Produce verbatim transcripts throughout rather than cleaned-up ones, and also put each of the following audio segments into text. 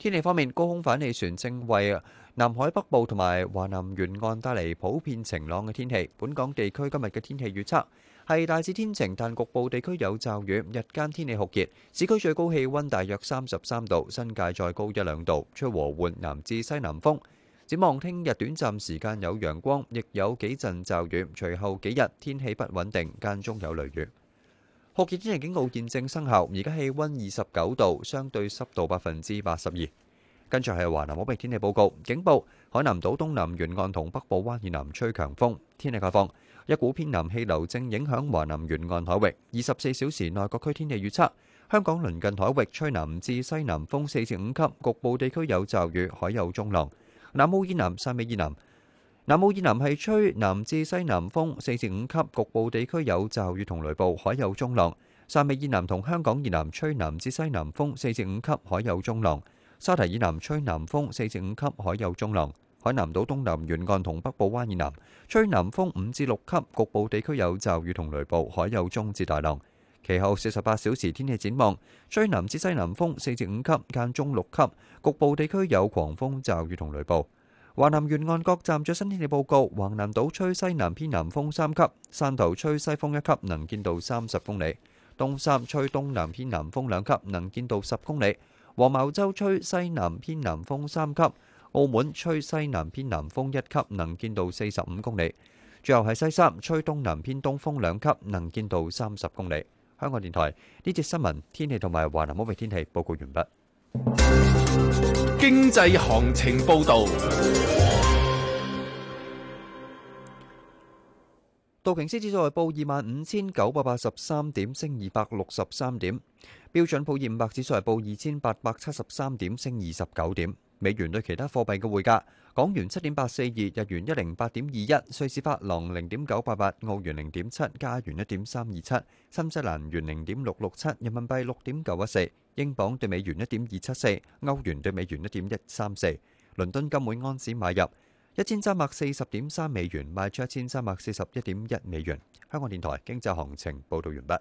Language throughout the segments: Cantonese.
天氣方面，高空反氣旋正為南海北部同埋華南沿岸帶嚟普遍晴朗嘅天氣。本港地區今日嘅天氣預測係大致天晴，但局部地區有驟雨。日間天氣酷熱，市區最高氣溫大約三十三度，新界再高一兩度，吹和緩南至西南風。展望聽日短暫時間有陽光，亦有幾陣驟雨，隨後幾日天氣不穩定，間中有雷雨。酷熱天氣警告現正生效，而家氣溫二十九度，相對濕度百分之八十二。跟住係華南海域天氣報告，警報：海南島東南沿岸同北部灣以南吹強風。天氣概況：一股偏南氣流正影響華南沿岸海域。二十四小時內各區天氣預測：香港鄰近海域吹南至西南風四至五級，局部地區有驟雨，海有中浪。南澳以南、汕尾以南，南澳以南係吹南至西南風四至五級，局部地區有驟雨同雷暴，海有中浪。汕尾以南同香港以南吹南至西南風四至五級，海有中浪。沙堤以南吹南風四至五級，海有中浪。海南島東南沿岸同北部灣以南吹南風五至六級，局部地區有驟雨同雷暴，海有中至大浪。其後四十八小時天氣展望：吹南至西南風四至五級，間中六級，局部地區有狂風驟雨同雷暴。華南沿岸各站最新天氣報告：橫瀾島吹西南偏南風三級，汕頭吹西風一級，能見度三十公里；東沙吹東南偏南風兩級，能見度十公里；黃茅洲吹西南偏南風三級；澳門吹西南偏南風一級，能見度四十五公里。最後係西沙吹東南偏東風兩級，能見度三十公里。香港電台呢節新聞天氣同埋華南海域天氣報告完畢。 經濟行情報導。 道瓊斯指數係報二萬五千九百八十三點，升二百六十三點。標準普爾五百指數係報二千八百七十三點，升二十九點。美元對其他貨幣嘅匯價：港元七點八四二，日元一零八點二一，瑞士法郎零點九八八，澳元零點七，加元一點三二七，新西蘭元零點六六七，人民幣六點九一四，英鎊對美元一點二七四，歐元對美元一點一三四。倫敦金每安士買入一千三百四十點三美元，賣出一千三百四十一點一美元。香港電台經濟行情報導完畢。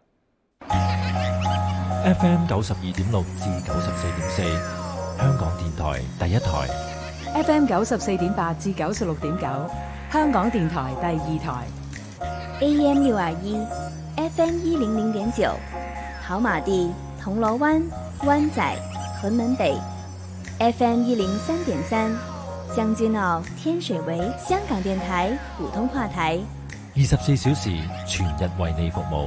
F M 九十二點六至九十四點四，香港電台第一台。 F M 九十四點八至九十六點九，香港電台第二台。 A M 六二一 ，F M 一零零點九，跑馬地、銅鑼灣、灣仔、屯門北 ，F M 一零三點三，將軍澳、天水圍，香港電台普通話台。 二十四小時全日為你服務。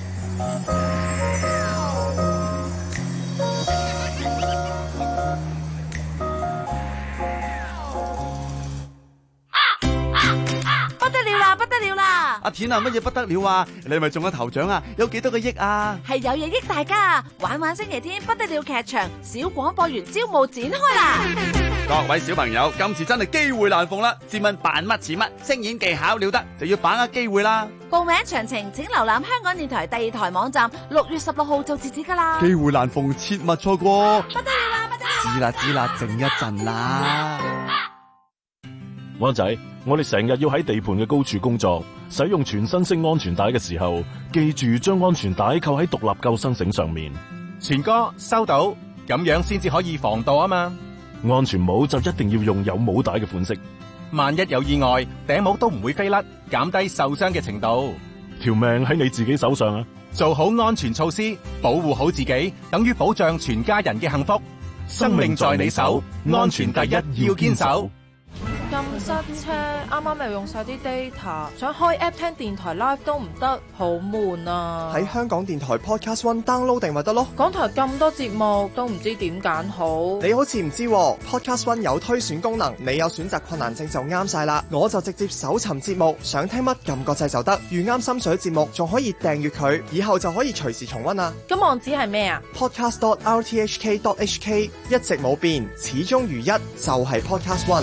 阿田啊，乜嘢不得了啊？你係咪中咗頭獎啊？有幾多個億啊？ 係有嘢益大家，玩玩星期天不得了劇場小廣播員招募展開啦！ 各位小朋友，今次真係機會難逢啦！自問扮乜似乜，聲演技巧了得，就要把握機會啦！ 報名詳情請瀏覽香港電台第二台網站，六月十六號就截止噶啦！ 機會難逢，切勿錯過！ 不得了啦，不得了！ 知啦知啦，靜一陣啦。 灣仔，我哋成日要喺地盤嘅高處工作，使用全身式安全帶嘅時候，記住將安全帶扣喺獨立救生繩上面。 全哥收到，咁樣先至可以防盜啊嘛。 安全帽就一定要用有帽帶嘅款式， 萬一有意外，頂帽都唔會飛甩，減低受傷嘅程度。 條命喺你自己手上啊！ 做好安全措施，保護好自己，等於保障全家人嘅幸福。生命在你手，安全第一，要堅守。 咁塞車，啱啱又用晒啲 data，想開 app 聽電台 live 都唔得，好悶啊！ 喺香港電台 Podcast One download 定咪得咯？ 港台咁多節目，都唔知點揀好。 你好似唔知喎 ，Podcast One 有推選功能，你有選擇困難症就啱晒啦。我就直接搜尋節目，想聽乜撳個掣就得。遇啱心水節目，仲可以訂閱佢，以後就可以隨時重溫啦。 咁網址係咩啊 ？podcast dot r t h k dot h k 一直冇變，始終如一，就係 Podcast One。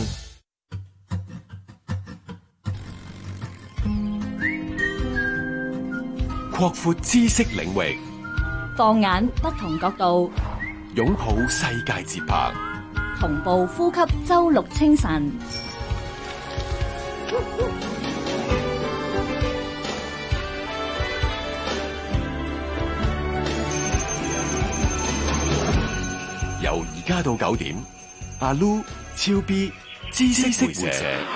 擴闊知識領域， 放眼不同角度， 擁抱世界節拍， 同步呼吸周六清晨。 由而家到九點， 阿 Lu、超 B、知識會社。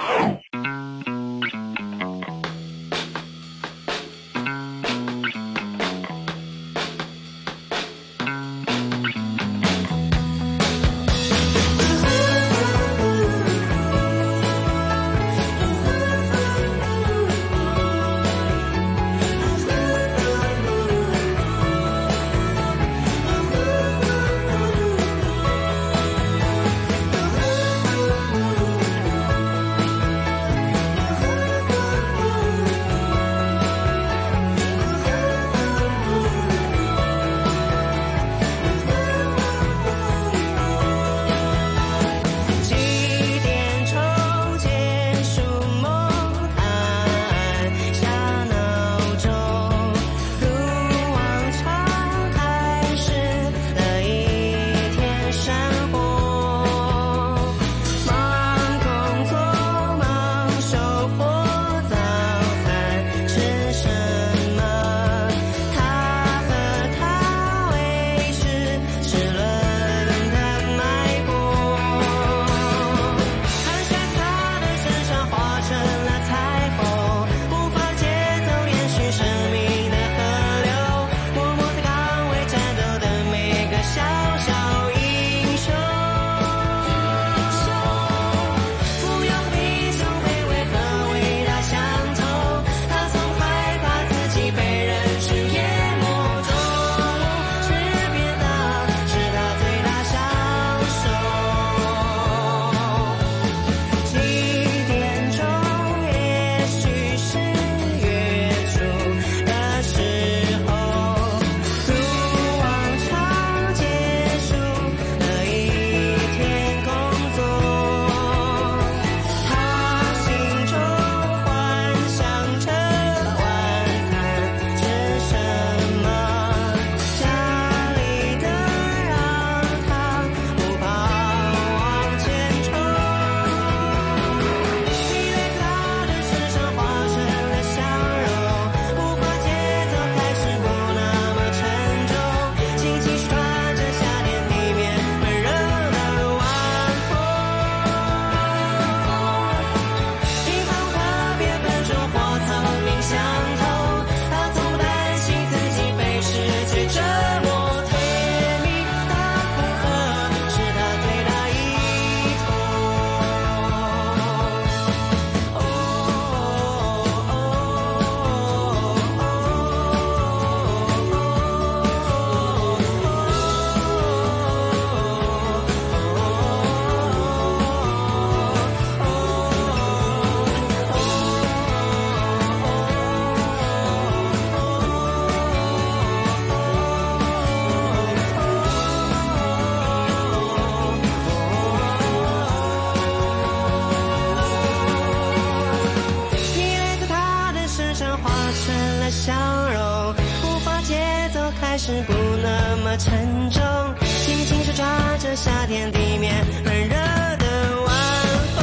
是不那么沉重，轻轻手抓着夏天地面温热的晚风，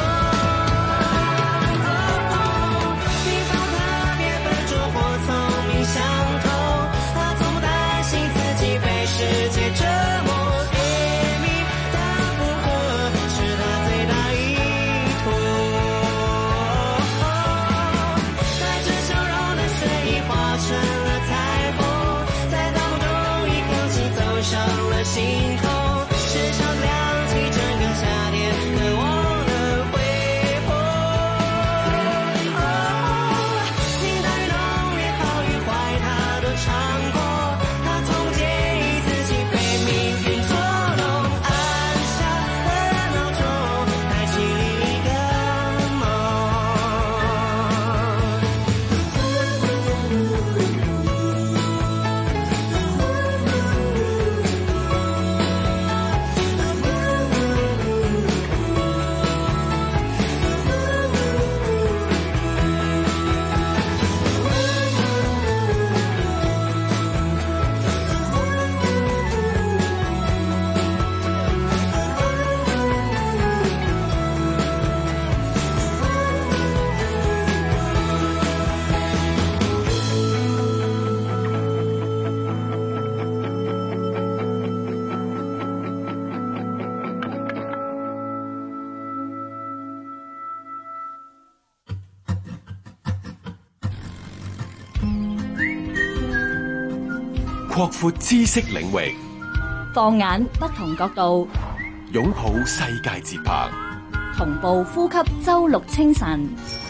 你从特别笨拙或聪明相投，他从不担心自己被世界折磨，甜蜜的负荷是他最大意图，带着笑容的睡意化成了彩虹，上了星空，时常亮起整个夏擴闊知識領域， 放眼不同角度， 擁抱世界節拍， 同步呼吸周六清晨。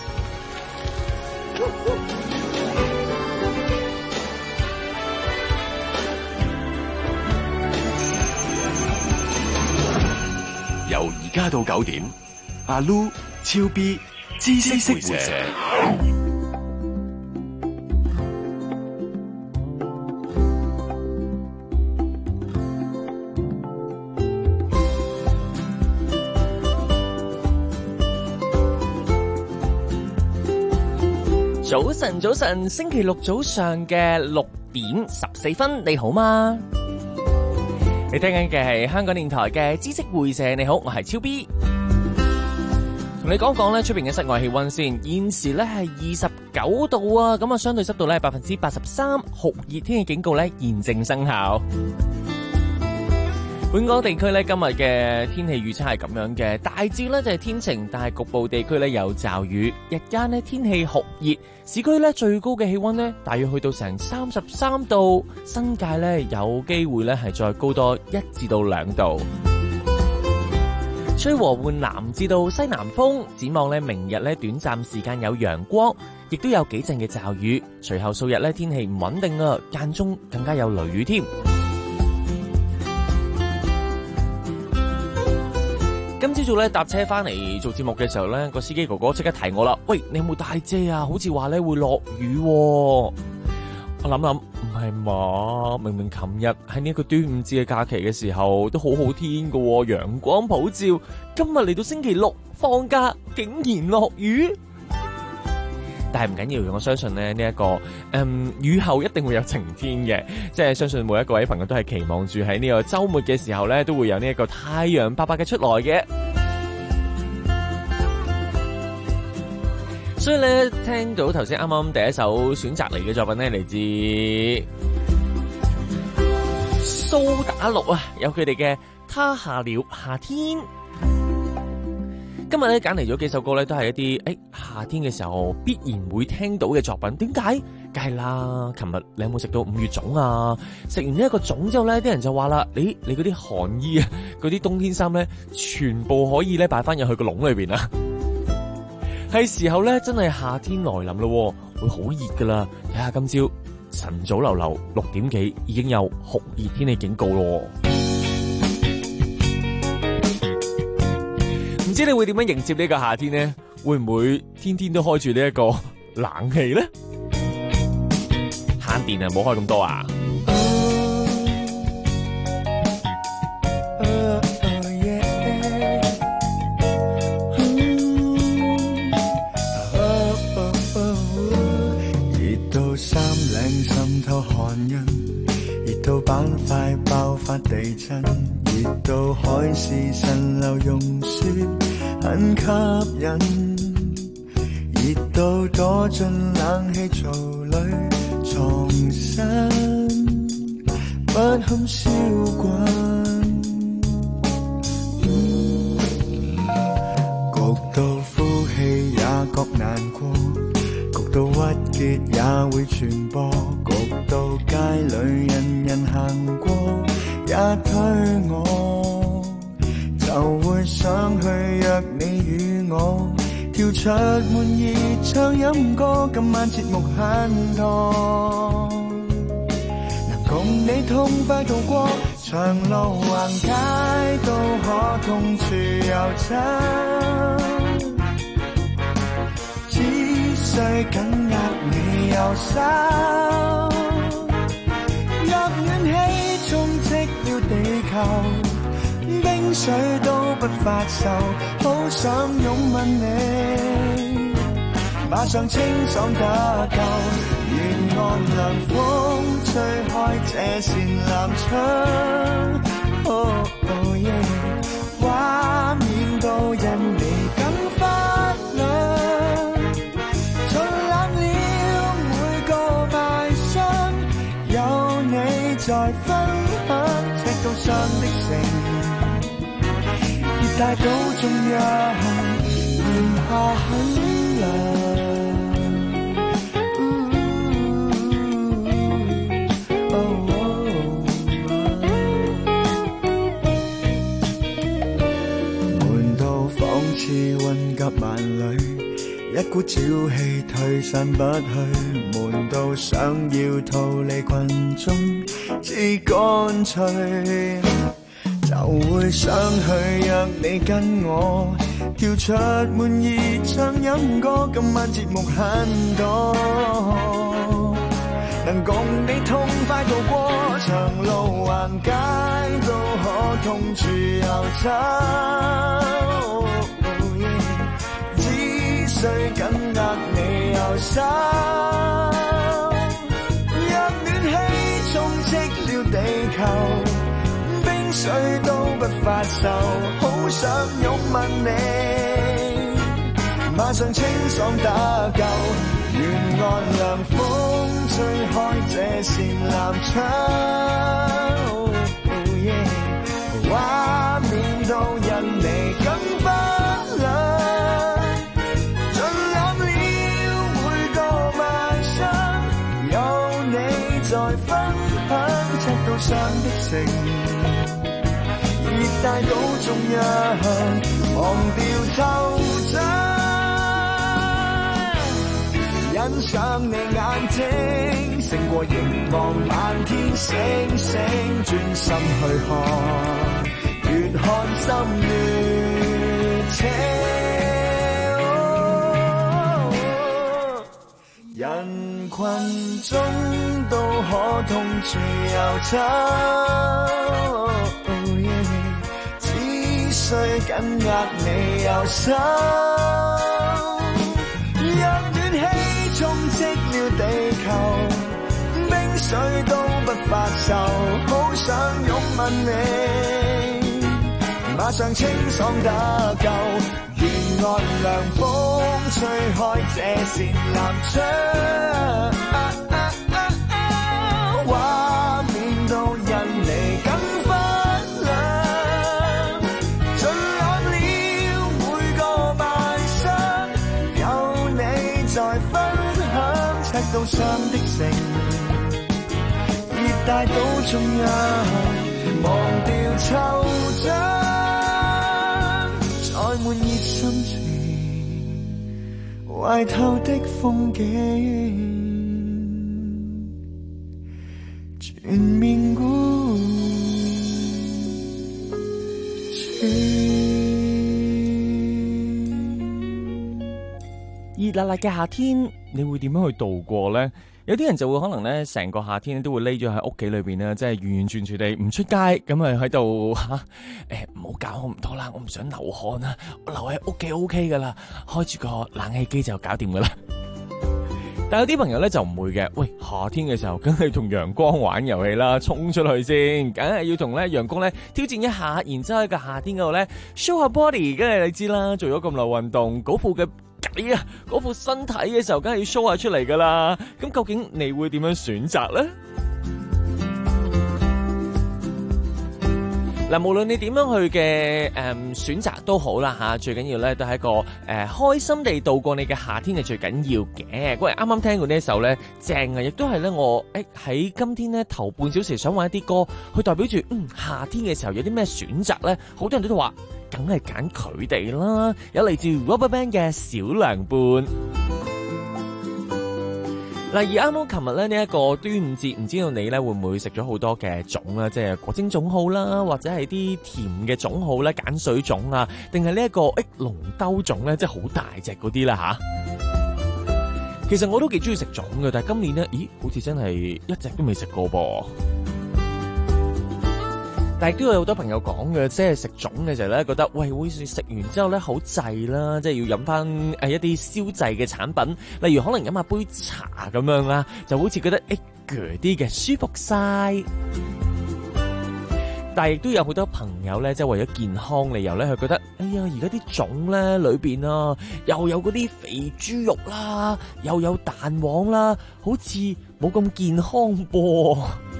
由而家到九點，阿 Lu、超 B、知識會社。 早晨，早晨，星期六早上嘅六點十四分，你好嗎？你聽緊嘅係香港電台嘅知識會社，你好，我係超 B。同你講講咧，出邊嘅室外氣溫先，現時咧係二十九度啊，咁啊相對濕度咧百分之八十三，酷熱天氣警告咧現正生效。本港地區咧今日嘅天氣預測係咁樣嘅，大致咧就係天晴，但係局部地區咧有驟雨。日間咧天氣酷熱，市區咧最高嘅氣溫咧大約去到成三十三度，新界咧有機會咧係再高多一至到兩度。吹和緩南至到西南風，展望咧明日咧短暫時間有陽光，亦都有幾陣嘅驟雨。隨後數日咧天氣唔穩定啊，間中更加有雷雨添。今朝早咧搭車翻嚟做節目嘅時候咧，個司機哥哥即刻提我啦，喂，你有冇帶遮啊？好似話咧會落雨喎。我諗諗，唔係嘛？明明琴日喺呢一個端午節嘅假期嘅時候都好好天噶，陽光普照。今日嚟到星期六放假，竟然落雨。但係唔緊要，我相信咧呢一個嗯雨後一定會有晴天嘅，即係相信每一個位朋友都係期望住喺呢個週末嘅時候咧，都會有呢一個太陽白白嘅出來嘅。所以咧，聽到頭先啱啱第一首選擇嚟嘅作品咧，嚟自蘇打綠啊，有佢哋嘅《他下了夏天》。今日咧揀嚟咗幾首歌咧，都係一啲誒夏天嘅時候必然會聽到嘅作品。點解？梗係啦，琴日你有冇食到五月粽啊？食完呢一個粽之後咧，啲人就話啦，你你嗰啲寒衣啊，嗰啲冬天衫咧，全部可以咧擺翻入去個籠裏邊啊！係時候咧，真係夏天來臨咯，會好熱噶啦。睇下今朝晨早流流六點幾已經有酷熱天氣警告咯。唔知你會點樣迎接呢個夏天呢？會唔會天天都開住呢一個冷氣呢？慳電啊，唔好開咁多啊！ 熱到衫領滲透汗印，熱到板塊爆發地震，熱到海市蜃樓融雪很吸引，熱到躲進冷氣槽裏藏身，不堪燒滾。焗到呼氣也覺難過，焗到鬱結也會傳播，焗到街裏人人行過也推我，就會想去約你與我跳出滿意唱飲歌，今晚節目很多，能共你痛快度過長路橫街都可痛處有真，只需緊握你右手，若暖氣充斥了地球，冰水都不發愁，好想擁吻你，馬上清爽得夠，沿岸涼風吹開這扇南窗，哦哦耶，畫面都因你更發亮，盡攬了每個賣相，有你在分享赤道上的城，熱帶島中央，炎夏很涼。Oh, oh. 似混夾萬縷，一股朝氣退散不去，悶到想要逃離群眾，至乾脆就會想去約你跟我跳出滿意唱飲歌，今晚節目很多，能共你痛快渡過長路橫街，都可同處遊走，只需緊握你右手，若暖氣充斥了地球，冰水都不發愁，好想擁吻你，馬上清爽得夠，沿岸涼風吹開這扇南窗，畫面都因你更不亮，盡攬了每個晚上，有你在分享赤道上的城，熱帶島中央，忘掉惆悵，欣賞你眼睛，勝過凝望漫天星星，專心去看，越看心越清。人群中都可同處遊走，只需緊握你右手，若暖氣充斥了地球，冰水都不發愁，好想擁吻你，馬上清爽得夠，沿岸涼風吹開這扇南窗，畫面都因你更發亮，盡攬了每個晚上，有你在分享赤道上的城，熱帶島中央，忘掉惆悵，載滿熱心情，懷透的風景，全面孤熱辣辣嘅夏天，你會點樣去度過呢？有啲人就會可能咧，成個夏天都會匿咗喺屋企裏邊咧，即係完完全全地唔出街，咁啊喺度吓，誒唔好搞我唔多啦，我唔想流汗啊，我留喺屋企 O K 噶啦，開住個冷氣機就搞掂噶啦。但有啲朋友咧就唔會嘅，喂，夏天嘅時候梗係同陽光玩遊戲啦，衝出去先，梗係要同咧陽光咧挑戰一下，然之後喺個夏天嗰度咧 show 下 body， 梗係你知啦，做咗咁耐運動，嗰副嘅計啊，嗰副身體嘅時候，梗係要 show 下出嚟噶啦。咁究竟你會點樣選擇咧？嗱，無論你點樣去嘅誒、嗯、選擇都好啦嚇，最緊要咧都係一個誒、呃、開心地度過你嘅夏天係最緊要嘅。喂，啱啱聽過呢一首咧正啊，亦都係咧我誒喺今天咧頭半小時想揾一啲歌，去代表住嗯夏天嘅時候有啲咩選擇咧？好多人都話，梗係揀佢哋啦，有嚟自 RubberBand 嘅小涼伴。嗱，而啱啱琴日咧呢一個端午節，唔知道你咧會唔會食咗好多嘅粽啦，即係果蒸粽好啦，或者係啲甜嘅粽好咧，鹼水粽啊，定係呢一個誒龍兜粽咧，即係好大隻嗰啲啦吓。其實我都幾中意食粽嘅，但係今年咧，咦，好似真係一隻都未食過噃。但係都有好多朋友講嘅，即係食粽嘅時候咧，覺得喂，好似食完之後咧好滯啦，即係要飲翻誒一啲消滯嘅產品，例如可能飲下杯茶咁樣啦，就好似覺得誒鋸啲嘅舒服晒。但係亦都有好多朋友咧，即係為咗健康理由咧，佢覺得哎呀，而家啲粽咧裏邊啊，又有嗰啲肥豬肉啦，又有蛋黃啦，好似冇咁健康噃。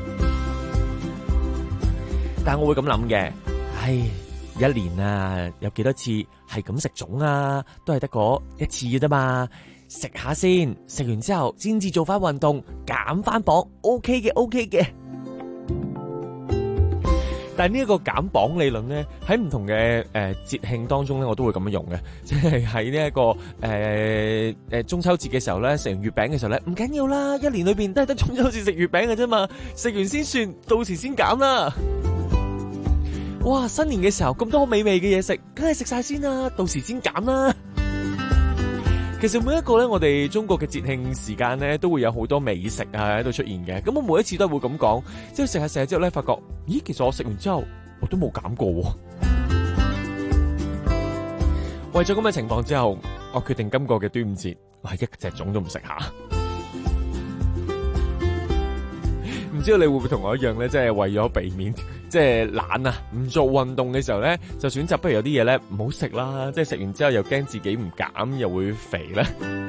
但我會咁諗嘅，唉，一年啊有幾多次係咁食粽啊？都係得嗰一次嘅啫嘛，食下先，食完之後先至做翻運動，減翻磅 ，OK 嘅 ，OK 嘅。 但係呢一個減磅理論咧，喺唔同嘅誒節慶當中咧，我都會咁樣用嘅，即係喺呢一個誒誒、呃、中秋節嘅時候咧，食完月餅嘅時候咧，唔緊要啦，一年裏邊都係得中秋節食月餅嘅啫嘛，食完先算，到時先減啦。哇！新年嘅時候咁多美味嘅嘢食，梗係食晒先啦，到時先減啦。其實每一個咧，我哋中國嘅節慶時間咧，都會有好多美食啊喺度出現嘅。咁我每一次都係會咁講，之後食下食下之後咧，發覺，咦，其實我食完之後，我都冇減過。為咗咁嘅情況之後，我決定今個嘅端午節，我係一隻粽都唔食下。唔知道你會唔會同我一樣咧？即係為咗避免即係懶啊，唔做運動嘅時候咧，就選擇不如有啲嘢咧唔好食啦。即係食完之後又驚自己唔減又會肥咧。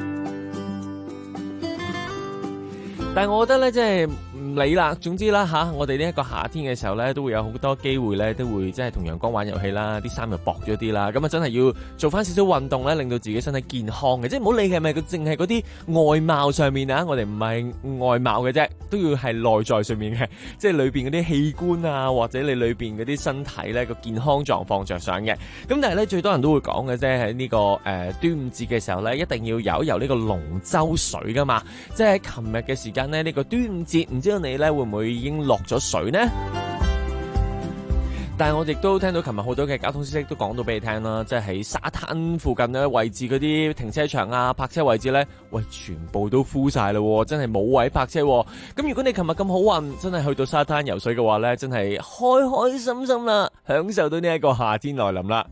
但係我覺得咧，即係唔理啦。總之啦吓，我哋呢一個夏天嘅時候咧，都會有好多機會咧，都會即係同陽光玩遊戲啦，啲衫又薄咗啲啦。咁啊，真係要做翻少少運動咧，令到自己身體健康嘅。即係唔好理係咪佢淨係嗰啲外貌上面啊，我哋唔係外貌嘅啫，都要係內在上面嘅，即係裏邊嗰啲器官啊，或者你裏邊嗰啲身體咧個健康狀況着想嘅。咁但係咧，最多人都會講嘅啫，喺呢個誒端午節嘅時候咧，一定要有游呢個龍舟水噶嘛。即係喺琴日嘅時間咧，呢個端午節，唔知道你咧會唔會已經落咗水呢？但係我亦都聽到琴日好多嘅交通消息都講到俾你聽啦，即係喺沙灘附近咧位置嗰啲停車場啊、泊車位置咧，喂，全部都 full 晒啦，真係冇位泊車。咁如果你琴日咁好運，真係去到沙灘游水嘅話咧，真係開開心心啦，享受到呢一個夏天來臨啦。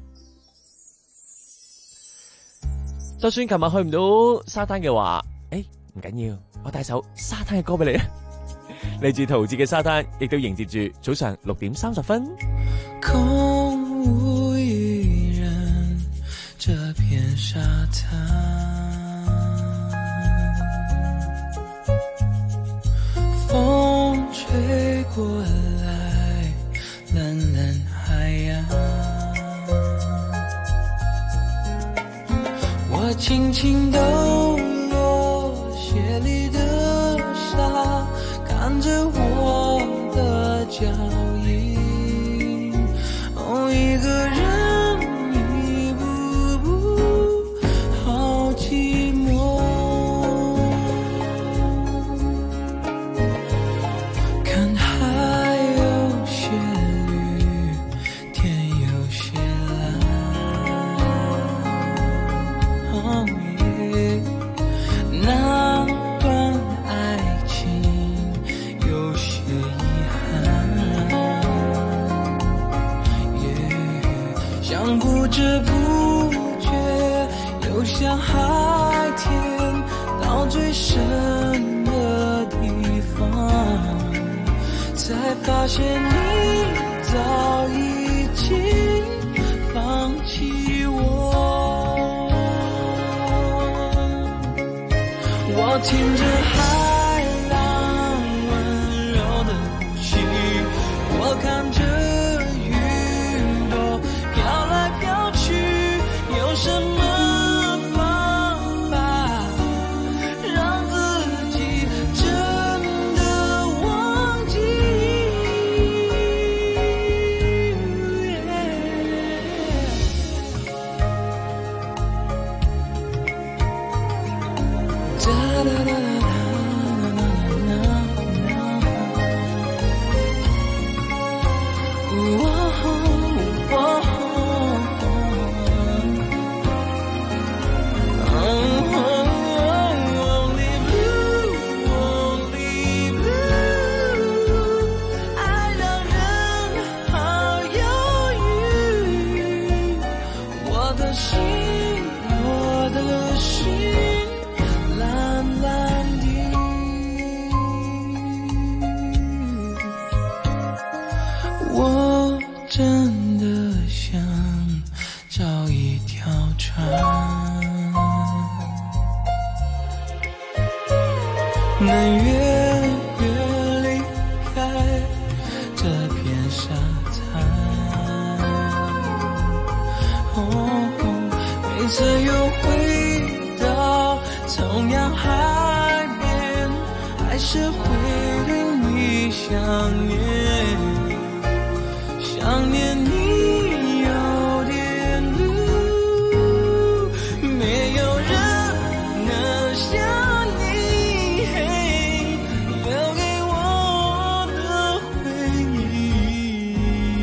就算琴日去唔到沙灘嘅話，誒，唔緊要，我帶首沙灘嘅歌俾你啊！嚟自陶喆嘅沙灘，亦都迎接住早上六點三十分。 空無一人，這片沙灘，風吹過來，冷冷海洋，我輕輕抖落鞋裏的沙，看着我的腳印，哦，一個人一步步，好寂寞。看海有些綠，天有些藍，哦耶，那段愛情有些遺憾，像不知不覺游向海天，到最深的地方，才發現你早已經放棄我。我聽着海浪溫柔的呼吸，我看着雲朵飄來飄去，有什麼方法讓自己真的忘記？da da da能越越離開這片沙灘，哦，每次又回到同樣海邊，還是會與你想念。 想念你有点路，没有人能像你留给我的回忆，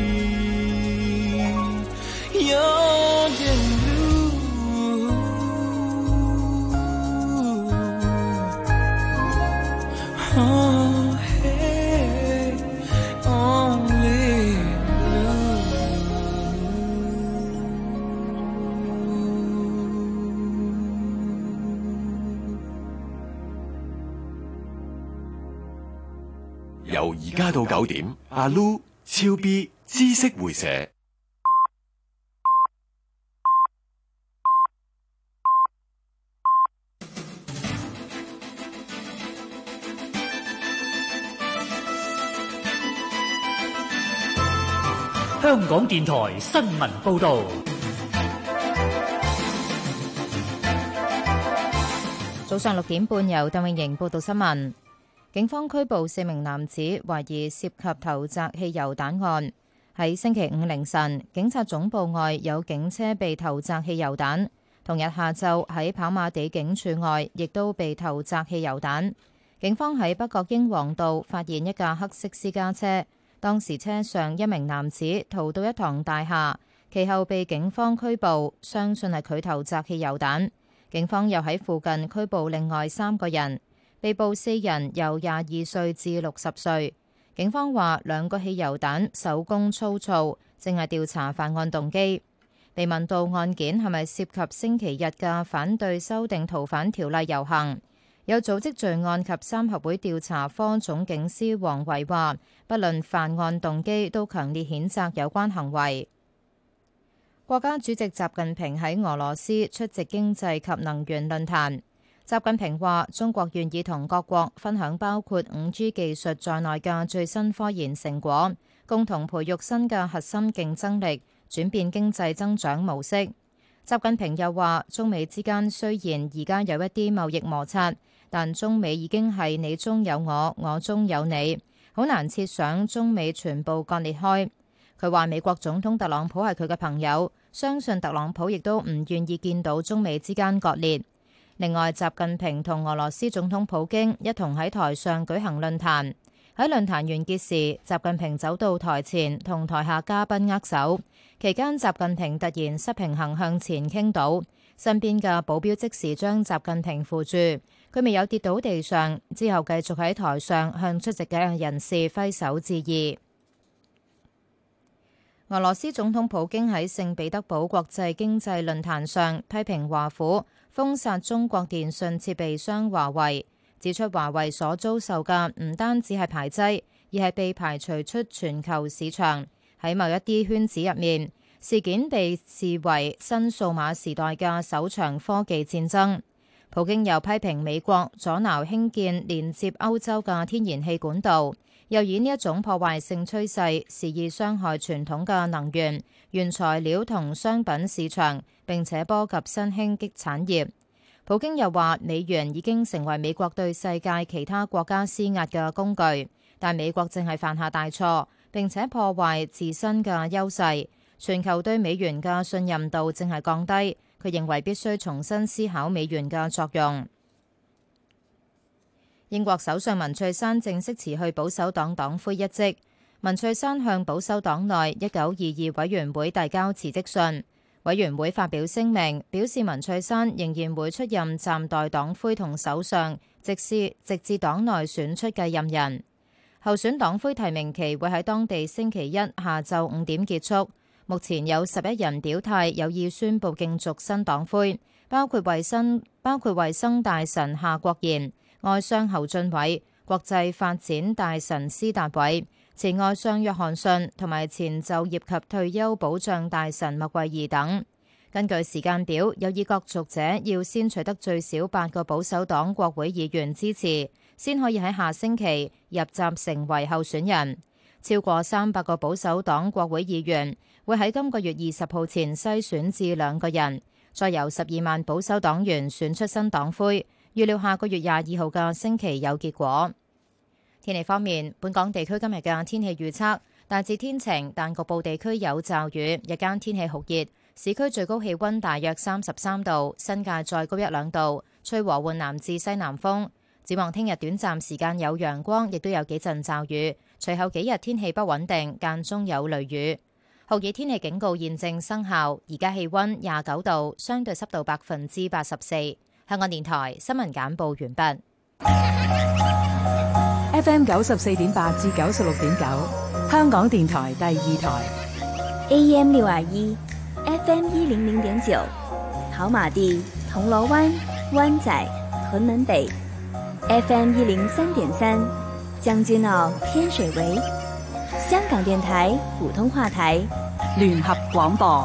有点路。Oh, hey, only blue。 由而家到九點，阿 Lu、超 B、知識會社。 香港電台新聞報導。 早上六點半，由鄧永瑩報道新聞。警方拘捕四名男子，懷疑涉及投擲汽油彈案。喺星期五凌晨，警察總部外有警車被投擲汽油彈。同日下晝喺跑馬地警署外，亦都被投擲汽油彈。警方喺北角英皇道發現一架黑色私家車，當時車上一名男子逃到一幢大廈，其後被警方拘捕，相信係佢投擲汽油彈。警方又喺附近拘捕另外三個人，被捕四人由廿二歲至六十歲。警方話兩個汽油彈手工粗糙，正係調查犯案動機。被問到案件係咪涉及星期日嘅反對修訂逃犯條例遊行，有組織罪案及三合會調查科總警司黃維話，不論犯案動機，都強烈譴責有關行為。國家主席習近平喺俄羅斯出席經濟及能源論壇。習近平話：中國願意同各國分享包括五 G 技術在內嘅最新科研成果，共同培育新嘅核心競爭力，轉變經濟增長模式。習近平又話：中美之間雖然而家有一啲貿易摩擦，但中美已經係你中有我，我中有你，好難設想中美全部割裂開。佢話美國總統特朗普係佢嘅朋友，相信特朗普亦都唔願意見到中美之間割裂。另外，習近平同俄羅斯總統普京一同喺台上舉行論壇。喺論壇完結時，習近平走到台前同台下嘉賓握手，期間習近平突然失平衡向前傾倒，身邊嘅保鏢即時將習近平扶住，佢未有跌倒地上，之後繼續喺台上向出席嘅人士揮手致意。俄羅斯總統普京喺聖彼得堡國際經濟論壇上批評華府封殺中國電信設備商華為，指出華為所遭受嘅唔單止係排擠，而係被排除出全球市場。喺某一啲圈子入面，事件被視為新數碼時代嘅首場科技戰爭。普京又批評美國阻撓興建連接歐洲嘅天然氣管道，又以呢一種破壞性趨勢肆意傷害傳統嘅能源、原材料同商品市場，並且波及新興激產業。普京又話美元已經成為美國對世界其他國家施壓嘅工具，但美國正係犯下大錯，並且破壞自身嘅優勢。全球對美元嘅信任度正係降低，佢認為必須重新思考美元嘅作用。英國首相文翠珊正式辭去保守黨黨魁一職。文翠珊向保守黨內一九二二委員會遞交辭職信，委員會發表聲明，表示文翠珊仍然會出任暫代黨魁同首相，直至直至黨內選出繼任人。候選黨魁提名期會喺當地星期一下晝五點結束。目前有十一人表態有意宣布競逐新黨魁，包括衛生包括衛生大臣夏國賢、外相侯俊偉、國際發展大臣施達偉、前外相約翰遜同埋前就業及退休保障大臣麥惠儀等。根據時間表，有意角逐者要先取得最少八個保守黨國會議員支持，先可以喺下星期入閘成為候選人。超過三百個保守黨國會議員會喺今個月二十號前篩選至兩個人，再由十二萬保守黨員選出新黨魁。預料下個月廿二號嘅星期有結果。天氣方面，本港地區今日嘅天氣預測大致天晴，但局部地區有驟雨。日間天氣酷熱，市區最高氣溫大約三十三度，新界再高一兩度，吹和緩南至西南風。展望聽日短暫時間有陽光，亦都有幾陣驟雨。隨後幾日天氣不穩定，間中有雷雨。酷熱天氣警告現正生效。而家氣溫廿九度，相對濕度百分之八十四。香港電台新聞簡報完畢。 F M 九十四點八至九十六點九，香港電台第二台。 A M 六二一，F M 一零零點九，跑馬地、銅鑼灣、灣仔、屯門北。F M 一零三點三，將軍澳天水圍，香港電台普通話台聯合廣播。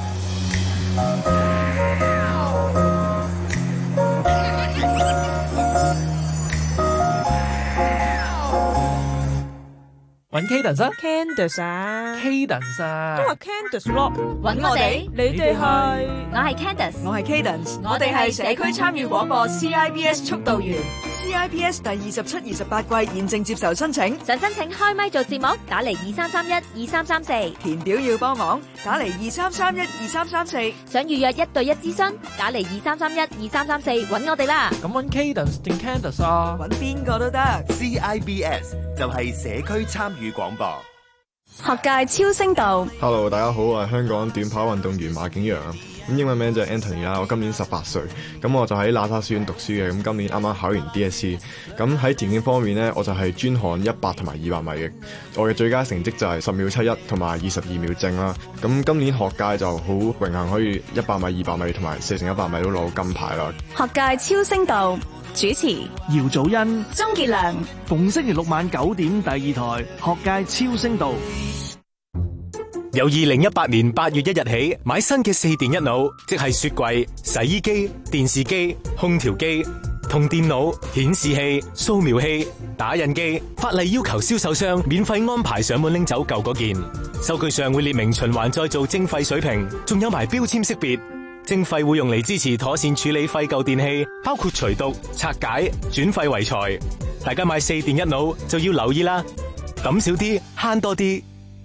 揾 Cadence 啊 Candice 啊 ，Cadence 啊， 都話 Candice 咯， 揾我哋， 你哋係， 我係 Candice， 我係 Cadence， 我哋係社區參與廣播 C I B S 速導員 C I B S 第二十七、二十八季現正接受申請， 想申請開咪做節目，打嚟二三三一二三三四， 填表要幫忙，打嚟二三三一二三三四， 想預約一對一諮詢，打嚟二三三一二三三四揾我哋啦。 咁揾 Cadence 定 Candice 啊？ 揾邊個都得。 C I B S 就係社區參與廣播。 學界超聲道 ，Hello， 大家好，我係香港短跑運動員馬景陽啊。咁英文名就係 Anthony 啦，我今年十八歲，咁我就喺喇沙書院讀書嘅，咁今年啱啱考完 D S E， 咁喺田徑方面呢，我就係專項一百同埋二百米嘅，我嘅最佳成績就係十秒七一同埋二十二秒正啦。咁今年學界就好榮幸可以一百米、二百米同埋四乘一百米都攞金牌啦。 學界超聲道主持姚祖恩、 鍾傑良， 逢星期六晚九點第二台學界超聲道。 由二零一八年八月一日起，買新嘅四電一腦，即係雪櫃、洗衣機、電視機、空調機同電腦、顯示器、掃描器、打印機，法例要求銷售商免費安排上門拎走舊嗰件。收據上會列明循環再造徵費水平，仲有埋標籤識別。徵費會用嚟支持妥善處理廢舊電器，包括除毒、拆解、轉廢為財。大家買四電一腦就要留意啦，抌少啲，慳多啲。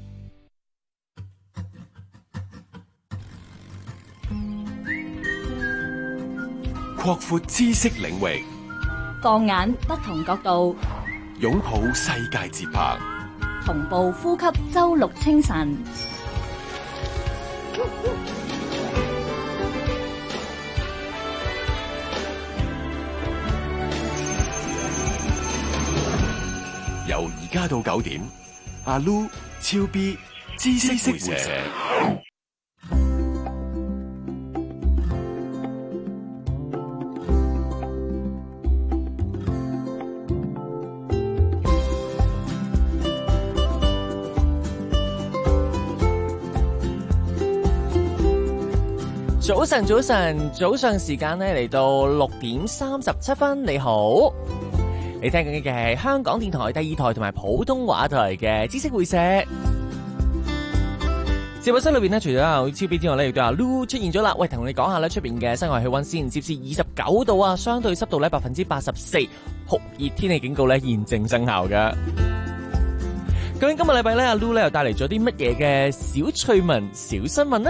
擴闊知識領域， 放眼不同角度， 擁抱世界節拍， 同步呼吸周六清晨。 由而家到九點，阿 Lu、超 B、知識會社。 早晨，早晨，早上時間呢嚟到六點三十七分。你好，你聽緊嘅係香港電台第二台同埋普通話台嘅知識會社。直播室裏邊呢，除咗有超 B 之外呢，亦都有 Lu 出現咗啦。喂，同你講下呢，出邊嘅室外氣溫先，攝氏二十九度啊，相對濕度呢百分之八十四，酷熱天氣警告呢現正生效噶。究竟今日禮拜呢，阿 Lu 呢又帶嚟咗啲乜嘢嘅小趣聞、小新聞呢？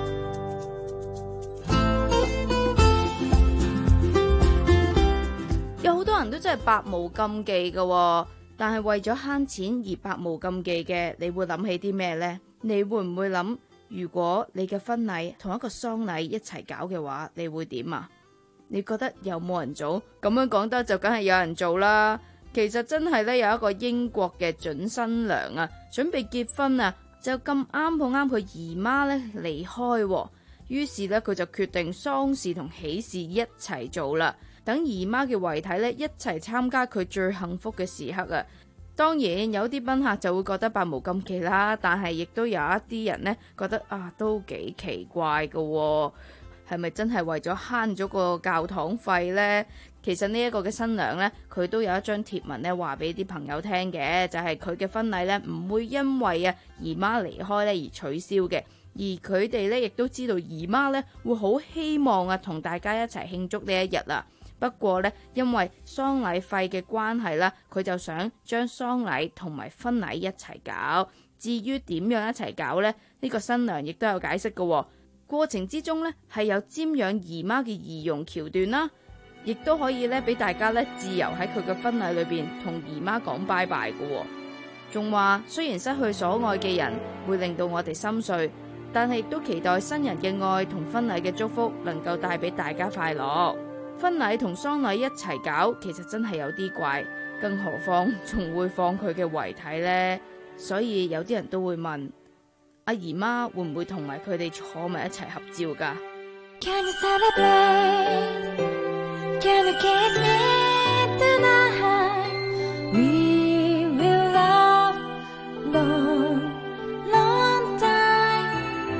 都真係百無禁忌嘅，但係為咗慳錢而百無禁忌嘅，你會諗起啲咩呢？你會唔會諗，如果你嘅婚禮同一個喪禮一齊搞嘅話，你會點啊？你覺得有冇人做？咁樣講得就梗係有人做啦。其實真係咧，有一個英國嘅準新娘啊，準備結婚啊，就咁啱好啱佢姨媽咧離開，於是咧佢就決定喪事同喜事一齊做啦。等姨媽嘅遺體咧一齊參加佢最幸福嘅時刻啊！當然有啲賓客就會覺得百無禁忌啦，但係亦都有一啲人呢覺得啊都幾奇怪㗎喎，係咪真係為咗慳咗個教堂費呢？其實呢一個嘅新娘呢，佢都有一張貼文呢話俾啲朋友聽嘅，就係佢嘅婚禮呢唔會因為啊姨媽離開呢而取消嘅，而佢哋呢亦都知道姨媽呢會好希望啊同大家一齊慶祝呢一日啦。不過呢，因為喪禮費嘅關係啦，佢就想將喪禮同埋婚禮一齊搞， 至於點樣一齊搞呢？呢個新娘亦都有解釋嘅。過程之中呢，係有瞻仰姨媽嘅儀容橋段啦，亦都可以咧俾大家咧自由喺佢嘅婚禮裏邊同姨媽講拜拜嘅。仲話雖然失去所愛嘅人會令到我哋心碎，但係亦都期待新人嘅愛同婚禮嘅祝福能夠帶俾大家快樂。婚禮同喪禮一齊搞，其實真係有啲怪，更何況仲會放佢嘅遺體呢？所以有啲人都會問阿姨媽會唔會同埋佢哋坐埋一齊合照㗎？Can you celebrate? Can you kiss me tonight? We will love long, long time.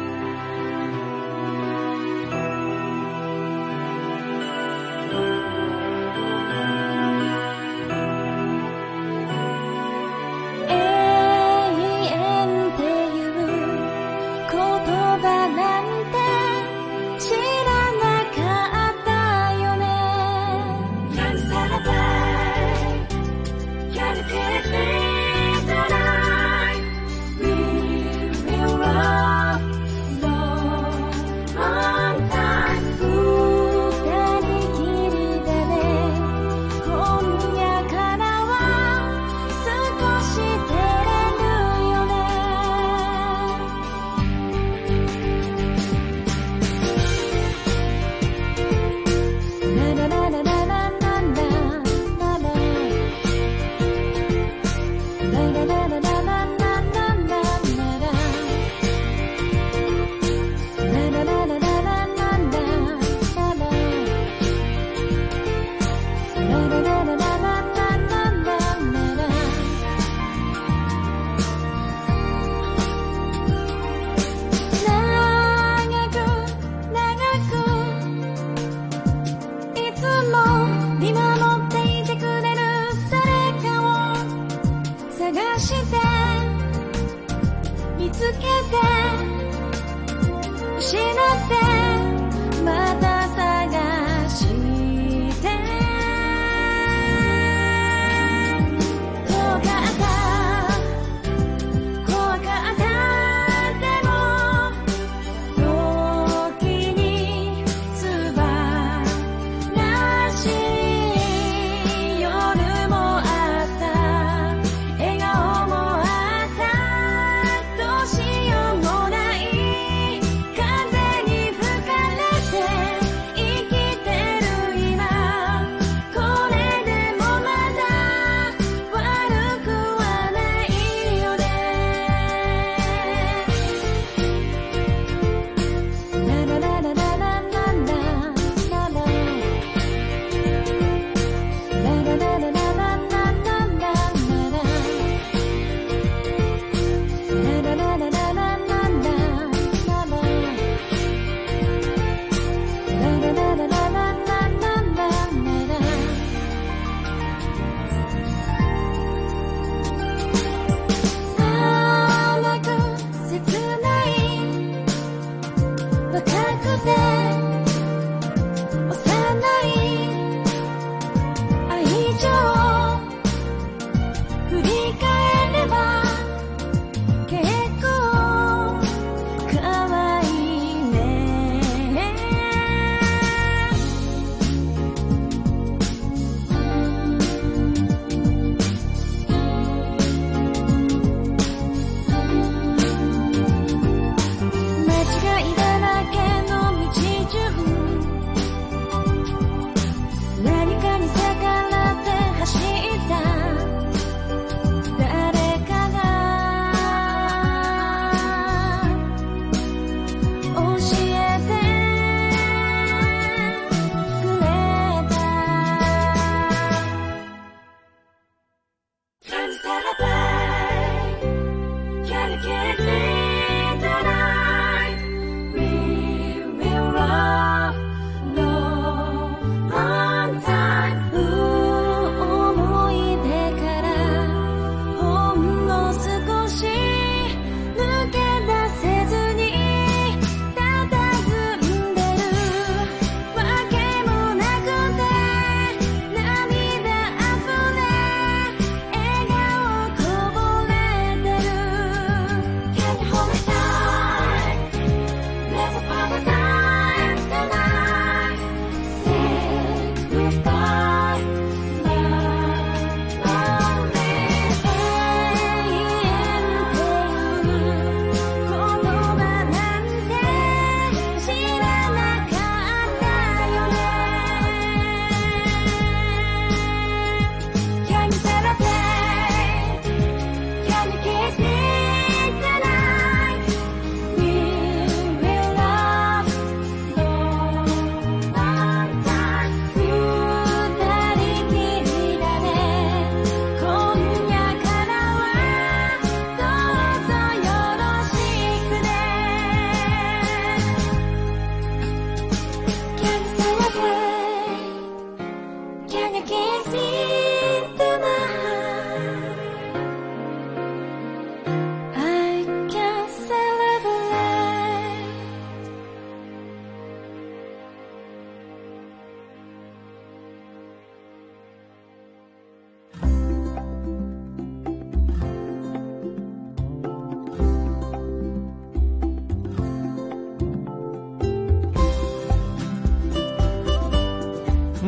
永遠っていう言葉なんて知らなかったよね。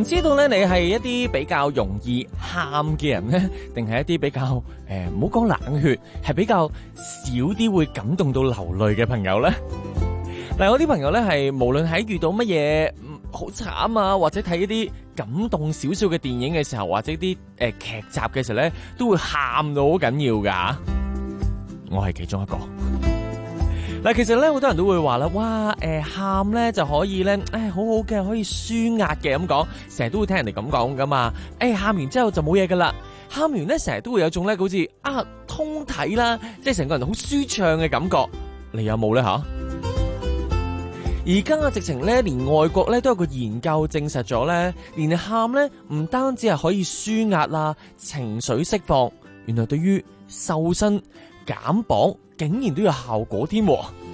唔知道咧，你係一啲比較容易喊嘅人呢，定係一啲比較誒唔好講冷血，係比較少啲會感動到流淚嘅朋友呢？嗱，有啲朋友呢，係無論喺遇到乜嘢好慘啊，或者睇一啲感動少少嘅電影嘅時候，或者啲誒、呃、劇集嘅時候呢，都會喊到好緊要噶。我係其中一個。嗱，其實咧好多人都會話啦，哇，誒喊咧就可以咧，誒好好嘅，可以舒壓嘅咁講，成日都會聽人哋咁講噶嘛。誒喊完之後就冇嘢噶啦，喊完咧成日都會有種咧好似啊通體啦，即係成個人好舒暢嘅感覺。你有冇咧吓？而家直情咧，連外國咧都有個研究證實咗咧，連喊咧唔單止係可以舒壓啦、情緒釋放，原來對於瘦身減磅竟然都有效果添。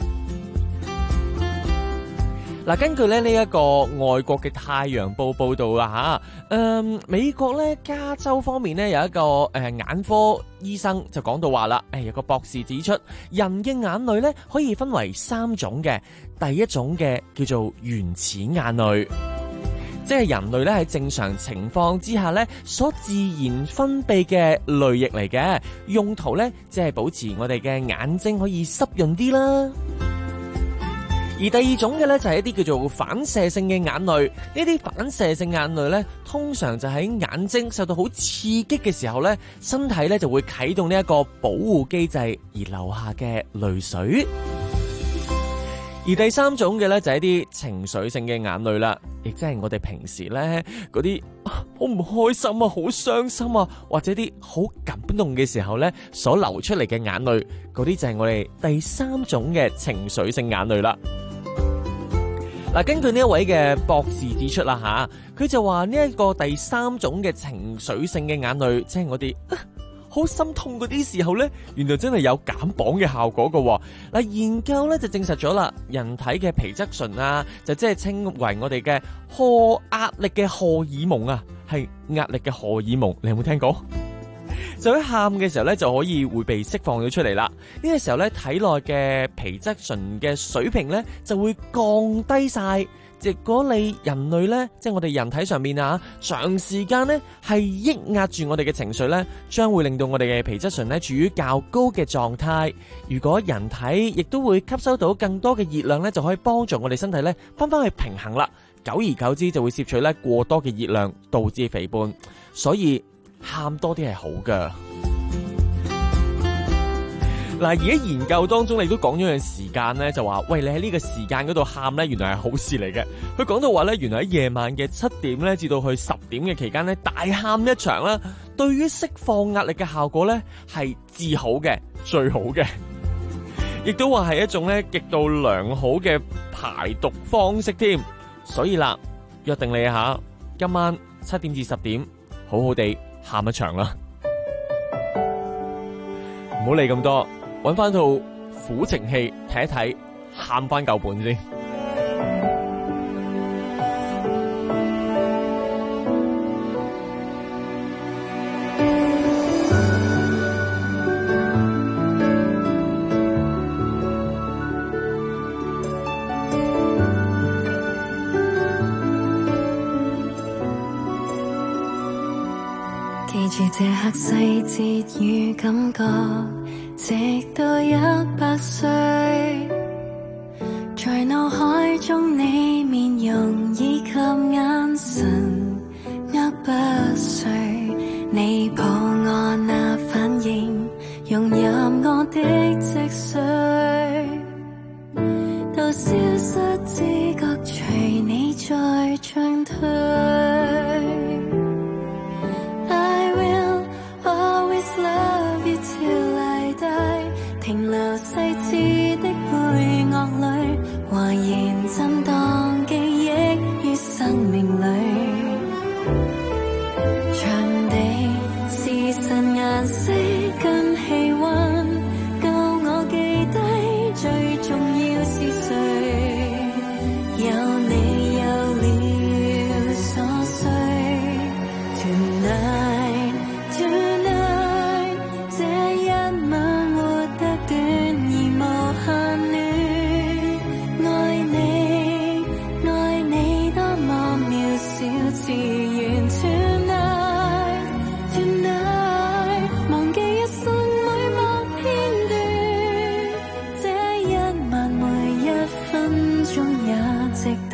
嗱，根據咧呢一個外國嘅《太陽報》報道啊吓，誒美國咧加州方面咧有一個誒眼科醫生就講到話啦，誒有個博士指出，人嘅眼淚咧可以分為三種嘅，第一種嘅叫做原始眼淚。即係人類咧喺正常情況之下咧所自然分泌嘅淚液嚟嘅，用途咧即係保持我哋嘅眼睛可以濕潤啲啦。而第二種嘅咧就係一啲叫做反射性嘅眼淚，呢啲反射性眼淚咧通常就喺眼睛受到好刺激嘅時候咧，身體咧就會啟動呢一個保護機制而流下嘅淚水。而第三種嘅咧就係一啲情緒性嘅眼淚啦，亦即係我哋平時咧嗰啲好唔開心啊、好傷心啊，或者啲好感動嘅時候咧所流出嚟嘅眼淚，嗰啲就係我哋第三種嘅情緒性眼淚啦。嗱，根據呢一位嘅博士指出啦吓，佢就話呢一個第三種嘅情緒性嘅眼淚，即係我哋好心痛嗰啲時候呢，原來真係有減磅嘅效果㗎。嗱，研究呢就證實咗啦，人體嘅皮質醇啊，就即係稱為我哋嘅荷壓力嘅荷爾蒙啊，係壓力嘅荷爾蒙，你有冇聽過？就喺喊嘅時候咧，就可以會被釋放咗出嚟啦。呢個時候咧，體內嘅皮質醇嘅水平咧就會降低晒。如果你人類咧，即係我哋人體上面啊，長時間咧係抑壓住我哋嘅情緒咧，將會令到我哋嘅皮質醇咧處於較高嘅狀態。如果人體亦都會吸收到更多嘅熱量咧，就可以幫助我哋身體咧翻翻去平衡啦。久而久之就會攝取咧過多嘅熱量，導致肥胖。所以喊多啲係好噶。嗱，而喺研究當中，你都講咗樣時間咧，就話喂，你喺呢個時間嗰度喊咧，原來係好事嚟嘅。佢講到話咧，原來喺夜晚嘅七點咧至到去十點嘅期間咧，大喊一場啦，對於釋放壓力嘅效果咧係至好嘅，最好嘅，亦都話係一種咧極度良好嘅排毒方式添。所以啦，約定你下今晚七點至十點，好好地喊一場啦，唔好理咁多。揾翻套苦情戲睇一睇，喊翻夠本先。 記住這刻細節與感覺，直到一百歲，在腦海中你面容以及眼神握不碎，你抱我那反應融入我的脊髓，到消失知覺隨你在進退。停留細緻的配樂裏，還原震盪記憶於生命裏。場地、時辰、顏色跟氣溫，夠我記低最重要是誰。有你有了心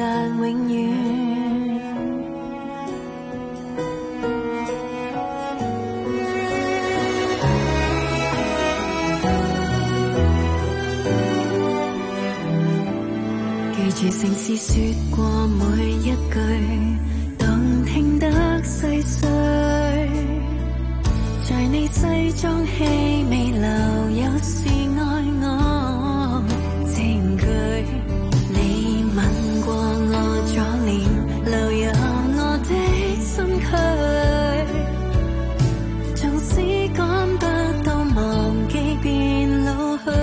永遠。記住城市說過每一句，動聽得細碎，在你西裝氣味留有是愛我證據。你吻過我左臉，流入我的身軀，縱使趕不到忘記變老去。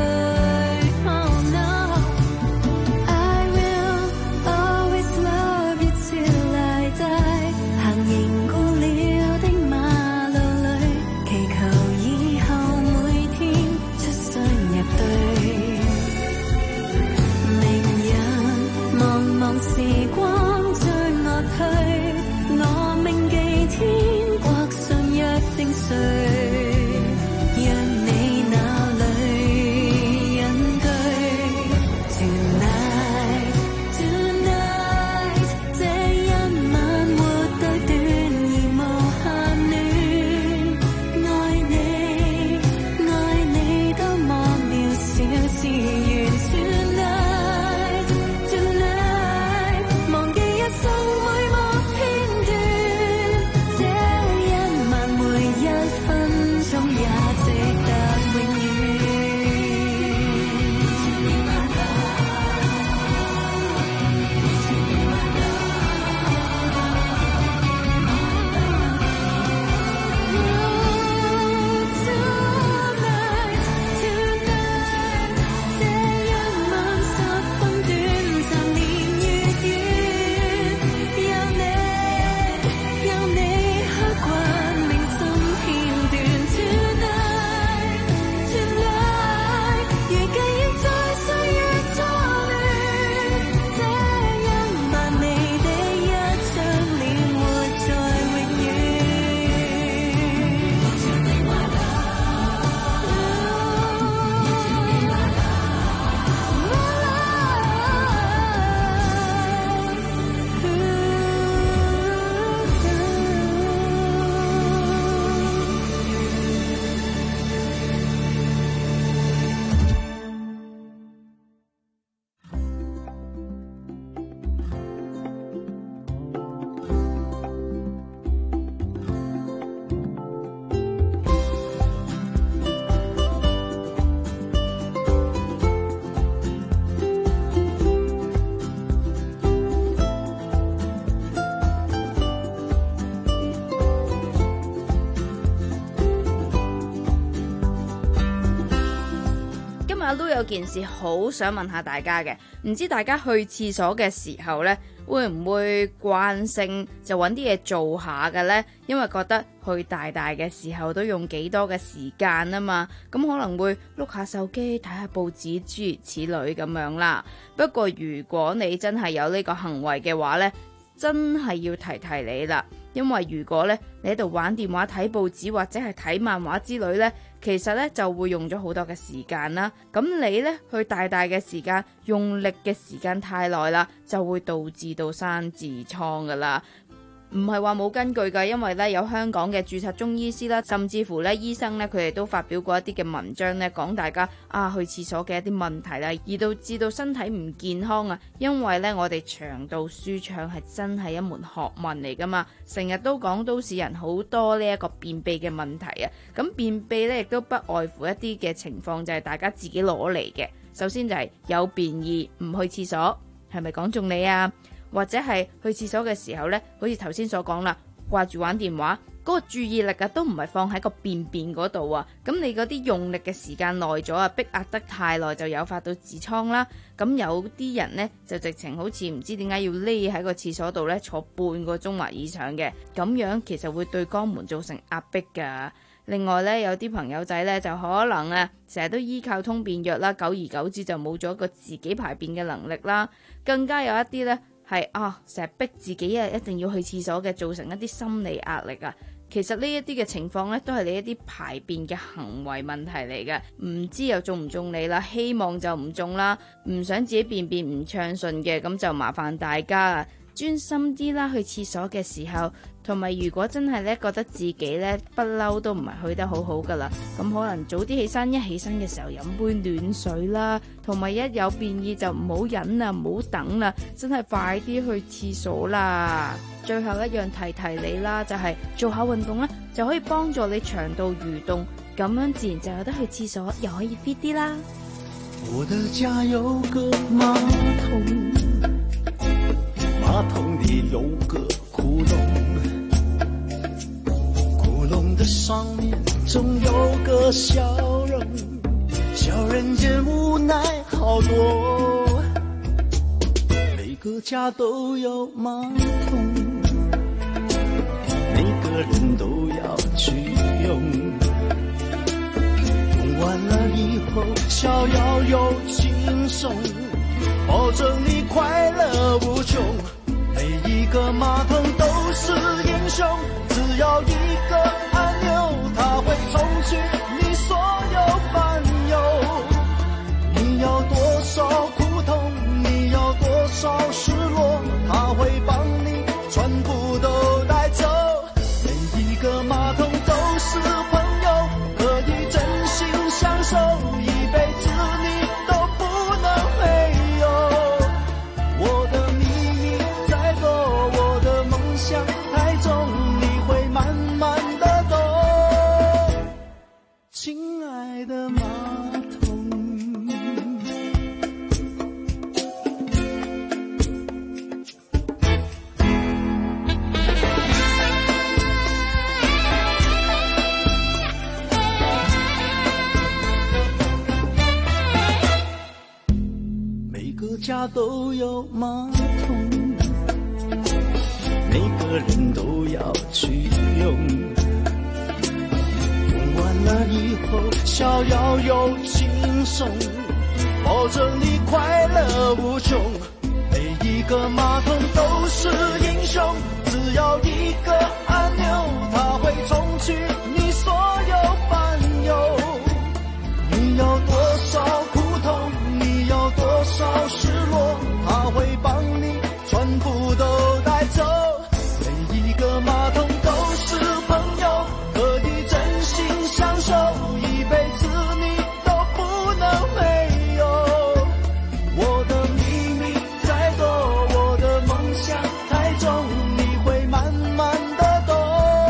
時光將我推，我銘記天國信約定誰。 都有件事好想問下大家嘅，唔知大家去廁所嘅時候呢，會唔會慣性就揾啲嘢做下嘅呢？因為覺得去大大嘅時候都用幾多嘅時間啊嘛，咁可能會碌下手機睇下報紙諸如此類咁樣啦。不過如果你真係有呢個行為嘅話呢，真係要提提你啦，因為如果呢你喺度玩電話睇報紙或者係睇漫畫之類呢，其實呢就會用咗好多嘅時間啦。咁你呢去大大嘅時間用力嘅時間太耐啦，就會導致到生痔瘡噶啦。唔係話冇根據㗎，因為咧有香港嘅註冊中醫師啦，甚至乎咧醫生咧，佢哋都發表過一啲嘅文章咧，講大家啊去廁所嘅一啲問題啦，而導致到身體唔健康啊。因為咧我哋腸道舒暢係真係一門學問嚟㗎嘛，成日都講都市人好多呢一個便秘嘅問題啊。咁便秘咧亦都不外乎一啲嘅情況，就係大家自己攞嚟嘅。首先就係有便意唔去廁所，係咪講中你啊？或者係去廁所嘅時候呢，好似頭先所講啦，掛住玩電話，嗰個注意力啊都唔係放喺個便便嗰度啊，咁你嗰啲用力嘅時間耐咗啊，逼壓得太耐就誘發到痔瘡啦。咁有啲人呢，就直情好似唔知點解要匿喺個廁所度呢，坐半個鐘或以上嘅，咁樣其實會對肛門造成壓迫㗎。另外呢，有啲朋友仔呢，就可能啊成日都依靠通便藥啦，久而久之就冇咗個自己排便嘅能力啦。更加有一啲呢，係啊，成日逼自己啊，一定要去廁所嘅，造成一啲心理壓力啊。 其實呢一啲嘅情況呢，都係你一啲排便嘅行為問題嚟嘅，唔知又中唔中你啦，希望就唔中啦，唔想自己便便唔暢順嘅，咁就麻煩大家啦，專心啲啦，去廁所嘅時候，同埋如果真係咧覺得自己咧不嬲都唔係去得好好噶啦，咁可能早啲起身，一起身嘅時候飲杯暖水啦，同埋一有便意就唔好忍啦，唔好等啦，真係快啲去廁所啦。最後一樣提提你啦，就係做下運動咧，就可以幫助你腸道蠕動，咁樣自然就有得去廁所，又可以 fit 啲啦。 我的家有個馬桶，馬桶裡有個窟窿，窟窿的上面總有個小人，小人間無奈好多，每個家都有馬桶，每個人都要去用，用完了以後逍遙又輕鬆，保證你快樂無窮，每一個馬桶都是英雄，只要一個按鈕，它會沖去你所有煩憂。你有多少苦痛，你有多少失落，它會幫你全部都帶走。每一個馬桶都是朋友，可以真心享受，一輩子你都不能沒有。我的秘密太多，我的夢想太重，你會慢慢的懂，親愛的馬桶。每個家都有馬桶，每個人都要去用，用完了以後逍遙又輕鬆，保證你快樂無窮。每一個馬桶都是英雄，只要一個按鈕，它會沖去你所有煩憂。你有多少苦痛，你有多少失落，它會幫你全部都帶走。每一個馬桶都是朋友，可以真心享受，一輩子你都不能沒有。我的秘密太多，我的夢想太重，你會慢慢的懂，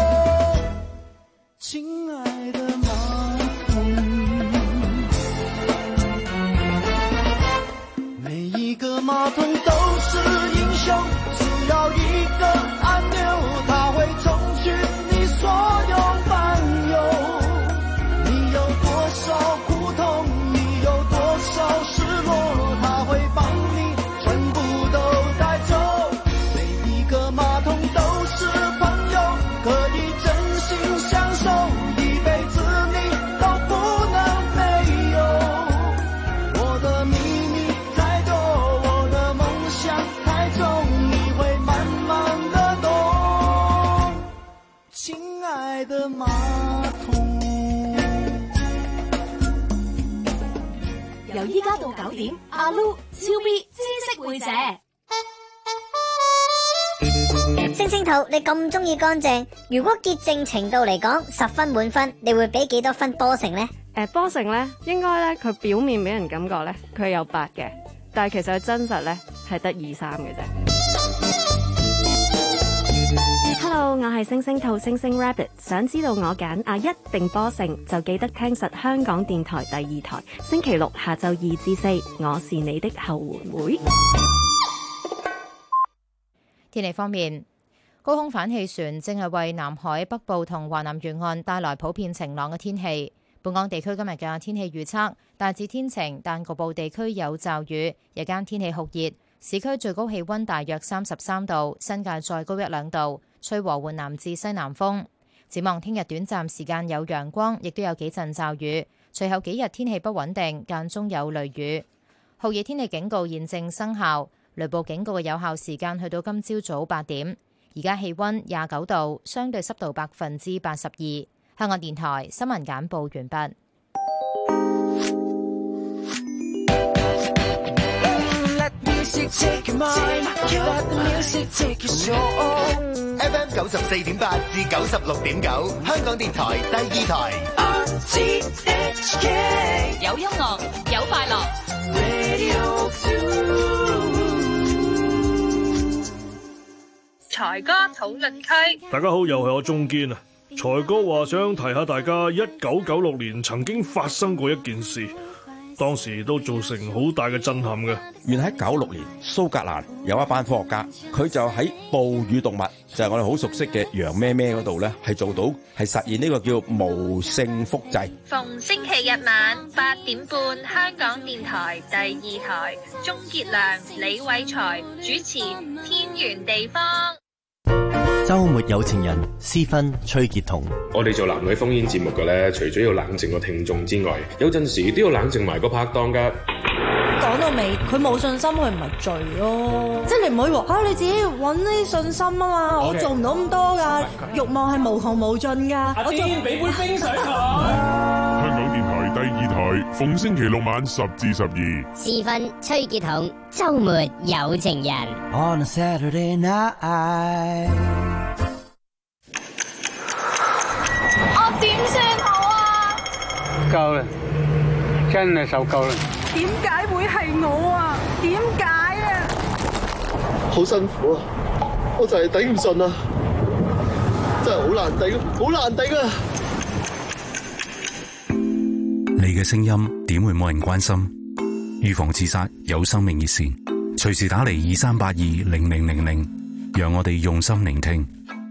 親愛的馬桶。每一個馬桶都是英雄，只要一個按鈕，它會沖去你所有煩憂。你有多少苦痛，你有多少失落，它會幫你全部都帶走。每一個馬桶都是朋友，可以真心享受，一輩子你都不能沒有。我的秘密太多，我的夢想太重，你會慢慢的懂，親愛的馬桶。 由依家到九點，阿 Lu 超 B 知識會者。 星星兔，你咁中意乾淨，如果潔淨程度嚟講，十分滿分，你會俾幾多分波城呢？ 誒，波城咧，應該咧佢表面俾人感覺咧，佢有八嘅，但係其實佢真實咧係得二三嘅啫。Hello， 我係星星兔星星 Rabbit， 想知道我揀阿一定波城，就記得聽實香港電台第二台，星期六下晝二至四，我是你的後援會。 天氣方面，高空反氣旋正係為南海北部同華南沿岸帶來普遍晴朗嘅天氣。本港地區今日嘅天氣預測大致天晴，但局部地區有驟雨。日間天氣酷熱，市區最高氣溫大約三十三度，新界再高一兩度，吹和緩南至西南風。展望聽日短暫時間有陽光，亦都有幾陣驟雨。隨後幾日天氣不穩定，間中有雷雨。酷熱天氣警告現正生效，雷暴警告嘅有效時間去到今朝早八點。 而家氣溫廿九度，相對濕度百分之八十二。香港電台新聞簡報完畢。 F M 九十四點八至九十六點九，香港電台第二台。 有音樂，有快樂。 財哥討論區， 大家好，又係我鍾堅啊！財哥話想提下大家，一九九六年曾經發生過一件事。當時都造成好大嘅震撼嘅。 原喺九六年，蘇格蘭有一班科學家，佢就喺哺乳動物，就係我哋好熟悉嘅羊咩咩嗰度咧，係做到係實現呢個叫無性複製。 逢星期日晚八點半，香港電台第二台，鍾傑良、李偉才主持《天圓地方》。 周末有情人，私分崔潔彤。 我哋做男女烽煙節目嘅咧，除咗要冷靜個聽眾之外，有陣時都要冷靜埋個拍檔噶。 講到尾，佢冇信心，佢唔係罪咯。即係你唔可以話啊，你自己揾啲信心啊嘛。Okay. 我做唔到咁多噶，慾望係無窮無盡噶。 阿天，俾杯冰水佢。 香港電台第二台，逢星期六晚十至十二。 私分崔潔彤，周末有情人。 On a Saturday night。 我點算好啊？ 夠啦，真係受夠啦。 點解會係我啊？點解啊？ 好辛苦啊！我就係頂唔順啊！真係好難頂，好難頂啊！ 你嘅聲音點會冇人關心？預防自殺有生命熱線，隨時打嚟二三八二零零零零，讓我哋用心聆聽。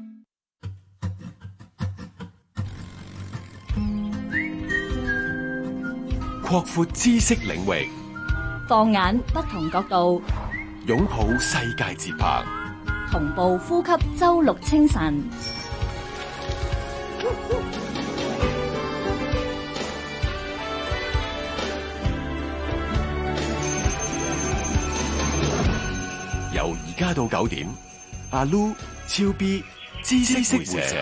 擴闊知識領域， 放眼不同角度， 擁抱世界節拍， 同步呼吸周六清晨。 由而家到九點，阿 Lu、超 B、知識會社。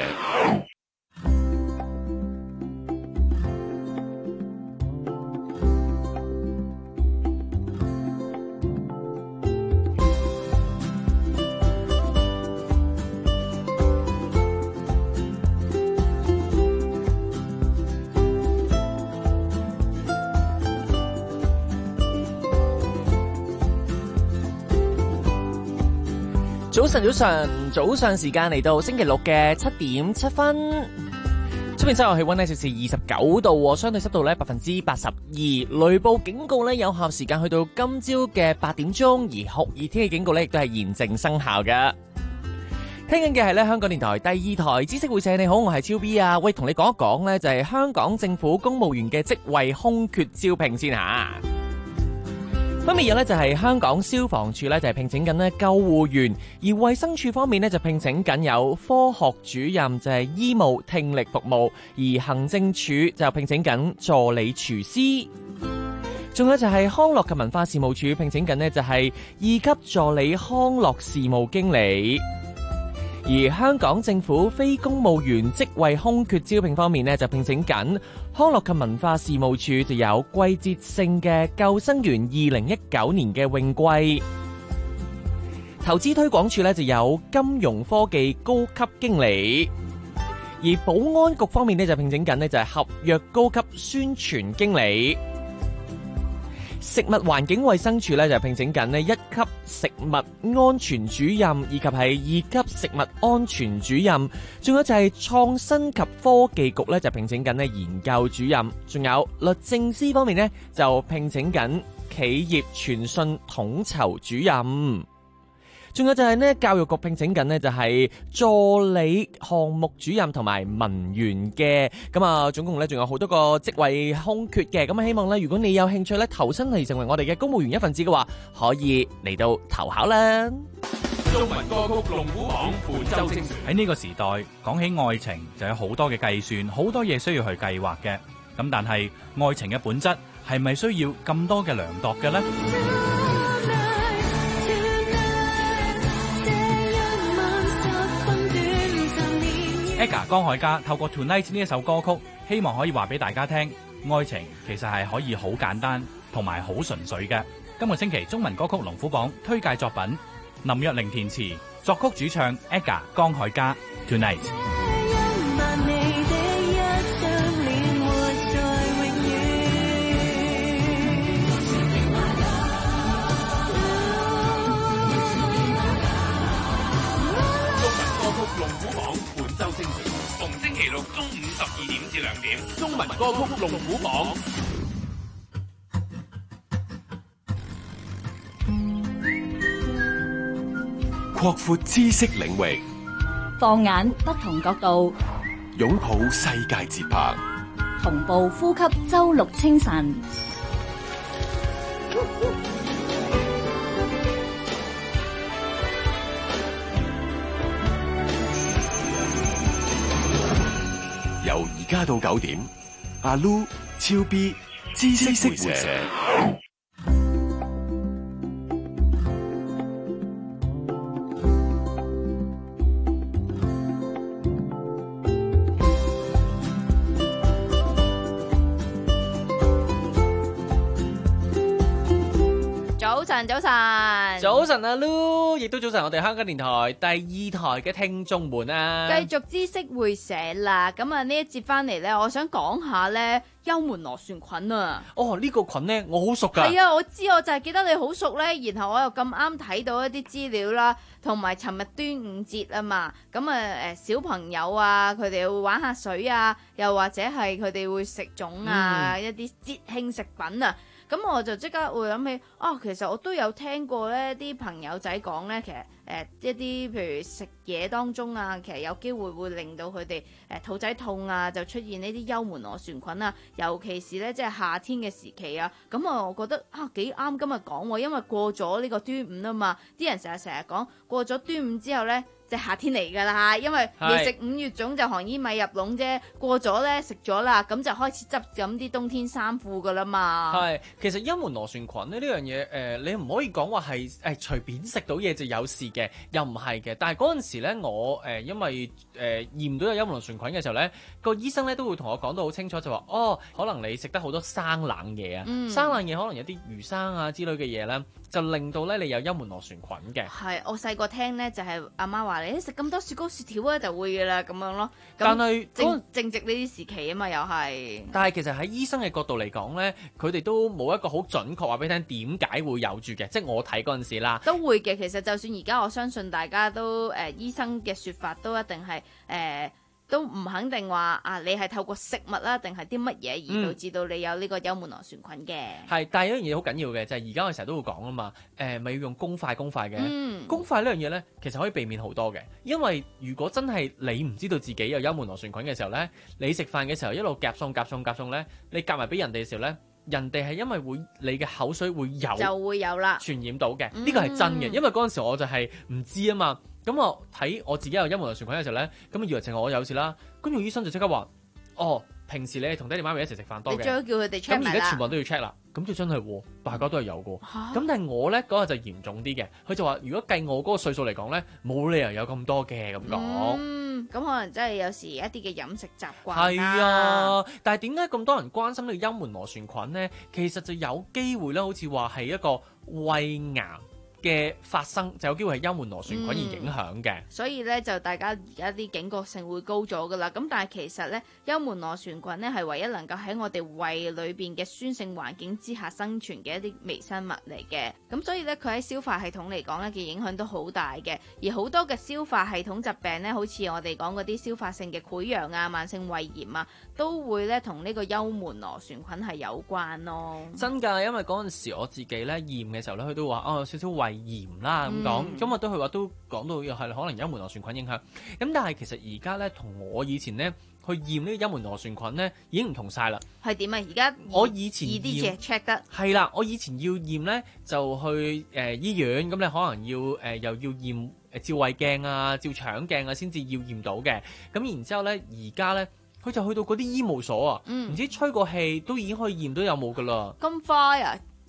早晨，早晨，早上時間嚟到星期六嘅七點七分。出面室外氣溫呢攝氏二十九度，相對濕度呢百分之八十二。雷暴警告呢有效時間去到今朝嘅八點鐘，而酷熱天氣警告呢亦都係現正生效嘅。聽緊嘅係呢香港電台第二台知識會社，你好，我係超 B 啊。喂，同你講一講呢就係香港政府公務員嘅職位空缺招聘先吓。分別有咧就係香港消防處咧就係聘請緊咧救護員，而衛生署方面咧就聘請緊有科學主任，就係醫務聽力服務，而行政署就聘請緊助理廚師。仲有就係康樂及文化事務署聘請緊呢就係二級助理康樂事務經理。而香港政府非公務員職位空缺招聘方面呢，就聘請緊康樂及文化事務處就有季節性嘅救生員二零一九年嘅泳季，投資推廣處呢就有金融科技高級經理，而保安局方面呢，就聘請緊呢就係合約高級宣傳經理。食物環境衛生署咧就聘請緊呢一級食物安全主任，以及係二級食物安全主任，仲有就係創新及科技局咧就聘請緊呢研究主任，仲有律政司方面呢就聘請緊企業傳訊統籌主任。仲有就係呢教育局聘請緊呢就係助理項目主任同埋文員嘅，咁啊總共咧仲有好多個職位空缺嘅，咁啊希望咧如果你有興趣咧投身嚟成為我哋嘅公務員一份子嘅話，可以嚟到投考啦。 中文歌曲龍虎榜伴奏精選。喺呢個時代，講起愛情就有好多嘅計算，好多嘢需要去計劃嘅。咁但係愛情嘅本質係咪需要咁多嘅量度嘅呢？ Aga 江海嘉透過 Tonight 呢一首歌曲，希望可以話俾大家聽，愛情其實係可以好簡單同埋好純粹嘅。今個星期中文歌曲龍虎榜推介作品，林若寧填詞，作曲主唱 Aga 江海嘉 Tonight。 龍虎榜本周星期，逢星期六中午十二點至兩點，中文歌曲龍虎榜，擴闊知識領域， 放眼不同角度， 擁抱世界節拍， 同步呼吸周六清晨。 由而家到九點，阿 Lu 超 B 知識會社。 早晨，早晨， 早晨啊 Lu， 亦都早晨我哋香港電台第二台嘅聽眾們啊！ 繼續知識會社啦，咁啊呢一節翻嚟咧，我想講下咧幽門螺旋菌啊！ 哦，呢、這個菌咧我好熟噶。 係啊，我知，我就係記得你好熟咧，然後我又咁啱睇到一啲資料啦，同埋尋日端午節啊嘛，咁啊誒小朋友啊，佢哋會玩下水啊，又或者係佢哋會食粽啊，嗯、一啲節慶食品啊。咁我就即刻會諗起，啊，其實我都有聽過咧，啲朋友仔講咧，其實誒、呃、一啲譬如食嘢當中啊，其實有機會會令到佢哋誒肚仔痛啊，就出現呢啲幽門螺旋菌啊，尤其是咧即係夏天嘅時期啊。咁啊，我覺得啊幾啱今日講喎，因為過咗呢個端午啊嘛，啲人成日成日講過咗端午之後咧，即係夏天嚟㗎啦，因為未食五月粽就寒衣米入籠啫，過咗咧食咗啦，咁就開始執緊啲冬天衫褲㗎啦嘛。 係，其實幽門螺旋菌咧呢樣嘢，誒、呃、你唔可以講話係誒隨便食到嘢就有事嘅，又唔係嘅。但係嗰陣時咧，我誒、呃、因為誒、呃、驗到有幽門螺旋菌嘅時候咧，個醫生咧都會同我講到好清楚，就話哦，可能你食得好多生冷嘢啊，嗯、生冷嘢可能有啲魚生啊之類嘅嘢咧，就令到咧你有幽門螺旋菌嘅。 係，我細個聽咧就係阿媽話你食咁多雪糕雪條啊就會嘅啦咁樣咯。 但係正正值呢啲時期啊嘛，又係。 但係其實喺醫生嘅角度嚟講咧，佢哋都冇一個好準確話俾你聽點解會有住嘅，即係我睇嗰陣時啦。 都會嘅，其實就算而家我相信大家都誒、呃、醫生嘅説法都一定係誒。呃都唔肯定話啊，你係透過食物啦，定係啲乜嘢而導致到你有呢個幽門螺旋菌嘅？係、 嗯，但係有一樣嘢好緊要嘅，就係而家我成日都會講啊嘛，誒、呃、咪要用公筷公筷嘅。嗯、公筷呢樣嘢咧，其實可以避免好多嘅，因為如果真係你唔知道自己有幽門螺旋菌嘅時候咧，你食飯嘅時候一路夾餸夾餸夾餸咧，你夾埋俾人哋嘅時候咧，人哋係因為會你嘅口水會有就會有啦， 傳染到嘅，呢個係真嘅，因為嗰陣時我就係唔知啊嘛。咁我睇我自己有幽門螺旋菌嘅時候咧，咁以為淨係我有事啦。跟住醫生就即刻話：哦，平時你係同爹哋媽咪一齊食飯多嘅， 你最好叫佢哋 check 埋啦。 咁而家全部人都要 check 啦。咁就真係喎，大家都係有嘅。咁、啊、但係我咧嗰日就嚴重啲嘅，佢就話：如果計我嗰個歲數嚟講咧，冇理由有咁多嘅咁講。 嗯，咁可能真係有時一啲嘅飲食習慣。 係啊，但係點解咁多人關心呢個幽門螺旋菌咧？其實就有機會咧，好似話係一個胃癌嘅發生就有機會係幽門螺旋菌而影響嘅、嗯， 所以咧就大家而家啲警覺性會高咗噶啦。咁但係其實咧，幽門螺旋菌咧係唯一能夠喺我哋胃裏邊嘅酸性環境之下生存嘅一啲微生物嚟嘅。咁所以咧，佢喺消化系統嚟講咧嘅影響都好大嘅。而好多嘅消化系統疾病咧，好似我哋講嗰啲消化性嘅潰瘍啊、慢性胃炎啊，都會咧同呢個幽門螺旋菌係有關咯。 真㗎，因為嗰陣時我自己咧驗嘅時候咧，佢都話哦有少少胃炎啦咁講，咁我都佢話都講到又係可能幽門螺旋菌影響。咁但係其實而家咧同我以前咧去驗呢個幽門螺旋菌咧已經唔同晒啦。 係點啊？而家我以前易啲嘅 check 得係啦，我以前要驗咧就去誒、呃、醫院，咁你可能要誒、呃、又要驗誒照胃鏡啊、照腸鏡啊先至要驗到嘅。咁然之後咧而家咧佢就去到嗰啲醫務所啊，唔、嗯、知吹個氣都已經可以驗到有冇噶啦。 咁快啊！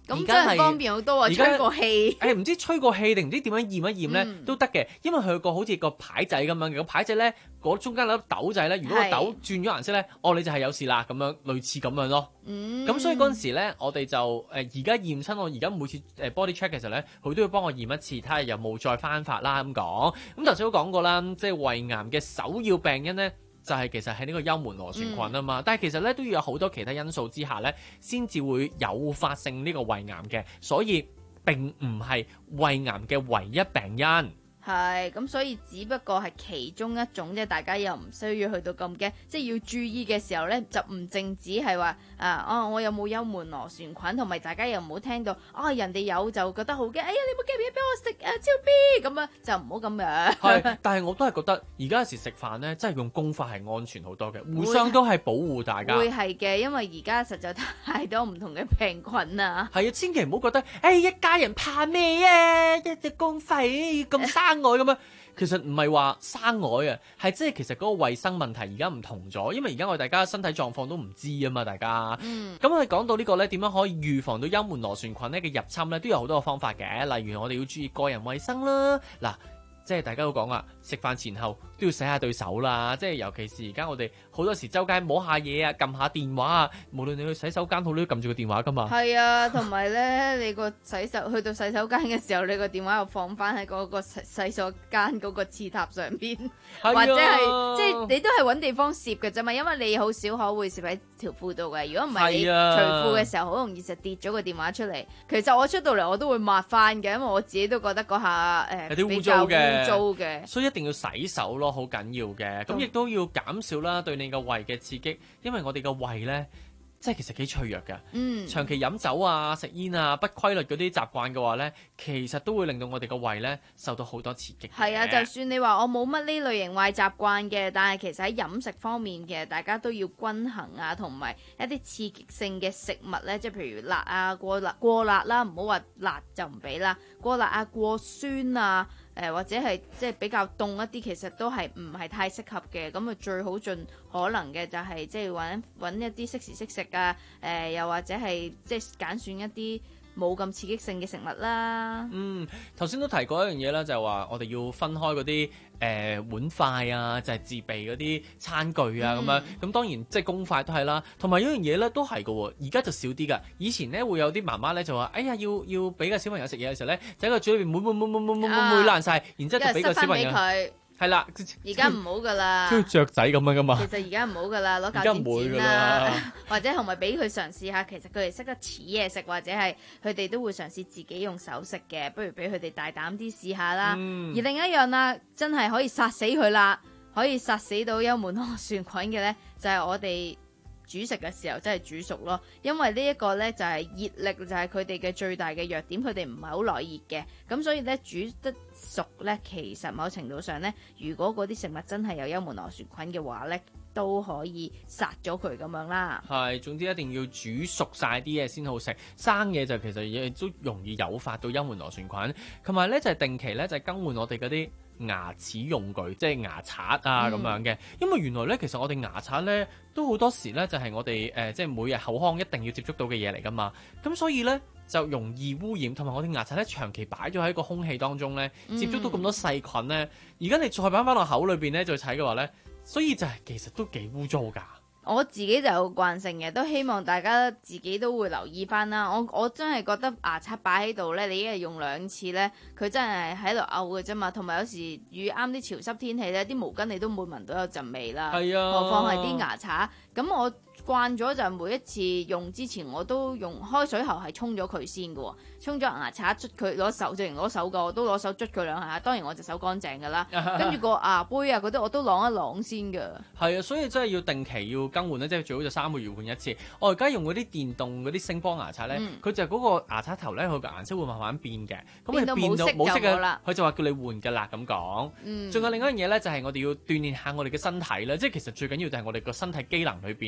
咁真係方便好多啊！吹個氣， 誒唔知吹個氣定唔知點樣驗一驗咧、嗯、都得嘅，因為佢個好似個牌仔咁樣嘅，個牌仔咧嗰中間粒豆仔咧，如果個豆轉咗顏色咧，哦你就係有事啦咁樣，類似咁樣咯。嗯，咁所以嗰陣時咧，我哋就誒而家驗親我而家每次誒 body check 嘅時候咧，佢都要幫我驗一次，睇下有冇再翻發啦咁講。咁頭先都講過啦，即係胃癌嘅首要病因咧。就係其實係呢個幽門螺旋菌啊嘛，嗯、但係其實咧都要有好多其他因素之下咧，先至會誘發性呢個胃癌嘅，所以並唔係胃癌嘅唯一病因。 係咁，所以只不過係其中一種啫，大家又唔需要去到咁驚，即係要注意嘅時候咧，就唔淨止係話啊，哦，我有冇幽門螺旋菌，同埋大家又唔好聽到啊，人哋有就覺得好驚，哎呀，你冇寄嘢俾我食啊，超 B 咁樣就唔好咁樣。 係，但係我都係覺得而家有時食飯咧，真係用公筷係安全好多嘅，互相都係保護大家。 會係嘅，因為而家實在太多唔同嘅病菌啊。 係啊，千祈唔好覺得，誒、哎、一家人怕咩啊，一隻公筷咁生外咁樣。其實唔係話生外啊，係即係其實嗰個衛生問題而家唔同咗，因為而家我哋大家身體狀況都唔知啊嘛，大家。嗯。咁我哋講到呢個咧，點樣可以預防到幽門螺旋菌咧嘅入侵咧，都有好多個方法嘅。例如我哋要注意個人衛生啦，嗱。即係大家都講啊，食飯前後都要洗下對手啦。即係尤其是而家我哋好多時周街摸下嘢啊，撳下電話啊，無論你去洗手間好，你都撳住個電話噶嘛。係啊，同埋咧，你個洗手去到洗手間嘅時候，你個電話又放翻喺嗰個洗洗手間嗰個廁塔上邊，啊、或者係即係你都係揾地方攝嘅啫嘛。因為你好少可會攝喺條褲度嘅。如果唔係你除褲嘅時候，好容易就跌咗個電話出嚟。其實我出到嚟我都會抹翻嘅，因為我自己都覺得嗰下誒、呃、 有啲污糟嘅。 做嘅， 所以一定要洗手咯，好緊要嘅。咁亦都要減少啦，對你個胃嘅刺激，因為我哋個胃呢，即係其實幾脆弱㗎。嗯，長期飲酒啊、食煙啊、不規律嗰啲習慣嘅話呢，其實都會令到我哋個胃呢受到好多刺激。 係啊，就算你話我冇乜呢類型壞習慣嘅，但係其實喺飲食方面嘅，大家都要均衡啊，同埋一啲刺激性嘅食物呢，即係譬如辣啊、過辣過辣啦，唔好話辣就唔俾啦，過辣啊、過酸啊。誒、呃、或者係即係比較凍一啲，其實都係唔係太適合嘅。咁啊最好盡可能嘅就係即係揾揾一啲適時適食啊。誒、呃、又或者係即係揀選一啲冇咁刺激性嘅食物啦。 嗯，頭先都提過一樣嘢啦，就係話我哋要分開嗰啲誒碗筷啊，就係、是、自備嗰啲餐具啊咁、嗯、樣。咁當然即係公筷都係啦。同埋有一樣嘢咧都係嘅喎，而家就少啲㗎。以前咧會有啲媽媽咧就話：哎呀，要要俾個小朋友食嘢嘅時候咧，就喺個嘴裏邊滿滿滿滿滿滿滿爛晒，然之後就俾個小朋友。係啦， 而家唔好噶啦， 好似雀仔咁樣噶嘛。 其實而家唔好噶啦，攞鉸剪剪啦，或者同埋俾佢嘗試下。其實佢哋識得似嘢食，或者係佢哋都會嘗試自己用手食嘅。不如俾佢哋大膽啲試下啦。嗯、而另一樣啦，真係可以殺死佢啦，可以殺死到幽門螺旋菌嘅咧，就係、是、我哋煮食嘅時候真係煮熟咯，因為呢一個呢就係熱力就係佢哋嘅最大嘅弱點，佢哋唔係好耐熱嘅，咁所以呢，煮得熟呢，其實某程度上呢，如果嗰啲食物真係有幽門螺旋菌嘅話呢，都可以殺咗佢咁樣啦。係，總之一定要煮熟晒啲嘢先好食，生嘢就其實亦都容易誘發到幽門螺旋菌，同埋呢，就係定期呢，就係更換我哋嗰啲牙齒用具，即係牙刷啊咁、嗯、樣嘅，因為原來咧，其實我哋牙刷咧都好多時咧就係我哋誒、呃、即係每日口腔一定要接觸到嘅嘢嚟噶嘛，咁所以咧就容易污染，同埋我哋牙刷咧長期擺咗喺個空氣當中咧，接觸到咁多細菌咧，而家、嗯、你再擺翻落口裏邊咧再睇嘅話咧，所以就係其實都幾污糟噶。我自己就有慣性嘅，都希望大家自己都會留意翻啦。我我真係覺得牙刷擺喺度咧，你一日用兩次咧，佢真係喺度嘔嘅啫嘛。同埋有，有時遇啱啲潮濕天氣咧，啲毛巾你都會聞到有陣味啦。係啊，何況係啲牙刷。咁我慣咗就每一次用之前我都用開水喉係沖咗佢先嘅喎，沖咗牙刷捽佢攞手，直情攞手㗎，我都攞手捽佢兩下。當然我隻手乾淨㗎啦，跟住個牙杯啊嗰啲我都啷一啷先㗎。係啊，所以真係要定期要更換咧，即係最好就三個月換一次。我而家用嗰啲電動嗰啲星波牙刷咧，佢、嗯、就係嗰個牙刷頭咧，佢個顏色會慢慢變嘅。咁變到冇色就冇啦。佢就話叫你換㗎啦咁講。仲、嗯、有另一樣嘢咧，就係我哋要鍛鍊下我哋嘅身體咧，即係其實最緊要就係我哋個身體機能裏邊咧。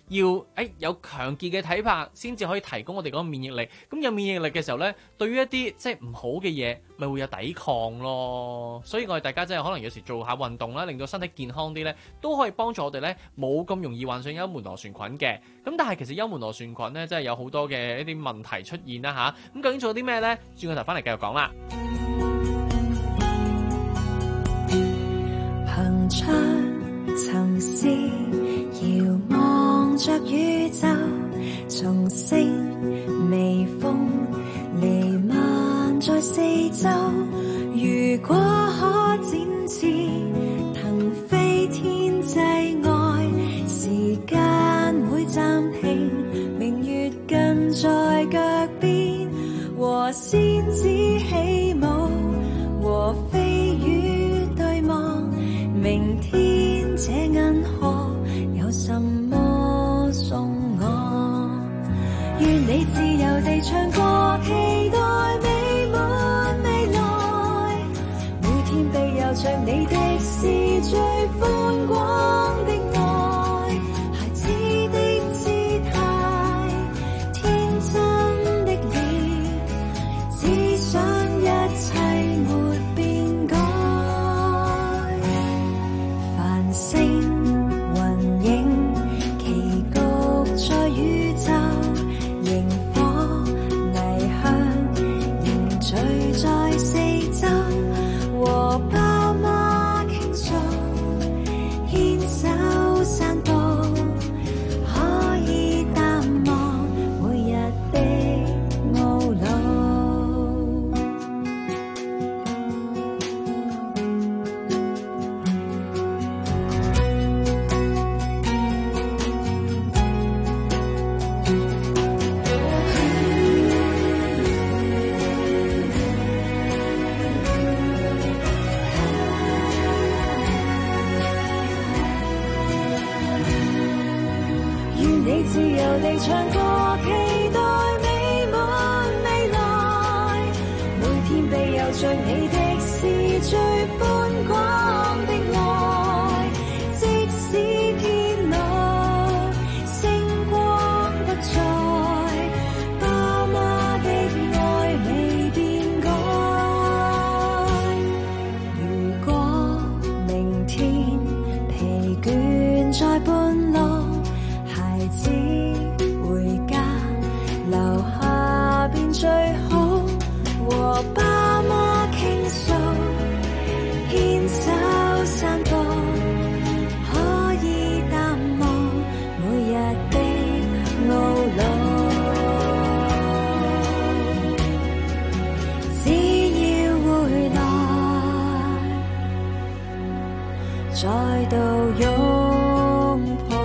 要誒、哎、有強健嘅體魄先至可以提供我哋嗰個免疫力。咁有免疫力嘅時候咧，對於一啲即係唔好嘅嘢，咪會有抵抗咯。所以我哋大家真係可能有時做下運動啦，令到身體健康啲咧，都可以幫助我哋咧冇咁容易患上幽門螺旋菌嘅。咁但係其實幽門螺旋菌咧，真係有好多嘅一啲問題出現啦吓，咁究竟做啲咩咧？轉個頭翻嚟繼續講啦。 憑着沉思遙望着宇宙，從星微風彌漫在四周。如果可展翅騰飛天際外，時間會暫停，明月近在腳邊，和仙子起舞，和飛魚對望。明天這銀河有什麼送我？願你自由地唱歌，期待美滿未來。每天被悠着你的是最寬廣的愛，孩子的姿態，天真的臉，只想一切沒變改。星雲影旗局在宇宙，螢火泥香凝聚在四周，和爸媽傾訴，牽手散步，可以淡忘每日的懊惱。你自由地唱歌，期待美滿未來。每天被悠着你的是最寬廣的愛，即使天路星光不再，爸媽的愛未變改。如果明天疲倦在半路，孩子回家留下便最好，和爸媽傾訴，牽手散步，可以淡忘每日的懊惱。只要回來，再度擁抱。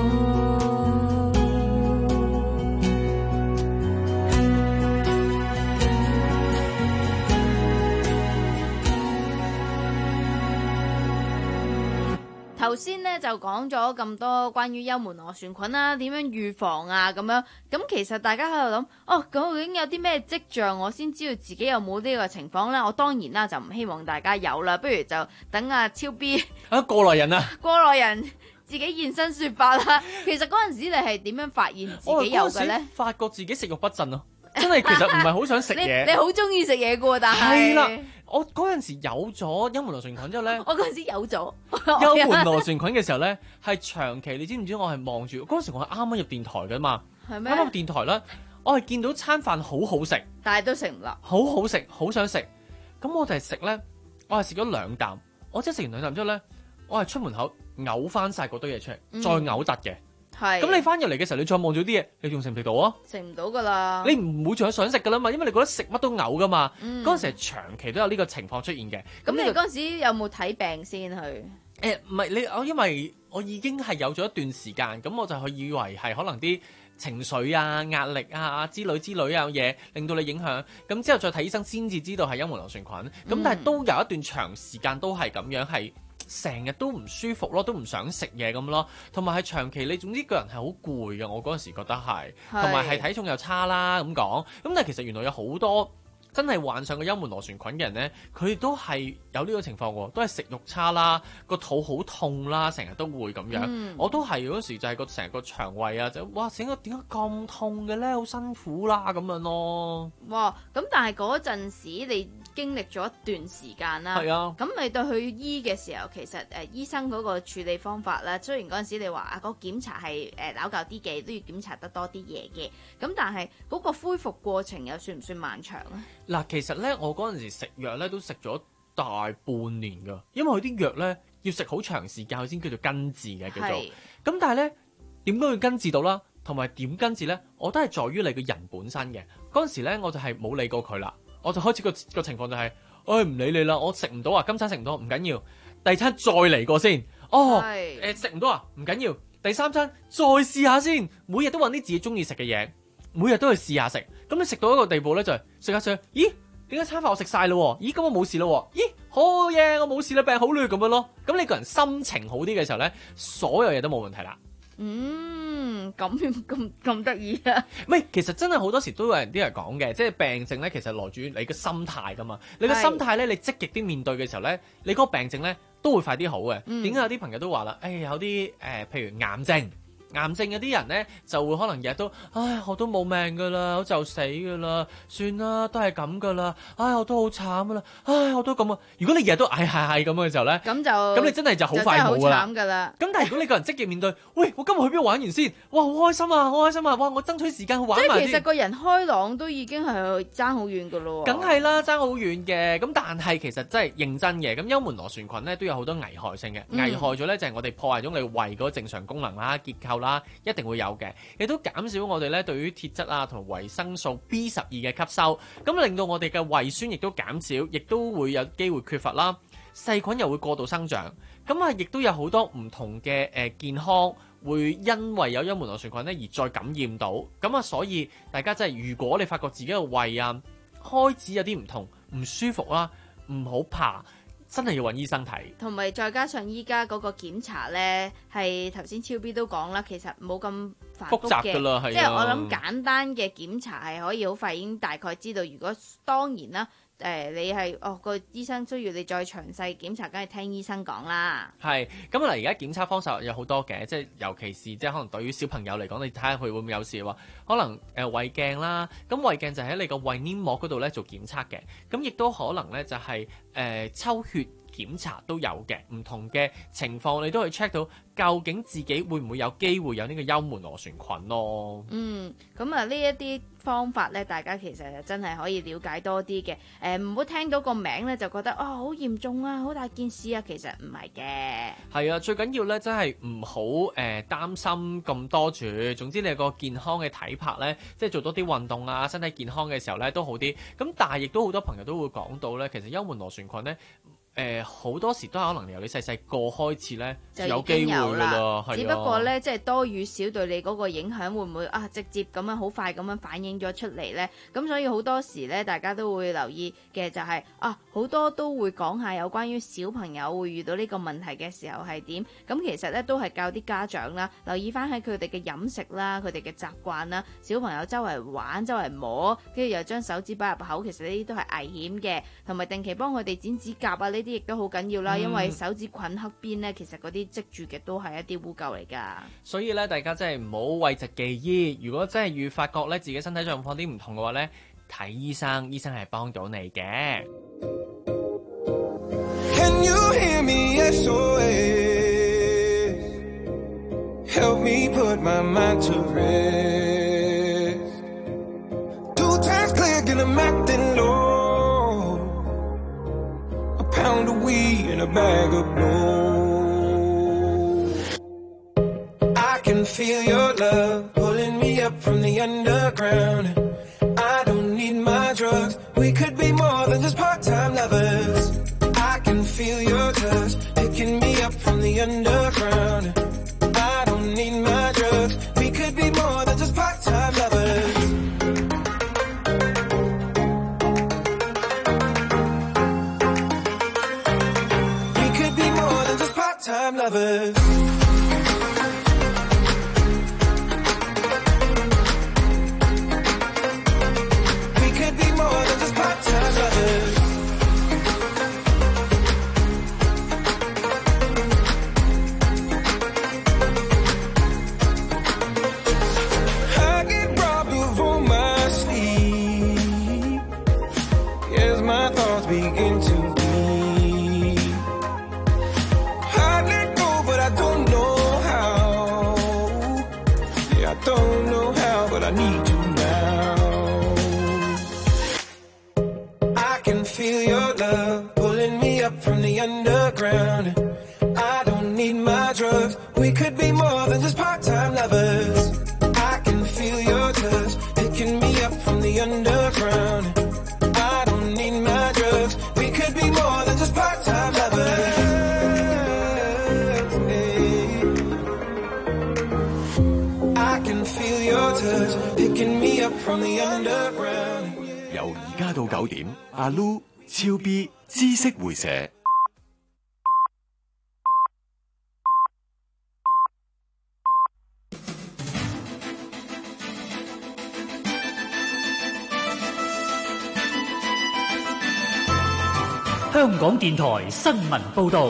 頭先咧就講咗咁多關於幽門螺旋菌啦，點樣預防啊咁樣。咁其實大家喺度諗，哦，究竟有啲咩跡象我先知道自己有冇呢個情況咧？我當然啦就唔希望大家有啦，不如就等阿超 B 啊過來人啊，過來人自己現身說法啦。其實嗰陣時你係點樣發現自己有嘅咧？ 發覺自己食慾不振咯，真係其實唔係好想食嘢。 你好中意食嘢嘅喎，但係係啦。我嗰陣時有咗幽門螺旋菌之後咧， 我嗰陣時有咗幽門螺旋菌嘅時候咧，係長期，你知唔知我係望住嗰陣時我係啱啱入電台㗎嘛， 係咩？ 啱啱入電台啦，我係見到餐飯好好食， 但係都食唔落， 好好食，好想食，咁我就係食咧，我係食咗兩啖，我即係食完兩啖之後咧，我係出門口嘔翻晒嗰堆嘢出嚟，嗯、再嘔突嘅。係，咁你翻入嚟嘅時候，你再望住啲嘢，你仲食唔食到啊？ 食唔到噶啦， 你唔會仲想食噶啦嘛，因為你覺得食乜都嘔噶嘛。 嗯， 嗰陣時係長期都有呢個情況出現嘅。 咁你嗰陣時有冇睇病先去？ 誒唔係你我，因為我已經係有咗一段時間，咁我就去以為係可能啲情緒啊、壓力啊之類之類啊嘢令到你影響，咁之後再睇醫生先至知道係幽門螺旋菌。咁、嗯、但係都有一段長時間都係咁樣係。成日都唔舒服咯，都唔想食嘢咁咯，同埋係長期你總之個人係好攰嘅，我嗰陣時覺得係，同埋係體重又差啦咁講，咁但係其實原來有好多真係患上個幽門螺旋菌嘅人咧，佢哋都係有呢個情況喎，都係食慾差啦，個肚好痛啦，成日都會咁樣。嗯、我都係嗰時就係個成個腸胃啊，就哇整個點解咁痛嘅咧？好辛苦啦咁樣咯。 哇！咁但係嗰陣時你經歷咗一段時間啦， 係啊。 咁你對佢醫嘅時候，其實誒、呃、醫生嗰個處理方法啦，雖然嗰陣時你話啊、嗰個檢查係誒拗教啲嘅，都要檢查得多啲嘢嘅，咁但係嗰個恢復過程又算唔算漫長啊？嗱， 其實咧，我嗰陣時食藥咧都食咗大半年㗎，因為佢啲藥咧要食好長時間，佢先叫做根治嘅，叫做。咁但係咧點樣去根治到啦？同埋點根治咧？我都係在於你個人本身嘅。嗰陣時咧，我就係冇理過佢啦，我就開始個個情況就係、是，唉、哎、唔理你啦，我食唔到啊，今餐食唔到唔緊要，第餐再嚟過先。哦，誒食唔到啊，唔緊要，第三餐再試下先，每日都揾啲自己中意食嘅嘢。每日都去試下食，咁你食到一個地步咧，就係食下食，咦？點解餐飯我食晒咯？咦？咁我冇事咯？咦？好嘢，我冇事啦，病好啦咁樣咯。咁你個人心情好啲嘅時候咧，所有嘢都冇問題啦。嗯，咁咁咁得意啊！唔係，其實真係好多時都有人啲人講嘅，即係病症咧，其實來自於你嘅心態噶嘛。你嘅心態咧，你積極啲面對嘅時候咧，你嗰個病症咧都會快啲好嘅。點解、嗯、有啲朋友都話啦？誒、哎，有啲誒、呃，譬如癌症。癌症嗰啲人咧，就會可能日日都，唉，我都冇命噶啦，我就死噶啦，算啦，都係咁噶啦，唉，我都好慘噶啦，唉，我都咁啊。如果你日日都唉係係咁嘅時候咧，咁就咁你真係就好快冇噶啦。咁但係如果你個人積極面對，喂，我今日去邊度玩完先？哇，好開心啊，好開心啊！哇，我爭取時間去玩埋。即係其實個人開朗都已經係爭好遠噶咯。梗係啦，爭好遠嘅。咁但係其實真係認真嘅。咁幽門螺旋菌咧都有好多危害性嘅，嗯、危害咗咧就係我哋破壞咗你胃嗰個正常功能啦、結構。啦，一定會有嘅，亦都減少我哋咧對於鐵質啊同維生素 B 十二嘅吸收，咁令到我哋嘅胃酸亦都減少，亦都會有機會缺乏啦。細菌又會過度生長，咁啊亦都有好多唔同嘅誒、呃、健康會因為有幽門螺旋菌咧而再感染到，咁啊所以大家真係如果你發覺自己嘅胃啊開始有啲唔同唔舒服啦，唔好怕。真係要揾醫生睇，同埋再加上依家嗰個檢查呢，係頭先超 B 都講啦，其實冇咁繁複嘅，即係我諗簡單嘅檢查係可以好快已經大概知道。如果當然啦，誒、呃、你係哦個醫生需要你再詳細檢查，梗係聽醫生講啦。係咁啊！而家檢測方式有好多嘅，即係尤其是即係可能對於小朋友嚟講，你睇下佢會唔會有事嘅話，可能誒、呃、胃鏡啦，咁胃鏡就喺你個胃黏膜嗰度咧做檢測嘅，咁亦都可能咧就係、是、誒、呃、抽血檢查都有嘅，唔同嘅情況你都可以 check 到究竟自己會唔會有機會有呢個幽門螺旋菌咯。嗯，咁啊呢一啲方法咧，大家其實真係可以了解多啲嘅。誒唔好聽到個名咧就覺得啊好、哦、嚴重啊，好大件事啊，其實唔係嘅。係啊，最緊要咧真係唔好誒擔心咁多住。總之你個健康嘅體魄咧，即係做多啲運動啊，身體健康嘅時候咧都好啲。咁但係亦都好多朋友都會講到咧，其實幽門螺旋菌咧。誒好、呃、多時都係可能由你細細個開始咧就有機會㗎啦，只不過咧即係多與少對你嗰個影響會唔會啊直接咁樣好快咁樣反映咗出嚟咧？咁所以好多時咧大家都會留意嘅就係、是、啊好多都會講下有關於小朋友會遇到呢個問題嘅時候係點。咁其實咧都係教啲家長啦，留意翻喺佢哋嘅飲食啦、佢哋嘅習慣啦。小朋友周圍玩、周圍摸，跟住又將手指擺入口，其實呢啲都係危險嘅。同埋定期幫佢哋剪指甲啊，呢啲亦都好緊要啦，因為手指菌黑邊咧，其實嗰啲積住嘅都係一啲污垢嚟噶。所以咧，大家真係唔好諱疾忌醫。如果真係遇發覺咧自己身體狀況啲唔同嘅話咧，睇醫生，醫生係幫到你嘅。Can you hear me? S O S Help me put my mind to rest. Two times clear, get them acting low.Pound of weed and a bag of gold. I can feel your love pulling me up from the underground. I don't need my drugs. We could be more than just part-time lovers. I can feel your touch picking me up from the underground. I don't need my drugs. We could be more than just part-time lovers.Time lovers. We could be more than just part-time drowning. I don't need my drugs. We could be more than just part-time lovers. I can feel your touch picking me up from the underground. I don't need my drugs. We could be more than just part-time lovers. I can feel your touch picking me up from the underground. 由而家到九點，阿 Lu、超 B、知識會社。 香港電台新聞報導。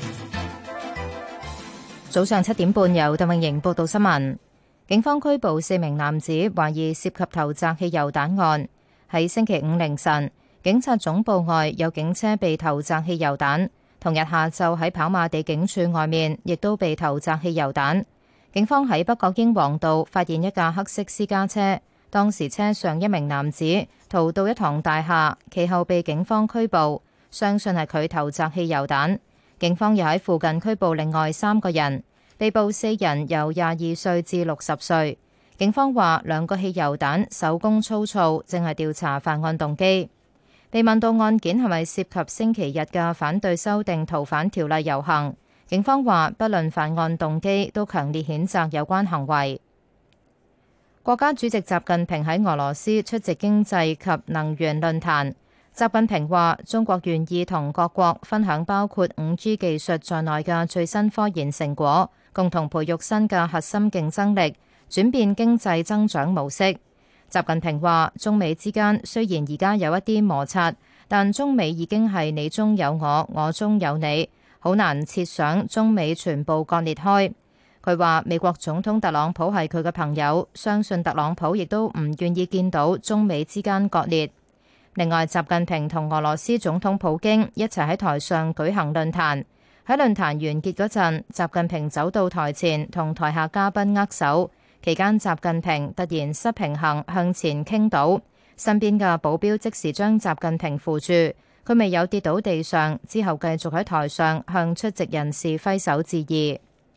早上七點半，由鄧穎瑩報道新聞。警方拘捕四名男子，懷疑涉及投擲汽油彈案。喺星期五凌晨，警察總部外有警車被投擲汽油彈。同日下晝喺跑馬地警署外面，亦都被投擲汽油彈。警方喺北角英皇道發現一架黑色私家車，當時車上一名男子逃到一幢大廈，其後被警方拘捕，相信係佢投擲汽油彈。警方又喺附近拘捕另外三個人，被捕四人由廿二歲至六十歲。警方話兩個汽油彈手工粗糙，正係調查犯案動機。被問到案件係咪涉及星期日嘅反對修訂逃犯條例遊行，警方話不論犯案動機，都強烈譴責有關行為。國家主席習近平喺俄羅斯出席經濟及能源論壇。習近平話中國願意同各國分享包括五 G 技術在內嘅最新科研成果，共同培育新嘅核心競爭力，轉變經濟增長模式。習近平話中美之間雖然而家有一啲摩擦，但中美已經係你中有我，我中有你，好難設想中美全部割裂開。佢話美國總統特朗普係佢嘅朋友，相信特朗普亦都唔願意見到中美之間割裂。另外，習近平同俄羅斯總統普京一齊喺台上舉行論壇。喺論壇完結嗰陣，習近平走到台前同台下嘉賓握手，期間習近平突然失平衡向前傾倒，身邊嘅保鏢即時將習近平扶住，佢未有跌倒地上，之後繼續喺台上向出席人士揮手致意。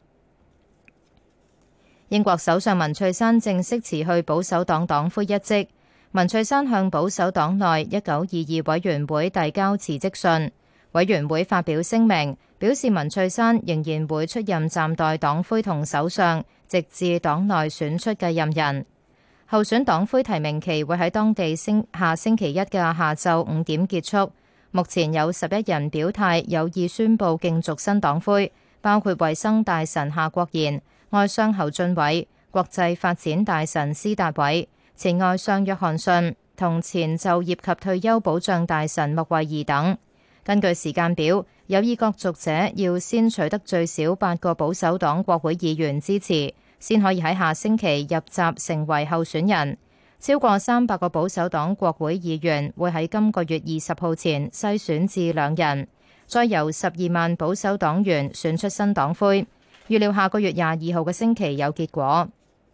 英國首相文翠珊正式辭去保守黨黨魁一職。文翠珊向保守黨內一九二二委員會遞交辭職信，委員會發表聲明，表示文翠珊仍然會出任暫代黨魁同首相，直至黨內選出繼任人。候選黨魁提名期會喺當地星下星期一嘅下晝五點結束。目前有十一人表態有意宣布競逐新黨魁，包括衛生大臣夏國賢、外相侯俊偉、國際發展大臣施達偉、前外相約翰遜同前就業及退休保障大臣穆惠儀等。根據時間表，有意角逐者要先取得最少八個保守黨國會議員支持，先可以喺下星期入閘成為候選人。超過三百個保守黨國會議員會喺今個月二十號前篩選至兩人，再由十二萬保守黨員選出新黨魁。預料下個月廿二號嘅星期有結果。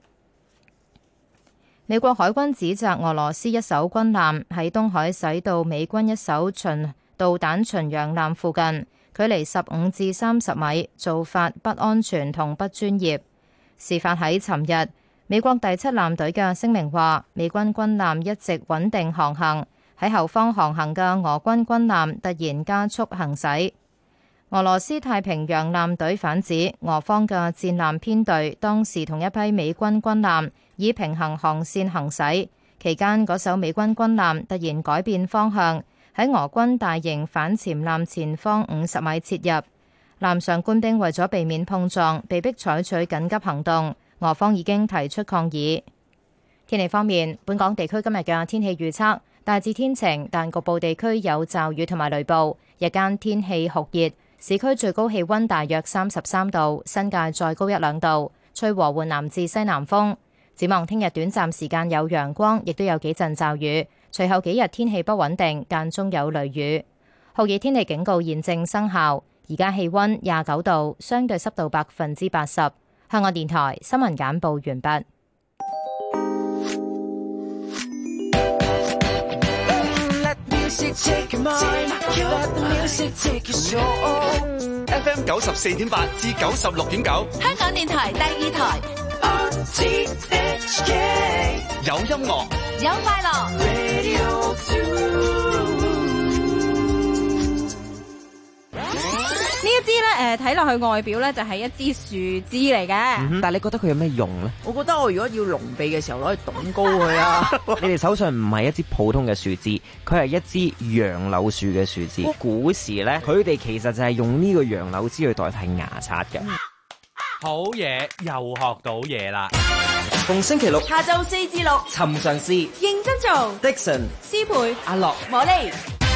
美國海軍指責俄羅斯一艘軍艦喺東海駛到美軍一艘巡導彈巡洋艦附近，距離十五至三十米，做法不安全同不專業。事發喺尋日，美國第七艦隊嘅聲明話，美軍軍艦一直穩定航行，喺後方航行嘅俄軍軍艦突然加速行駛。俄羅斯太平洋艦隊反指，俄方嘅戰艦編隊當時同一批美軍軍艦以平行航線行駛，期間嗰艘美軍軍艦突然改變方向，喺俄軍大型反潛艦前方五十米切入。艦上官兵為咗避免碰撞，被迫採取緊急行動，俄方已經提出抗議。天氣方面，本港地區今日嘅天氣預測大致天晴，但局部地區有驟雨同埋雷暴，日間天氣酷熱。市區最高氣溫大約三十三度，新界再高一兩度，吹和緩南至西南風。展望聽日短暫時間有陽光，亦都有幾陣驟雨，隨後幾日天氣不穩定，間中有雷雨。酷熱天氣警告現正生效，而家氣溫廿九度，相對濕度百分之八十。香港電台新聞簡報完畢。 Music take your mind, let the music take your soul. M 九十四點八至九十六點九， 香港電台第二台。 R T H K 有音樂， 有快樂。 Radio two。 呢一支咧，誒睇落去外表咧就係一支樹枝嚟嘅、 嗯，但係你覺得佢有咩用咧？ 我覺得我如果要隆鼻嘅時候攞去棟高佢啊！ 你哋手上唔係一支普通嘅樹枝，佢係一支楊柳樹嘅樹枝。古時咧，佢哋其實就係用呢個楊柳枝去代替牙刷嘅。 好嘢，又學到嘢啦！ 逢星期六下晝四至六， 尋常事認真做。 Dixon、 思培、 阿樂、 茉莉。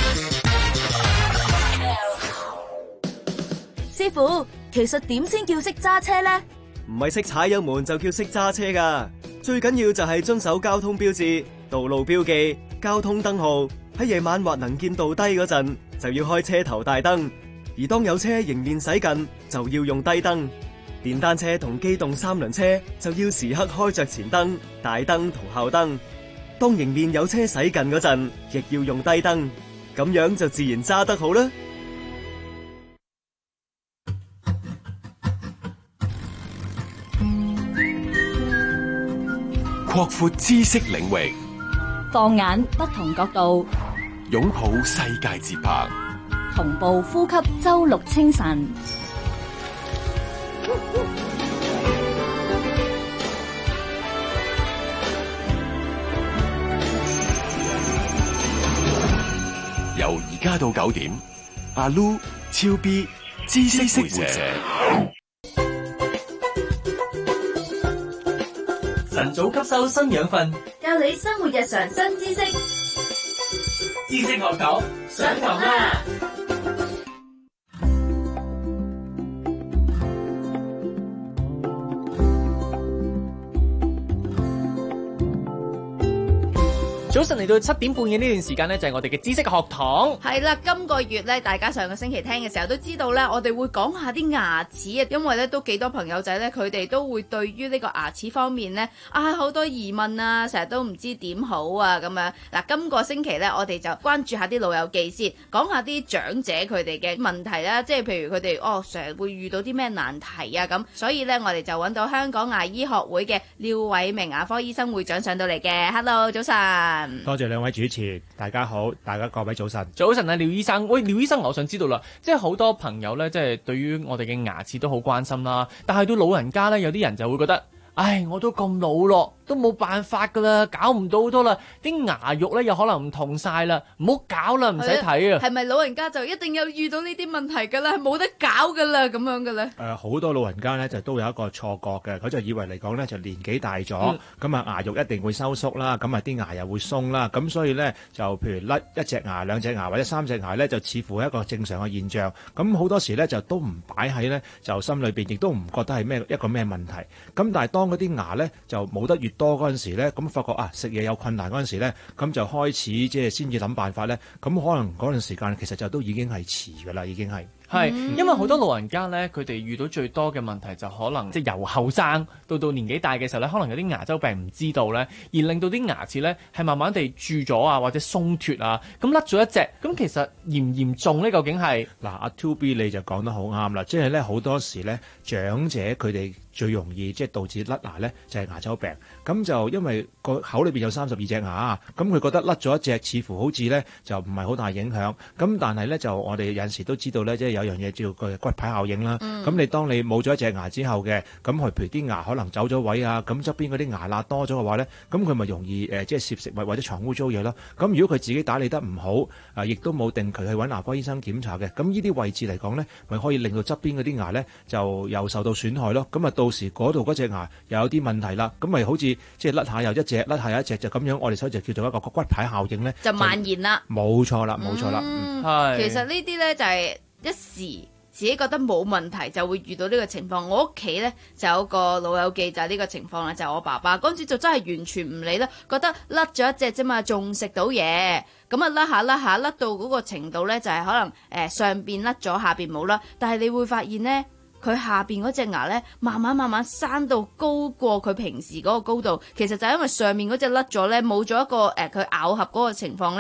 師傅，其實點先叫識揸車呢？ 唔係識踩油門就叫識揸車噶，最緊要就係遵守交通標誌、道路標記、交通燈號。喺夜晚或能見度低嗰陣，就要開車頭大燈；而當有車迎面駛近，就要用低燈。電單車同機動三輪車就要時刻開着前燈、大燈同後燈。當迎面有車駛近嗰陣，亦要用低燈，咁樣就自然揸得好啦。 擴闊知識領域， 放眼不同角度， 擁抱世界節拍， 同步呼吸周六清晨。 由而家到九點，阿 Lu、超 B、知識活者。 晨早吸收新養分， 教你生活日常新知識。 知識學堂上堂啦！ 早晨嚟到七點半嘅呢段時間呢，就係我哋嘅知識學堂。 係啦，今個月咧，大家上個星期聽嘅時候都知道咧，我哋會講下啲牙齒啊，因為咧都幾多朋友仔咧，佢哋都會對於呢個牙齒方面咧啊好多疑問啊，成日都唔知點好啊咁樣。嗱，今個星期咧，我哋就關注下啲老友記先，講下啲長者佢哋嘅問題啦，即係譬如佢哋哦成日會遇到啲咩難題啊咁。所以咧，我哋就揾到香港牙醫學會嘅廖偉明牙科醫生會長上到嚟嘅。Hello，早晨。 多謝兩位主持，大家好，大家各位早晨。 早晨啊，廖醫生，喂，廖醫生，我想知道啦，即係好多朋友咧，即係對於我哋嘅牙齒都好關心啦，但係到老人家咧，有啲人就會覺得，唉，我都咁老咯，都冇辦法噶啦，搞唔到好多啦，啲牙肉咧又可能唔同晒啦，唔好搞啦，唔使睇啊。 係咪老人家就一定有遇到呢啲問題噶啦，冇得搞噶啦咁樣嘅咧？誒、 呃，好多老人家咧就都有一個錯覺嘅，佢就以為嚟講咧就年紀大咗，咁、嗯、啊牙肉一定會收縮啦，咁啊啲牙又會鬆啦，咁所以咧就譬如甩一隻牙、兩隻牙或者三隻牙咧，就似乎係一個正常嘅現象。咁好多時咧就都唔擺喺咧就心裏邊，亦都唔覺得係咩一個咩問題。咁但係當嗰啲牙咧就冇得越多嗰陣時咧，咁發覺啊食嘢有困難嗰陣時咧，咁就開始即係先至諗辦法咧，咁可能嗰陣時間其實就都已經係遲㗎啦，已經係。 係，因為好多老人家咧，佢哋遇到最多嘅問題就可能即係由後生到到年紀大嘅時候咧，可能有啲牙周病唔知道咧，而令到啲牙齒咧係慢慢地蛀咗啊，或者鬆脱啊，咁甩咗一隻，咁其實嚴唔嚴重咧？究竟係嗱，阿 two B 你就講得好啱啦，即係咧好多時咧長者佢哋最容易即係導致甩牙咧就係牙周病，咁就因為個口裏邊有三十二隻牙，咁佢覺得甩咗一隻似乎好似咧就唔係好大影響，咁但係咧就我哋有陣時都知道咧，即係有樣嘢叫個骨牌效應啦。咁、嗯、你當你冇咗一隻牙之後嘅，咁佢譬如啲牙可能走咗位啊，咁側邊嗰啲牙罅多咗嘅話咧，咁佢咪容易誒、呃、即係攝食物或者藏污糟嘢咯。咁如果佢自己打理得唔好，啊亦都冇定期去揾牙科醫生檢查嘅，咁呢啲位置嚟講咧，咪可以令到側邊嗰啲牙咧就又受到損害咯。咁啊到時嗰度嗰隻牙又有啲問題啦，咁咪好似即係甩下又一隻，甩下又一隻就咁樣，我哋所以就叫做一個骨牌效應咧， 就蔓延啦。 冇錯啦，冇錯啦。 嗯， 係。 其實呢啲咧就係一時自己覺得冇問題就會遇到呢個情況。我屋企咧就有個老友記就係呢個情況啦，就係我爸爸嗰陣時就真係完全唔理啦，覺得甩咗一隻啫嘛，仲食到嘢，咁啊甩下甩下甩到嗰個程度咧就係可能誒上邊甩咗，下邊冇啦，但係你會發現咧。佢下邊嗰隻牙咧，慢慢慢慢生到高過佢平時嗰個高度，其實就係因為上面嗰隻甩咗咧，冇咗一個誒佢、呃、咬合嗰個情況咧，佢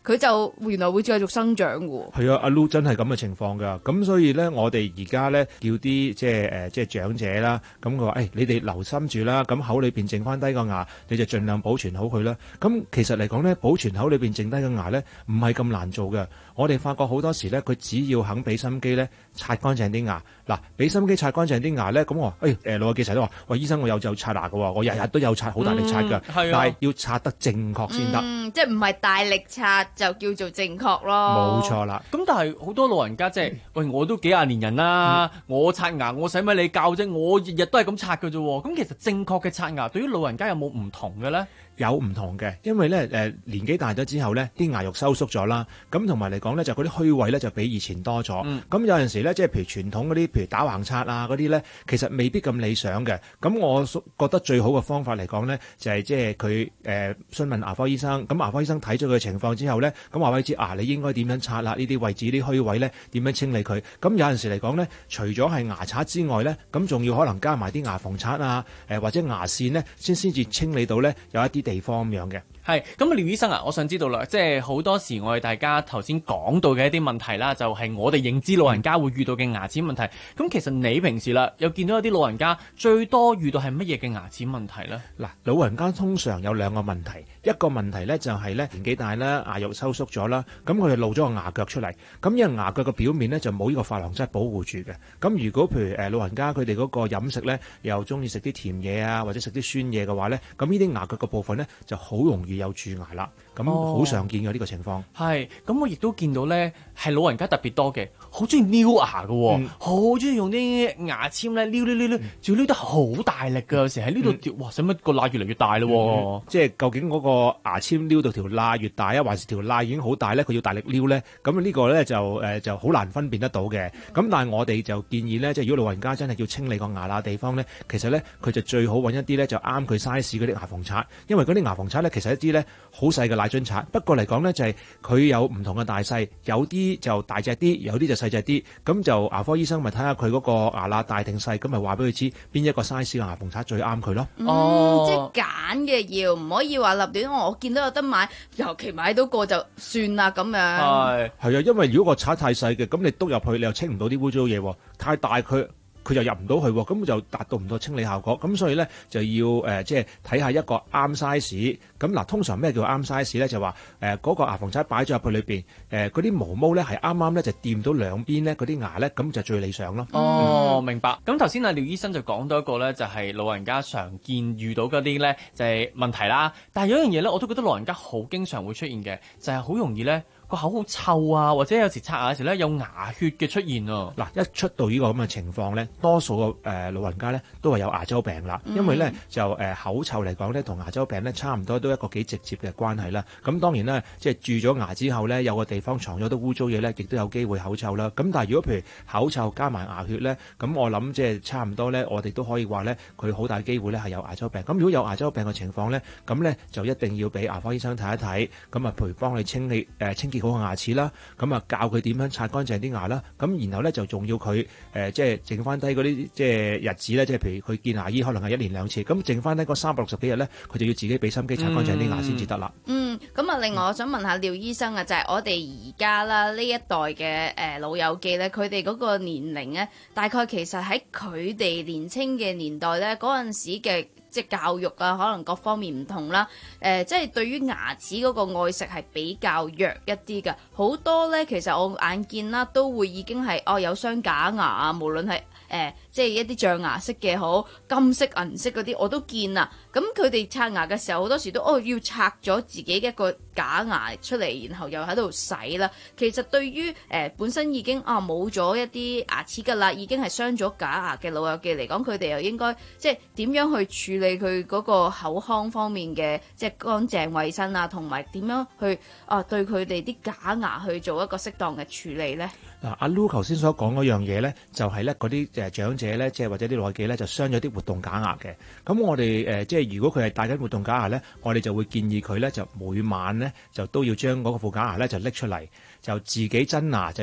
佢就原來會繼續生長喎。 係啊，阿 Lu 真係咁嘅情況㗎。咁所以咧，我哋而家咧叫啲即係誒即係長者啦，咁佢話誒你哋留心住啦，咁口裏邊剩翻低個牙，你就盡量保存好佢啦。咁其實嚟講咧，保存口裏邊剩低個牙咧，唔係咁難做嘅。我哋發覺好多時咧，佢只要肯俾心機咧，刷乾淨啲牙。嗱，俾心機刷乾淨啲牙咧，咁我誒誒老友記成日都話，喂醫生我有就刷牙㗎喎，我日日都有刷，好大力刷㗎， 嗯係啊、 但係要刷得正確先得。 嗯，即係唔係大力刷就叫做正確咯。 冇錯啦。 咁但係好多老人家即係，喂我都幾廿年人啦，嗯、我刷牙我使乜你教啫？我日日都係咁刷㗎啫喎。咁其實正確嘅刷牙對於老人家有冇唔同嘅咧？ 有唔同嘅，因為咧誒、呃、年紀大咗之後咧，啲牙肉收縮咗啦，咁同埋嚟講咧就嗰啲虛位咧就比以前多咗。咁、嗯、有陣時咧，即係譬如傳統嗰啲，譬如打橫刷啊嗰啲咧，其實未必咁理想嘅。咁我覺得最好嘅方法嚟講咧，就係即係佢誒詢問牙科醫生。咁牙科醫生睇咗佢嘅情況之後咧，咁話俾佢知啊，你應該點樣刷啦？呢啲位置啲虛位咧點樣清理佢？咁有陣時嚟講咧，除咗係牙刷之外咧，咁仲要可能加埋啲牙縫刷啊，誒、呃、或者牙線咧，先先至清理到咧有一啲地方咁樣嘅。 係咁啊，廖醫生啊，我想知道啦，即係好多時我哋大家頭先講到嘅一啲問題啦，就係、是、我哋認知老人家會遇到嘅牙齒問題。咁、嗯、其實你平時啦，有見到一啲老人家最多遇到係乜嘢嘅牙齒問題咧？ 嗱，老人家通常有兩個問題，一個問題咧就係咧年紀大啦，牙肉收縮咗啦，咁佢哋露咗個牙腳出嚟，咁因為牙腳嘅表面咧就冇呢個琺瑯質保護住嘅。咁如果譬如誒老人家佢哋嗰個飲食咧又中意食啲甜嘢啊，或者食啲酸嘢嘅話咧，咁呢啲牙腳嘅部分咧就好容易有蛀牙啦。咁好常見嘅呢、哦、個情況。 係，咁我亦都見到咧係老人家特別多嘅，好中意撩牙嘅，好中意用啲牙籤咧撩撩撩撩，仲要撩得好大力㗎，有時喺呢度條，哇！使乜個罅越嚟越大咯、嗯嗯？ 即係究竟嗰個牙籤撩到條罅越大啊，還是條罅已經好大咧？佢要大力撩咧？咁呢個咧就誒、呃、就好難分辨得到嘅。咁但係我哋就建議咧，即係如果老人家真係要清理個牙罅地方咧，其實咧佢就最好揾一啲咧就啱佢 size 嗰啲牙縫刷，因為嗰啲牙縫刷咧其實一啲咧好細嘅奶樽刷，不過嚟講咧就係、是、佢有唔同嘅大細，有啲就大隻啲，有啲就細隻啲。咁就牙科醫生咪睇下佢嗰個牙罅大定細，咁咪話俾佢知邊一個 size 嘅牙縫刷最啱佢咯。 嗯，即係揀嘅要，唔可以話立亂。我見到有得買，尤其買到個就算啦咁樣。 係係啊，因為如果個刷太細嘅，咁你篤入去你又清唔到啲污糟嘢喎，太大佢。佢就入唔到去喎，咁就達到唔到清理效果。咁所以咧就要誒，即係睇下一個啱 size。咁嗱，通常咩叫啱 size 咧？就話誒嗰個牙縫刷擺咗入去裏邊，誒嗰啲毛毛咧係啱啱咧就掂到兩邊咧嗰啲牙咧，咁就最理想咯。 哦，嗯、明白。咁頭先阿廖醫生就講到一個咧，就係老人家常見遇到嗰啲咧就係問題啦。但係有一樣嘢咧，我都覺得老人家好經常會出現嘅，就係好容易咧。個口好臭啊，或者有時刷牙嘅時咧有牙血嘅出現啊。嗱，一出到呢個咁嘅情況咧，多數嘅誒老人家咧都係有牙周病啦。因為咧就誒、呃、口臭嚟講咧，同牙周病咧差唔多，都一個幾直接嘅關係啦。咁當然啦，即係蛀咗牙之後咧，有個地方藏咗啲污糟嘢咧，亦都有機會口臭啦。咁但係如果譬如口臭加埋牙血咧，咁我諗即係差唔多咧，我哋都可以話咧，佢好大機會咧係有牙周病。咁如果有牙周病嘅情況咧，咁咧就一定要俾牙科醫生睇一睇，咁啊譬如幫你清理誒、呃、清潔好個牙齒啦，咁啊教佢點樣刷乾淨啲牙啦，咁然後咧就仲要佢誒、呃、即係剩翻低嗰啲即係日子咧，即係譬如佢見牙醫可能係一年兩次，咁剩翻低嗰三百六十幾日咧，佢就要自己俾心機刷乾淨啲牙先至得啦。 嗯，咁啊，另外我想問下廖醫生啊，就係、是、我哋而家啦呢一代嘅誒、呃、老友記咧，佢哋嗰個年齡咧，大概其實喺佢哋年青嘅年代咧，嗰陣時嘅。即係教育啊，可能各方面唔同啦。誒、呃，即係對於牙齒嗰個愛惜係比較弱一啲嘅。好多咧，其實我眼見啦，都會已經係哦有雙假牙啊，無論係誒、呃、即係一啲象牙色嘅好，金色銀色嗰啲我都見啊。咁佢哋刷牙嘅時候，好多時都哦要拆咗自己一個假牙出嚟，然後又喺度洗啦。其實對於誒、呃、本身已經啊冇咗一啲牙齒㗎啦，已經係傷咗假牙嘅老友記嚟講，佢哋又應該即係點樣去處理佢嗰個口腔方面嘅即係乾淨衛生啊，同埋點樣去啊對佢哋啲假牙去做一個適當嘅處理咧？ 嗱，阿 Lu 頭先所講嗰樣嘢咧，就係咧嗰啲誒長者咧，即係或者啲老友記咧，就傷咗啲活動假牙嘅。咁我哋誒、呃、即係如果佢係戴緊活動假牙咧，我哋就會建議佢咧，就每晚咧就都要將嗰個副假牙咧就拎出嚟，就自己真牙就有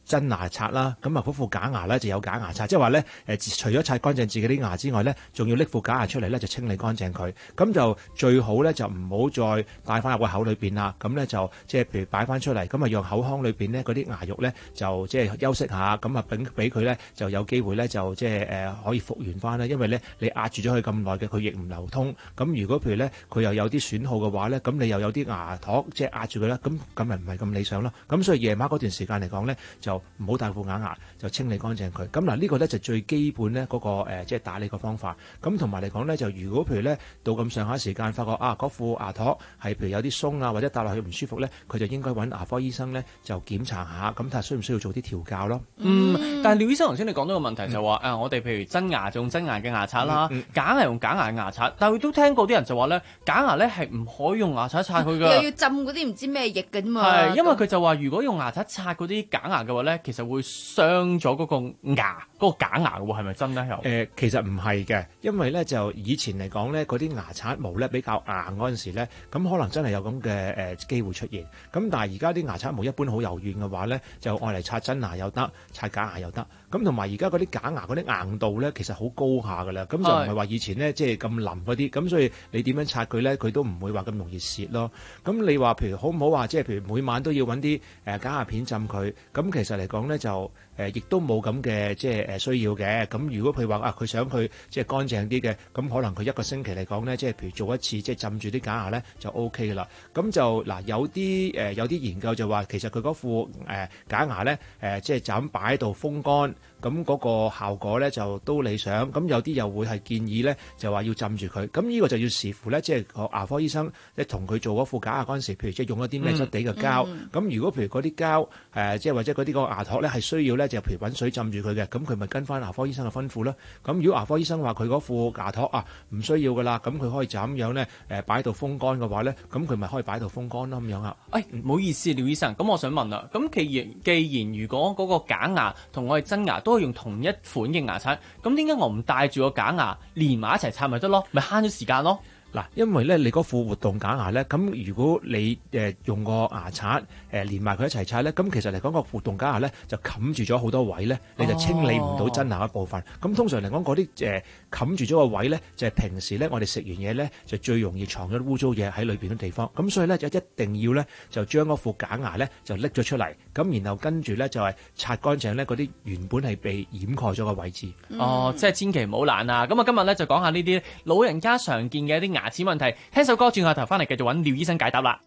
真牙刷啦，咁啊嗰副假牙咧就有假牙刷，即係話咧誒，除咗刷乾淨自己啲牙之外咧，仲要拎副假牙出嚟咧就清理乾淨佢。咁就最好咧就唔好再帶翻入個口裏邊啦。咁咧就即係譬如擺翻出嚟，咁啊讓口腔裏邊咧嗰啲牙肉咧就即係休息下，咁啊俾俾佢咧就有機會咧就即係誒可以復原翻啦。因為咧你壓住咗佢咁耐嘅，佢亦唔流通。咁如果譬如咧佢又有啲損耗嘅話咧，咁你又有啲牙托即係壓住佢啦，咁咁咪唔係咁理想咯。咁所以夜晚嗰段時間嚟講咧，就唔好戴副假牙，就清理乾淨佢。咁嗱呢個咧就最基本咧嗰個誒即係打理個方法。咁同埋嚟講咧，就如果譬如咧到咁上下時間，發覺啊嗰副牙托係譬如有啲鬆啊，或者戴落去唔舒服咧，佢就應該揾牙科醫生咧就檢查下，咁睇下需唔需要做啲調教咯。 嗯，但係廖醫生頭先你講到個問題就話誒、嗯啊，我哋譬如真牙就用真牙嘅牙刷啦，嗯嗯、假牙用假牙嘅牙刷，但係都聽過啲人就話咧，假牙咧係唔可以用牙刷刷佢㗎， 又要浸嗰啲唔知咩液嘅啫嘛。 係，因為佢就話如果用牙刷刷嗰啲假牙嘅話咧，其實會傷咗嗰個牙嗰、嗰個假牙嘅喎，係咪真咧？又誒、 呃，其實唔係嘅，因為咧就以前嚟講咧，嗰啲牙刷毛咧比較硬嗰陣時咧，咁可能真係有咁嘅誒機會出現。咁但係而家啲牙刷毛一般好柔軟嘅話咧，就愛嚟刷真牙又得，刷假牙又得。咁同埋而家嗰啲假牙嗰啲硬度咧，其實好高下㗎啦。咁就唔係話以前咧，即係咁腍嗰啲。咁所以你點樣刷佢咧，佢都唔會話咁容易蝕咯。咁你話譬如好唔好話，即係譬如每晚都要揾啲誒假牙片浸佢。咁其實嚟講咧，就誒亦都冇咁嘅即係誒需要嘅。咁如果譬如話啊，佢想佢即係乾淨啲嘅，咁可能佢一個星期嚟講咧，即係譬如做一次即係浸住啲假牙咧，就 O K 㗎啦。咁就嗱有啲誒有啲研究就話，其實佢嗰副誒假牙咧誒即係就咁擺喺度風乾。咁嗰個效果咧就都理想，咁有啲又會係建議咧就話要浸住佢，咁呢個就要視乎咧，即係個牙科醫生即係同佢做嗰副假牙嗰陣時，譬如即係用一啲咩質地嘅膠，咁、嗯、如果譬如嗰啲膠誒即係或者嗰啲個牙托咧係需要咧就譬如揾水浸住佢嘅，咁佢咪跟翻牙科醫生嘅吩咐啦。咁如果牙科醫生話佢嗰副牙托啊唔需要噶啦，咁佢可以就咁樣咧誒擺到風乾嘅話咧，咁佢咪可以擺到風乾咯咁樣啊。 誒唔好意思，廖醫生，咁我想問啦，咁既然既然如果嗰個假牙同我哋真牙都係用同一款嘅牙刷，咁點解我唔帶住個假牙連埋一齊刷咪得咯？咪慳咗時間咯。 嗱，因為咧你嗰副活動假牙咧，咁如果你誒、呃、用個牙刷誒、呃、連埋佢一齊刷咧，咁其實嚟講個活動假牙咧就冚住咗好多位咧，你就清理唔到真牙一部分。咁、哦、通常嚟講嗰啲誒冚住咗個位咧，就係、是、平時咧我哋食完嘢咧就最容易藏咗污糟嘢喺裏邊嘅地方。咁所以咧就一定要咧就將嗰副假牙咧就拎咗出嚟，咁然後跟住咧就係、是、刷乾淨咧嗰啲原本係被掩蓋咗嘅位置。 嗯、哦，即係千祈唔好懶啊！咁啊今日咧就講下呢啲老人家常見嘅一啲牙齒問題，聽首歌轉下頭翻嚟繼續揾廖醫生解答啦。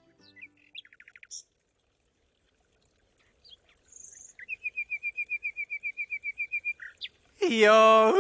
喲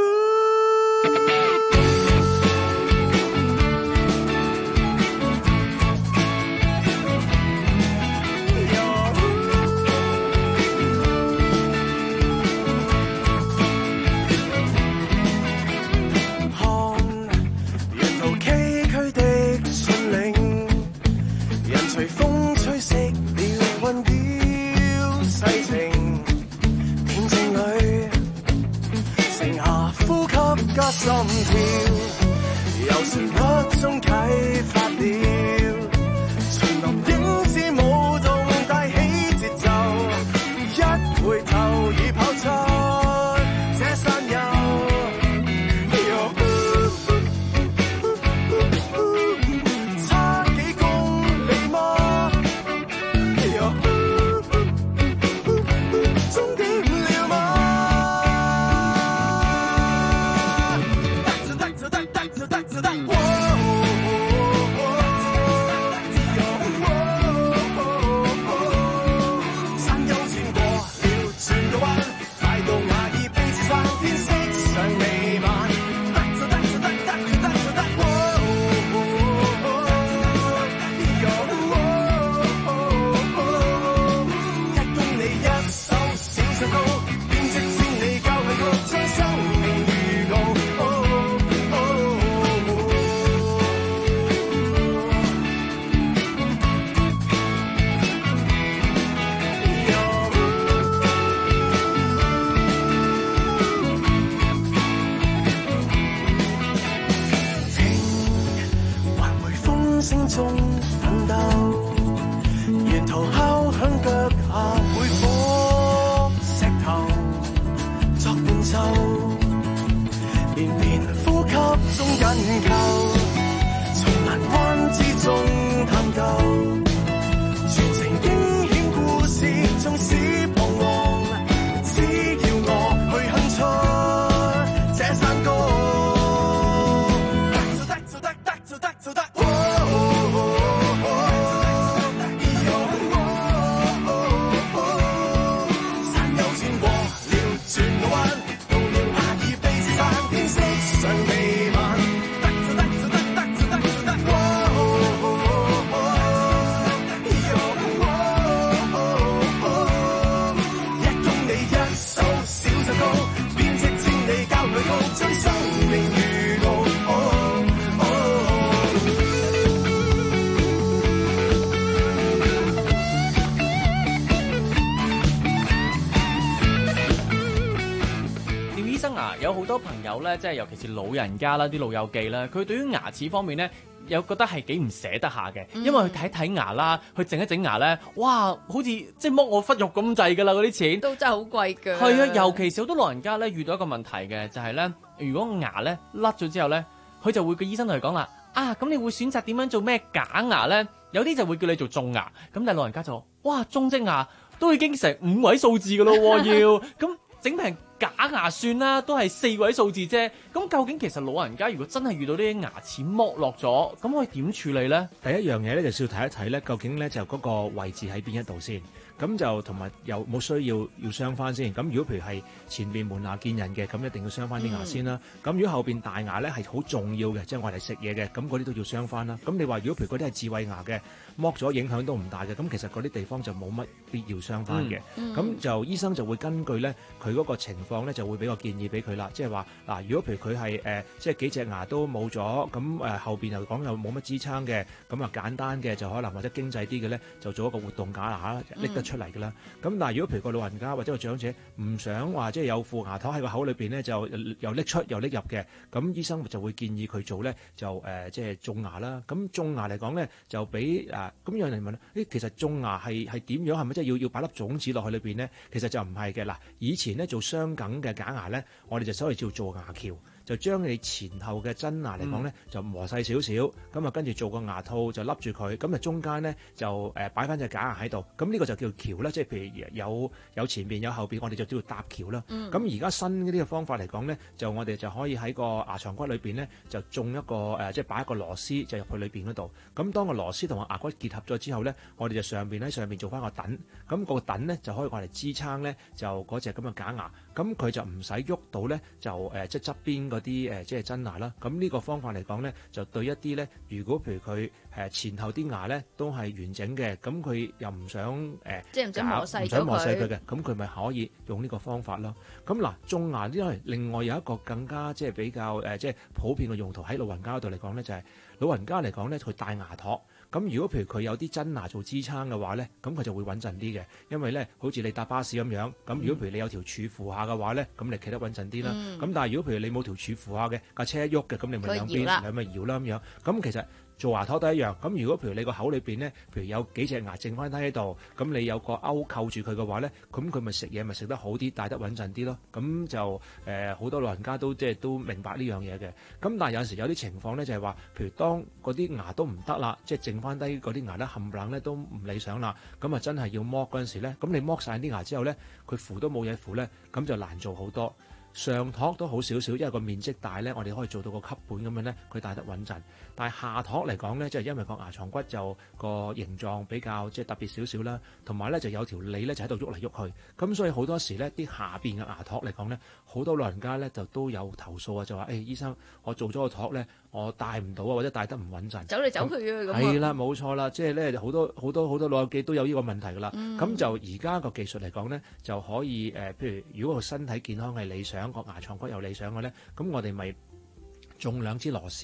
隨風吹熄了溫表世情，恬靜裏剩下呼吸加心跳，由旋律中啟發了全林影子舞動帶起節奏，一回頭已跑出這山丘。 中緊扣，從難關之中探究，全程驚險故事，縱使彷徨，只要我去哼出這山歌，做得做得得做得做得。 有好多朋友咧，即係尤其是老人家啦，啲老友記啦，佢對於牙齒方面咧，有覺得係幾唔捨得下嘅，因為佢睇睇牙啦，去整一整牙咧，哇，好似即係剝我忽肉咁滯㗎啦，嗰啲錢都真係好貴㗎。 係啊，尤其是好多老人家咧遇到一個問題嘅，就係、是、咧，如果牙咧甩咗之後咧，佢就會個醫生同佢講啦，啊，咁你會選擇點樣做咩假牙咧？有啲就會叫你做種牙，咁但係老人家就話，哇，種隻牙都已經成五位數字㗎咯喎，要咁。整平假牙算啦，都係四位數字啫。咁究竟其實老人家如果真係遇到呢啲牙齒剝落咗，咁可以點處理咧？ 第一樣嘢咧就要睇一睇咧，究竟咧就嗰個位置喺邊一度先。咁就同埋有冇需要要鑲翻先。咁如果譬如係前面門牙見人嘅，咁一定要鑲翻啲牙先啦。咁、嗯、如果後邊大牙咧係好重要嘅，即係我哋食嘢嘅，咁嗰啲都要鑲翻啦。咁你話如果譬如嗰啲係智慧牙嘅，剝咗影響都唔大嘅，咁其實嗰啲地方就冇乜必要鑲翻嘅。咁、嗯嗯、就醫生就會根據咧佢嗰個情況咧，就會俾個建議俾佢啦。即係話嗱，如果譬如佢係誒即係幾隻牙都冇咗，咁誒、呃、後邊又講又冇乜支撐嘅，咁啊簡單嘅就可能或者經濟啲嘅咧，就做一個活動假牙拎得出嚟㗎啦。咁、嗯、但係如果譬如個老人家或者個長者唔想話即係有副牙套喺個口裏邊咧，就又拎出又拎入嘅，咁醫生就會建議佢做咧就誒、呃、即係種牙啦。咁種牙嚟講咧就俾誒咁有人問咧，其實種牙係係點樣？係咪即係要要擺粒種子落去裏邊咧？其實就唔係嘅。嗱，以前咧做雙梗嘅假牙咧，我哋就所謂叫做牙橋。就將你前後嘅真牙嚟講咧，就磨細少少，咁啊跟住做個牙套就笠住佢，咁啊中間咧就誒擺翻隻假牙喺度，咁呢個就叫橋啦，即係譬如有有前邊有後邊，我哋就叫做搭橋啦。咁而家新呢啲嘅方法嚟講咧，就我哋就可以喺個牙床骨裏邊咧，就種一個誒，即係擺一個螺絲就入去裏邊嗰度。咁當個螺絲同個牙骨結合咗之後咧，我哋就上邊喺上邊做翻個躉，咁個躉咧就可以我嚟支撐咧，就嗰隻咁嘅假牙，咁佢就唔使喐到咧，就誒即係側邊嗰啲誒即係真牙啦。咁呢個方法嚟講咧，就對一啲咧，如果譬如佢誒前後啲牙咧都係完整嘅，咁佢又唔想誒， 即係唔想磨細唔想磨細佢嘅，咁佢咪可以用呢個方法咯。咁嗱，種牙呢係另外有一個更加即係比較誒即係普遍嘅用途喺老人家度嚟講咧，就係老人家嚟講咧，佢戴牙托。咁如果譬如佢有啲真牙做支撐嘅話咧，咁佢就會穩陣啲嘅，因為咧好似你搭巴士咁樣，咁如果譬如你有條柱扶下嘅話咧，咁你企得穩陣啲啦。咁、嗯、但係如果譬如你冇條柱扶下嘅，架車喐嘅，咁你咪兩邊你咪搖啦咁樣。咁其實做牙托都一樣。咁如果譬如你個口裏邊咧，譬如有幾隻牙剩翻低喺度，咁你有個勾扣住佢嘅話咧，咁佢咪食嘢咪食得好啲，戴得穩陣啲咯。咁就誒好、呃、多老人家都即係都明白呢樣嘢嘅。咁但係有陣時有啲情況咧，就係話，譬如當嗰啲牙都唔得啦，即係剩翻低嗰啲牙咧冚唪唥咧都唔理想啦，咁啊真係要剝嗰陣時咧，咁你剝晒啲牙之後咧，佢扶都冇嘢扶咧，咁就難做好多。上托都好少少，因為個面積大咧，我哋可以做到個吸盤咁樣咧，佢戴得穩陣。但係下托嚟講咧，即係因為個牙床骨就個形狀比較即係特別少少啦，同埋咧就有條脷咧就喺度喐嚟喐去，咁所以好多時咧啲下邊嘅牙托嚟講咧，好多老人家咧就都有投訴啊，就話誒、哎、醫生，我做咗個托咧，我戴唔到啊，或者戴得唔穩陣， 走嚟走去嘅咁。 係啦，冇錯啦，即係咧好多好多好多老友記都有呢個問題㗎啦。咁、嗯、就而家個技術嚟講咧，就可以誒、呃，譬如如果個身體健康係理想，個牙床骨又理想嘅咧，咁我哋咪種兩支螺絲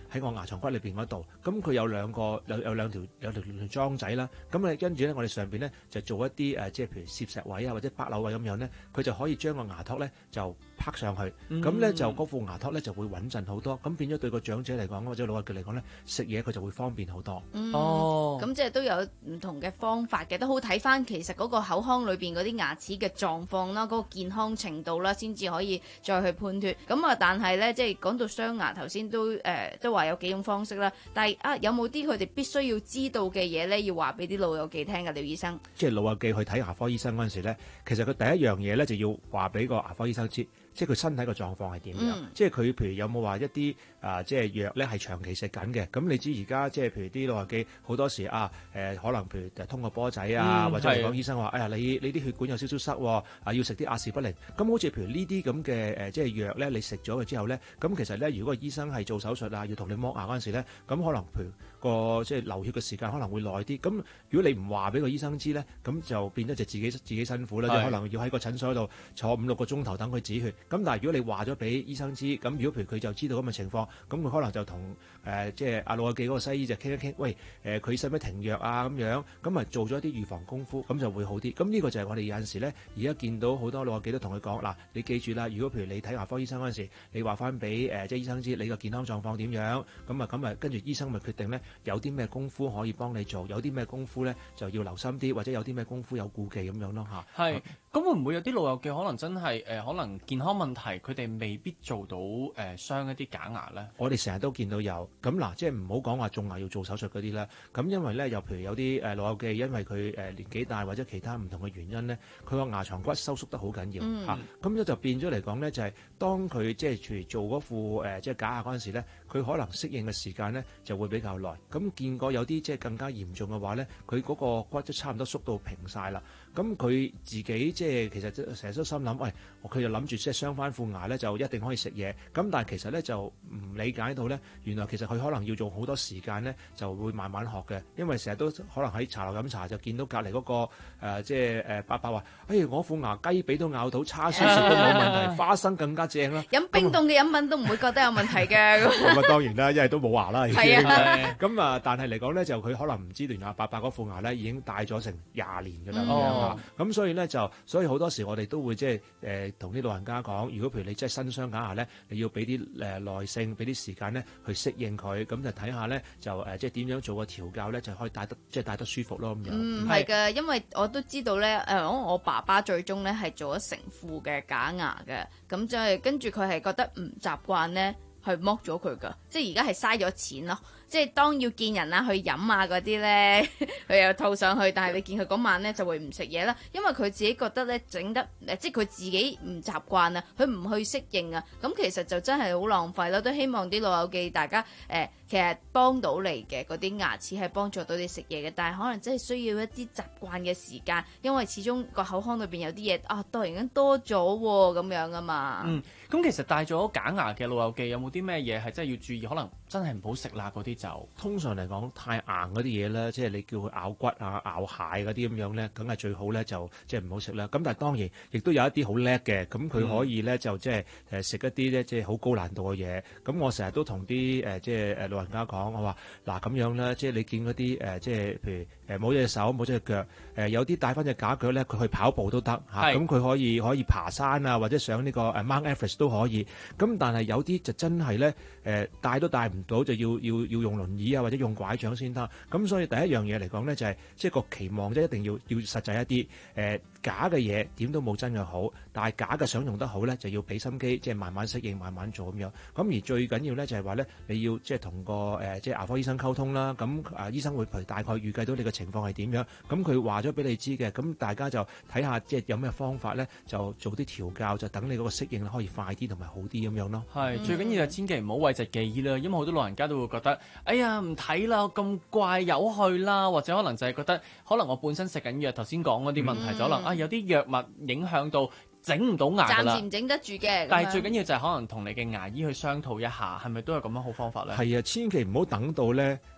喺我牙床骨裏邊嗰度。咁佢有兩個有有兩條有條條裝仔啦。咁誒跟住咧，我哋上邊咧就做一啲誒，即係譬如攝石位啊，或者百柳位咁樣咧，佢就可以將個牙托咧就拍上去。咁咧、嗯、就嗰副牙托咧就會穩陣好多。咁變咗對個長者嚟講，或者老人家嚟講咧，食嘢佢就會方便好多。 嗯、 哦， 咁即係都有唔同嘅方法嘅，都好睇翻其實嗰個口腔裏邊嗰啲牙齒嘅狀況啦，嗰、嗰個健康程度啦，先至可以再去判斷。咁啊，但係咧，即係講到雙牙，頭先都誒、呃、都話有幾種方式啦。但係啊，有冇啲佢哋必須要知道嘅嘢咧，要話俾啲老友記聽嘅，廖醫生？ 即係老友記去睇牙科醫生嗰陣時咧，其實佢第一樣嘢咧就要話俾個牙科醫生知。即係佢身體個狀況係點樣？嗯、即係佢譬如有冇話一啲啊、呃，即係藥咧係長期食緊嘅。咁你知而家即係譬如啲老友記好多時啊，誒、呃、可能譬如通個波仔啊，嗯、或者嚟講醫生話，哎呀你你啲血管有少少塞喎，啊要食啲阿士不靈。咁好似譬如呢啲咁嘅誒即係藥咧，你食咗佢之後咧，咁其實咧如果個醫生係做手術啊，要同你剝牙嗰陣時咧，咁可能譬如個即係流血嘅時間可能會耐啲。咁如果你唔話俾個醫生知咧，咁就變咗就自己自己辛苦啦，即係可能要喺個診所度坐五六個鐘頭等佢止血。咁但係如果你話咗俾醫生知，咁如果譬如佢就知道咁嘅情況，咁佢可能就同誒、呃、即係阿老友記嗰個西醫就傾一傾，喂誒佢使唔使停藥啊咁樣，咁啊做咗一啲預防功夫，咁就會好啲。咁呢個就係我哋有陣時咧，而家見到好多老友記都同佢講，嗱你記住啦，如果譬如你睇牙科醫生嗰陣時，你話翻俾誒即係醫生知你個健康狀況點樣，咁啊咁啊跟住醫生咪決定咧有啲咩功夫可以幫你做，有啲咩功夫咧就要留心啲，或者有啲咩功夫有顧忌咁樣咯嚇。 係，咁會唔會有啲老友記可能真係誒、呃、可能健康問題，佢哋未必做到誒、呃、傷一啲假牙咧？ 我哋成日都見到有，咁嗱，即係唔好講話種牙要做手術嗰啲啦。咁因為咧，又譬如有啲誒老友記，因為佢誒年紀大或者其他唔同嘅原因咧，佢個牙床骨收縮得好緊要嚇，咁咧、嗯啊、就變咗嚟講咧，就係、是、當佢即係譬如做嗰副誒、呃、即係假牙嗰陣時咧，佢可能適應嘅時間咧就會比較耐。咁見過有啲即係更加嚴重嘅話咧，佢嗰個骨都差唔多縮到平晒啦。咁佢自己即係其實成日都心諗，喂、哎，佢就諗住即係鑲翻副牙咧，就一定可以食嘢。咁但係其實咧就唔理解到咧，原來其實佢可能要做好多時間咧，就會慢慢學嘅。因為成日都可能喺茶樓飲茶就見到隔離嗰個、呃、即係誒伯伯話，誒我副牙雞髀都咬到，叉燒食都冇問題，花生更加正啦。 飲冰凍嘅飲品都唔會覺得有問題嘅。 咁啊當然啦，因為都冇牙啦已經。 係啊。 咁啊，但係嚟講咧，就佢可能唔知原來伯伯嗰副牙咧已經戴咗成廿年㗎啦。咁、嗯、所以咧就，所以好多時我哋都會即係誒同啲老人家講，如果譬如你真係新鑲假牙咧，你要俾啲誒耐性，俾啲時間咧去適應佢，咁就睇下咧就誒、呃、即係點樣做個調教咧，就可以戴得即係戴得舒服咯咁樣。 嗯，係嘅，因為我都知道咧，誒、呃、我我爸爸最終咧係做咗成副嘅假牙嘅，咁就係跟住佢係覺得唔習慣咧，去剝咗佢噶，即係而家係嘥咗錢咯。即係當要見人啊去飲啊嗰啲咧，佢又套上去，但係你見佢嗰晚咧就會唔食嘢啦，因為佢自己覺得咧整得誒，即係佢自己唔習慣啊，佢唔去適應啊，咁其實就真係好浪費咯。都希望啲老友記大家誒、呃，其實幫到你嘅嗰啲牙齒係幫助到你食嘢嘅，但係可能真係需要一啲習慣嘅時間，因為始終個口腔裏邊有啲嘢啊，突然間多咗喎咁樣啊嘛。 嗯，咁其實戴咗假牙嘅老友記有冇啲咩嘢係真係要注意？可能真係唔好食啦嗰啲。就通常嚟講，太硬嗰啲嘢咧，即係你叫佢咬骨啊、咬蟹嗰啲咁樣咧，梗係最好咧，就即係唔好食啦。咁但係當然，亦都有一啲好叻嘅，咁佢可以咧就即係誒食一啲咧即係好高難度嘅嘢。咁我成日都同啲誒即係誒老人家講，我話嗱咁樣咧，即係你見嗰啲誒即係譬如誒冇咗隻手冇咗隻腳，誒有啲戴翻隻假腳咧，佢去跑步都得嚇，咁佢可以可以爬山啊，或者上呢個誒 Mount Everest 都可以。咁但係有啲就真係咧誒戴都戴唔到，就要要要用輪椅啊，或者用拐杖先得。咁所以第一樣嘢嚟講咧，就係即係個期望即係一定要要實際一啲。誒、呃、假嘅嘢點都冇真嘅好，但係假嘅想用得好咧，就要俾心機，即係慢慢適應，慢慢做咁樣。咁而最緊要咧就係話咧，你要即係同個誒即係牙科醫生溝通啦。咁啊醫生會譬如大概預計到你嘅情況係點樣。咁佢話咗俾你知嘅，咁大家就睇下即係有咩方法咧，就做啲調教，就等你嗰個適應可以快啲同埋好啲咁樣咯。 係、嗯、最緊要係千祈唔好諱疾忌醫啦，因為好多老人家都會覺得，哎呀唔睇啦，咁怪有去啦，或者可能就係覺得，可能我本身食緊藥，頭先講嗰啲問題、嗯、就可能啊有啲藥物影響到整唔到牙㗎啦， 暫時唔整得住嘅。 但係最緊要就係可能同你嘅牙醫去商討一下，係咪都有咁樣好方法咧？ 係啊，千祈唔好等到咧。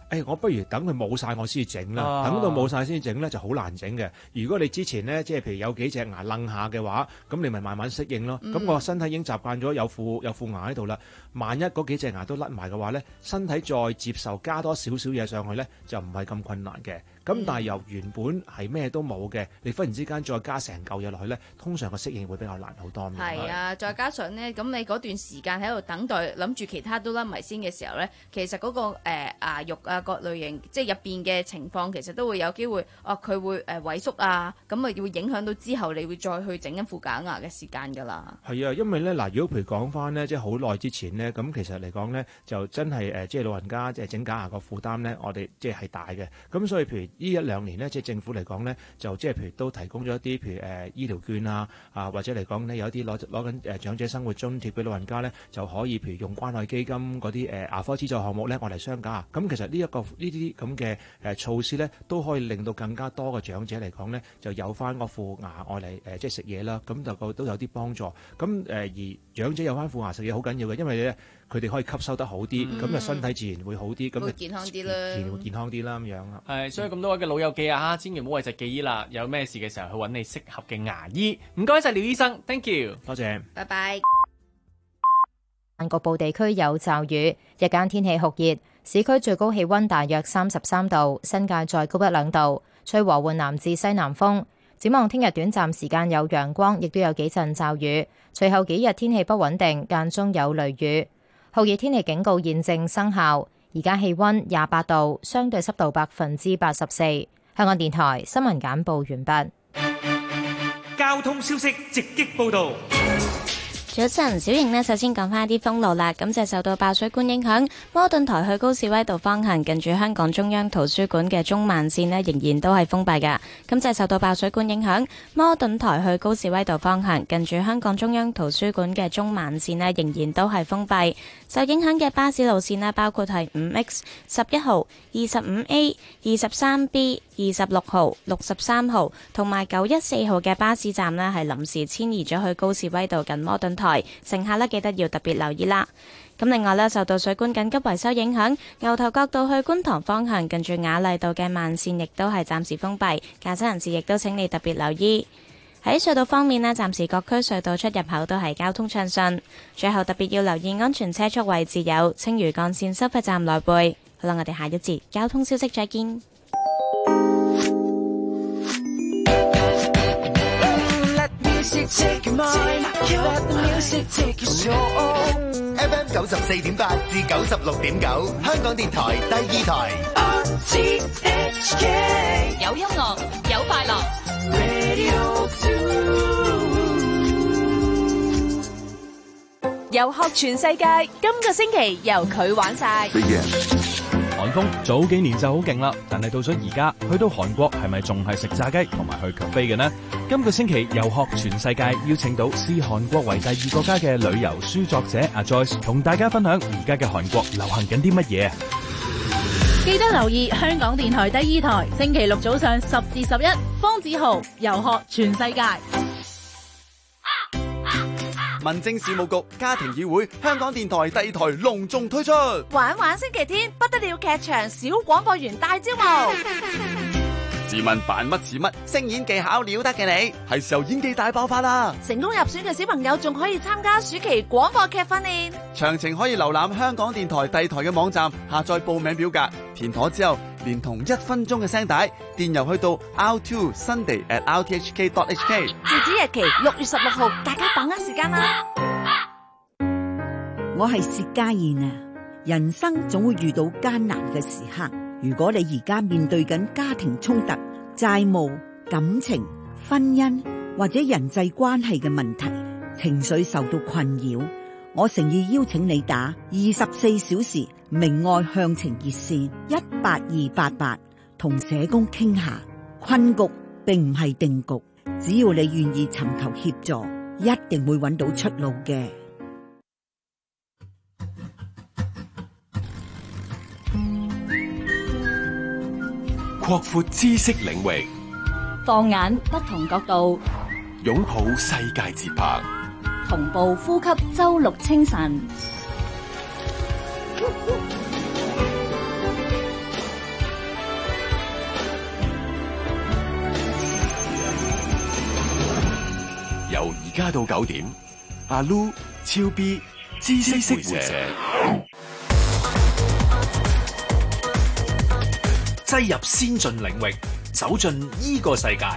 誒，我不如等佢冇晒我先整啦。 啊等到冇晒先整咧，就好難整嘅。如果你之前咧，即係譬如有幾隻牙楞下嘅話，咁你咪慢慢適應咯。咁、 嗯、 我身體已經習慣咗有副有副牙喺度啦。萬一嗰幾隻牙都甩埋嘅話咧，身體再接受加多少少嘢上去咧，就唔係咁困難嘅。咁、嗯、但係由原本係咩都冇嘅，你忽然之間再加成嚿嘢落去咧，通常個適應會比較難好多。 係啊，再加上咧，咁你嗰段時間喺度等待，諗住其他都甩埋先嘅時候咧，其實嗰、嗰個誒、呃、牙肉啊各類型，即係入邊嘅情況，其實都會有機會，哦佢會誒、呃、萎縮啊，咁啊會影響到之後你會再去整一副假牙嘅時間㗎啦。 係啊，因為咧嗱，如果譬如講翻咧，即係好耐之前咧，咁其實嚟講咧，就真係誒，即係老人家即係整假牙個負擔咧，我哋即係係大嘅。咁所以譬如呢一兩年咧，即係政府嚟講咧，就即係譬如都提供咗一啲譬如誒、呃、醫療券啊，啊或者嚟講咧有一啲攞攞緊誒長者生活津貼俾老人家咧，就可以譬如用關愛基金嗰啲誒牙科資助項目咧，我嚟雙假牙。咁其實呢、這、一個呢啲咁嘅誒措施咧，都可以令到更加多嘅長者嚟講咧，就有翻嗰副牙愛嚟誒即係食嘢啦。咁就都有啲幫助。咁誒、呃、而長者有翻副牙食嘢好緊要嘅，因為咧佢哋可以吸收得好啲，咁、嗯、就身體自然會好啲，咁會健康啲啦， 自然會健康啲啦咁樣。 係，所以咁多位嘅老友記啊，千祈唔好諱疾忌醫啦。有咩事嘅時候去揾你適合嘅牙醫。唔該晒廖醫生 ，thank you， 多謝， 拜拜。 局部地區有驟雨，日間天氣酷熱，市區最高氣溫大約三十三度，新界再高一兩度，吹和緩南至西南風。展望聽日短暫時間有陽光，亦都有幾陣驟雨，隨後幾日天氣不穩定，間中有雷雨。酷熱天氣警告現正生效，而家氣溫廿八度，相對濕度百分之八十四。香港電台新聞簡報完畢。 交通消息直擊報道。 早晨，小瑩呢，首先講翻一啲封路啦。咁就受到爆水管影響，摩頓台去高士威道方向近住香港中央圖書館嘅中慢線呢，仍然都係封閉噶。咁就受到爆水管影響，摩頓台去高士威道方向近住香港中央圖書館嘅中慢線呢，仍然都係封閉。受影響嘅巴士路線呢，包括係五 X、十一號、二十五 A、二十三 B、二十六號、六十三號同埋九一四號嘅巴士站呢，係臨時遷移咗去高士威道近摩頓台，乘客呢，記得要特別留意啦。咁另外呢，受到水管緊急維修影響，牛頭角道去觀塘方向近住雅麗道嘅慢線亦都係暫時封閉，駕駛人士亦都請你特別留意。喺隧道方面呢，暫時各區隧道出入口都係交通暢順。最後特別要留意安全車速位置有青嶼幹線收費站內背。好啦，我哋下一節交通消息再見。 F M 九十四點八至九十六點九，香港電台第二台。R T H K 有音樂，有快樂。 Radio two 遊學全世界，今個星期由佢玩晒。 韓風早幾年就好勁啦，但係到咗而家，去到韓國係咪仲係食炸雞同埋去 cafe 嘅呢？今個星期遊學全世界，邀請到視韓國為第二國家嘅旅遊書作者阿 Joyce，同大家分享而家嘅韓國流行緊啲乜嘢。 記得留意香港電台第二台，星期六早上十至十一，方子豪遊學全世界。 民政事務局家庭議會香港電台第二台隆重推出玩玩星期天不得了劇場小廣播員大招募。 自問扮乜似乜，聲演技巧了得嘅你，係時候演技大爆發啦！ 成功入選嘅小朋友仲可以參加暑期廣播劇訓練。 詳情可以瀏覽香港電台第二台嘅網站，下載報名表格，填妥之後，連同一分鐘嘅聲帶，電郵去到 r two sunday at r t h k dot h k。 截止日期六月十六號，大家把握時間啦！ 我係薛家燕啊！人生總會遇到艱難嘅時刻。如果你而家面對緊家庭衝突、債務、感情、婚姻或者人際關係嘅問題，情緒受到困擾，我誠意邀請你打二十四小時明愛向晴熱線一八二八八，同社工傾下。困局並唔係定局，只要你願意尋求協助，一定會揾到出路嘅。 擴闊知識領域， 放眼不同角度， 擁抱世界節拍， 同步呼吸周六清晨。 而家到九點，阿 Lu、超 B、知識會社， 擠入先進領域，走進依個世界。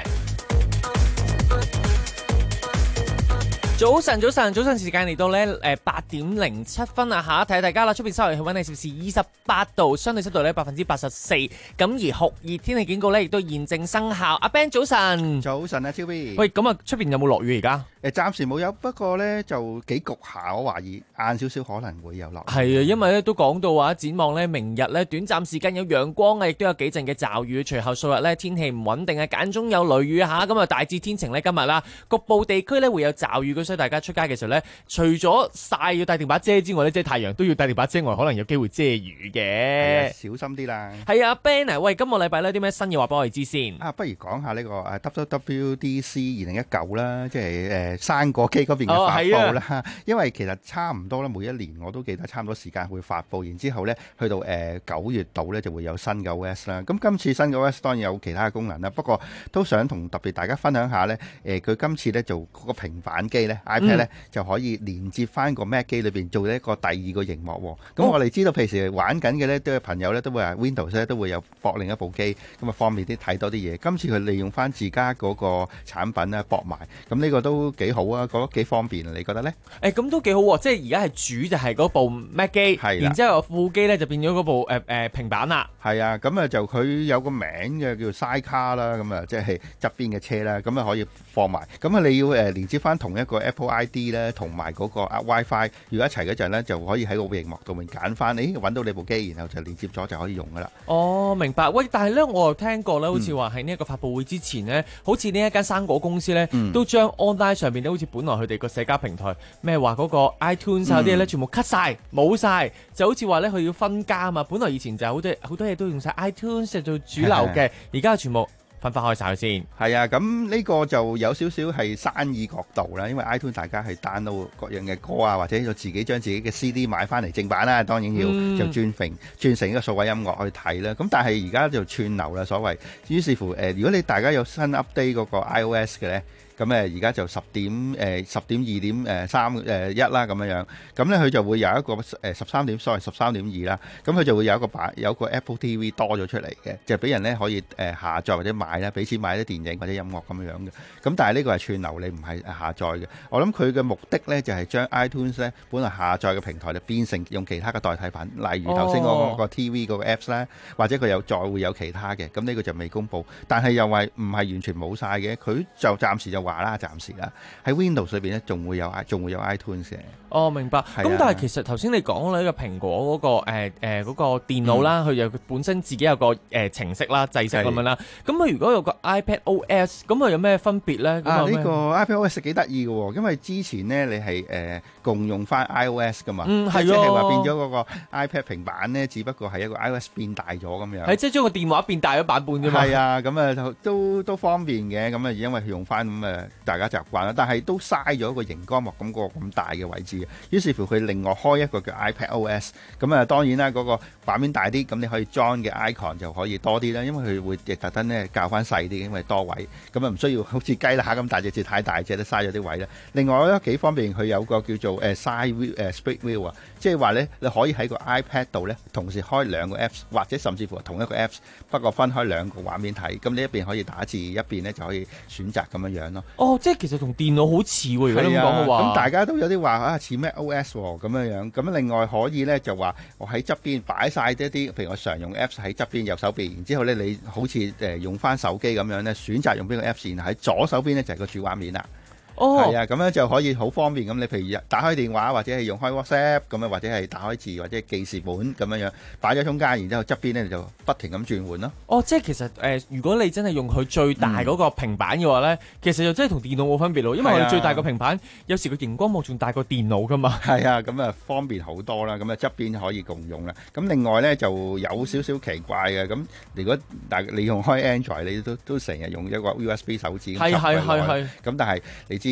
早晨，早晨，早晨時間嚟到咧，誒八點零七分啊嚇！睇下大家啦，出邊收嚟氣溫係攝氏二十八度，相對濕度咧百分之八十四。咁而酷熱天氣警告咧，亦都現正生效。阿 Ben 早晨， 早晨啊，超 B。 喂，咁啊，出邊有冇落雨而家？ 誒，暫時冇有，不過咧就幾焗下，我懷疑晏少少可能會有落雨。 係啊，因為咧都講到話，展望咧明日咧短暫時間有陽光啊，亦都有幾陣嘅驟雨。隨後數日咧天氣唔穩定啊，間中有雷雨嚇。咁啊大致天晴咧今日啦，局部地區咧會有驟雨，所以大家出街嘅時候咧，除咗曬要帶定把遮之外咧，即係太陽都要帶定把遮外，可能有機會遮雨嘅。 小心啲啦。 係啊 ，Ben 啊，喂，今個禮拜咧啲咩新嘢話俾我哋知先？ 啊，不如講下呢個誒 W W D C 二零一九啦，即係誒生果機嗰邊嘅發布啦。哦、因為其實差唔多啦，每一年我都記得差唔多時間會發布，然之後咧去到誒九月度咧就會有新嘅 O S 啦。咁今次新嘅O S 當然有其他嘅功能啦，不過都想同特別大家分享下咧。誒，佢今次咧做嗰個平板機咧 iPad 咧、嗯、就可以連接翻個 Mac 機裏邊做一個第二個熒幕。咁、哦、我哋知道平時玩緊嘅咧，都有朋友咧都會話 Windows 咧都會有駁另一部機，咁啊方便啲睇多啲嘢。今次佢利用翻自家嗰個產品咧駁埋，咁呢個都幾好啊，覺得幾方便啊，你覺得咧？誒，咁都幾好喎，即係而家係主就係嗰部 Mac 機，然之後副機咧就變咗嗰部誒誒、呃、平板啦。係啊，咁啊就佢有個名嘅叫做 Sidecar 啦，咁啊即係側邊嘅車啦，咁啊可以放埋。咁啊你要誒連接翻同一個 Apple I D 咧，同埋嗰個 WiFi，如果一齊嗰陣咧，就可以喺個熒幕度面揀翻，誒揾到你部機，然後就連接咗就可以用噶啦。哦，明白。喂，但係咧我又聽過咧，好似話喺呢一個發佈會之前咧，好似呢一間生果公司咧，嗯、都將 online 上邊咧，好似本來佢哋個社交平台咩話嗰個 iTunes 啊啲嘢咧，全部 cut 晒冇晒，就好似話咧佢要分家啊嘛。本來以前就好多好多嘢都用晒 iTunes 做主流嘅，而家全部分分開晒佢先。係啊，咁呢個就有少少係生意角度啦，因為 iTunes 大家係 download 各樣嘅歌啊，或者就自己將自己嘅 C D 買翻嚟正版啦，當然要、嗯、就轉成轉成一個數位音樂去睇啦。咁但係而家就串流啦，所謂。於是乎誒、呃，如果你大家有新 update 嗰個 iOS 嘅咧。咁誒而家就十點誒十點二點誒三誒一啦咁樣樣，咁咧佢就會有一個誒十三點，sorry十三點二啦，咁佢就會有一個版有一個 Apple T V 多咗出嚟嘅，就俾人咧可以誒下載或者買啦，俾錢買啲電影或者音樂咁樣樣嘅。咁但係呢個係串流，你唔係下載嘅。我諗佢嘅目的咧就係將 iTunes 咧本來下載嘅平台就變成用其他嘅代替品，例如頭先嗰個 T V 嗰個 Apps 啦，或者佢有再會有其他嘅。咁呢個就未公佈，但係又話唔係完全冇晒嘅，佢就暫時就話啦，暫時啦，喺 Windows 裏邊咧，仲會有仲會有 iTunes 嘅。哦，明白。咁、啊、但係其實頭先你講咧，呢個蘋果嗰、嗰個誒誒嗰個電腦啦，佢、嗯、有本身自己有個誒、呃、程式啦、制式咁樣啦。咁佢如果有個 iPad O S，咁佢有咩分別咧？啊，呢、呢個 iPad O S 幾得意嘅喎，因為之前咧你係誒、呃、共用翻 iOS 噶嘛，嗯係，即係話變咗嗰個 iPad 平板咧，只不過係一個 iOS 變大咗咁樣。係即係將個電話變大咗版本啫嘛。係啊，咁啊都都方便嘅，咁啊因為用翻咁啊大家習慣啦，但係都嘥咗個熒光幕咁個咁大嘅位置。於是乎佢另外開一個叫 iPad O S， 咁啊當然啦，嗰個版面大啲，咁你可以裝嘅 icon 就可以多啲啦，因為佢會亦特登咧校翻細啲，因為多位，咁啊唔需要好似雞乸咁大隻字太大隻都嘥咗啲位啦。另外咧幾方便，佢有個叫做誒 side view 誒 split view 啊，即係話咧你可以喺個 iPad 度咧同時開兩個 apps， 或者甚至乎同一個 apps 不過分開兩個畫面睇，咁呢一邊可以打字，一邊咧就可以選擇咁樣樣咯。哦，即係其實同電腦好似喎，如果咁講嘅話。咁大家都有啲話啊似 macOS 喎咁樣樣，咁另外可以咧就話我喺側邊擺晒一啲，譬如我常用 apps 喺側邊右手邊，然之後咧你好似誒用翻手機咁樣咧，選擇用邊個 apps，然後喺左手邊咧就係個主畫面啦。哦，係啊，咁樣就可以好方便咁。你譬如打開電話或者係用開 WhatsApp 咁啊，或者係打開字或者係記事本咁樣樣擺咗中間，然之後側邊咧就不停咁轉換咯。哦，即係其實誒、呃，如果你真係用佢最大嗰個平板嘅話咧、嗯，其實就真係同電腦冇分別咯。因為我哋最大個平板、啊、有時個熒光幕仲大過電腦噶嘛。係啊，咁啊方便好多啦。咁啊側邊可以共用啦。咁另外咧就有少少奇怪嘅。咁如果大你用開 Android，你都都成日用一個 U S B 手指咁插落去。係係係係。咁但係你知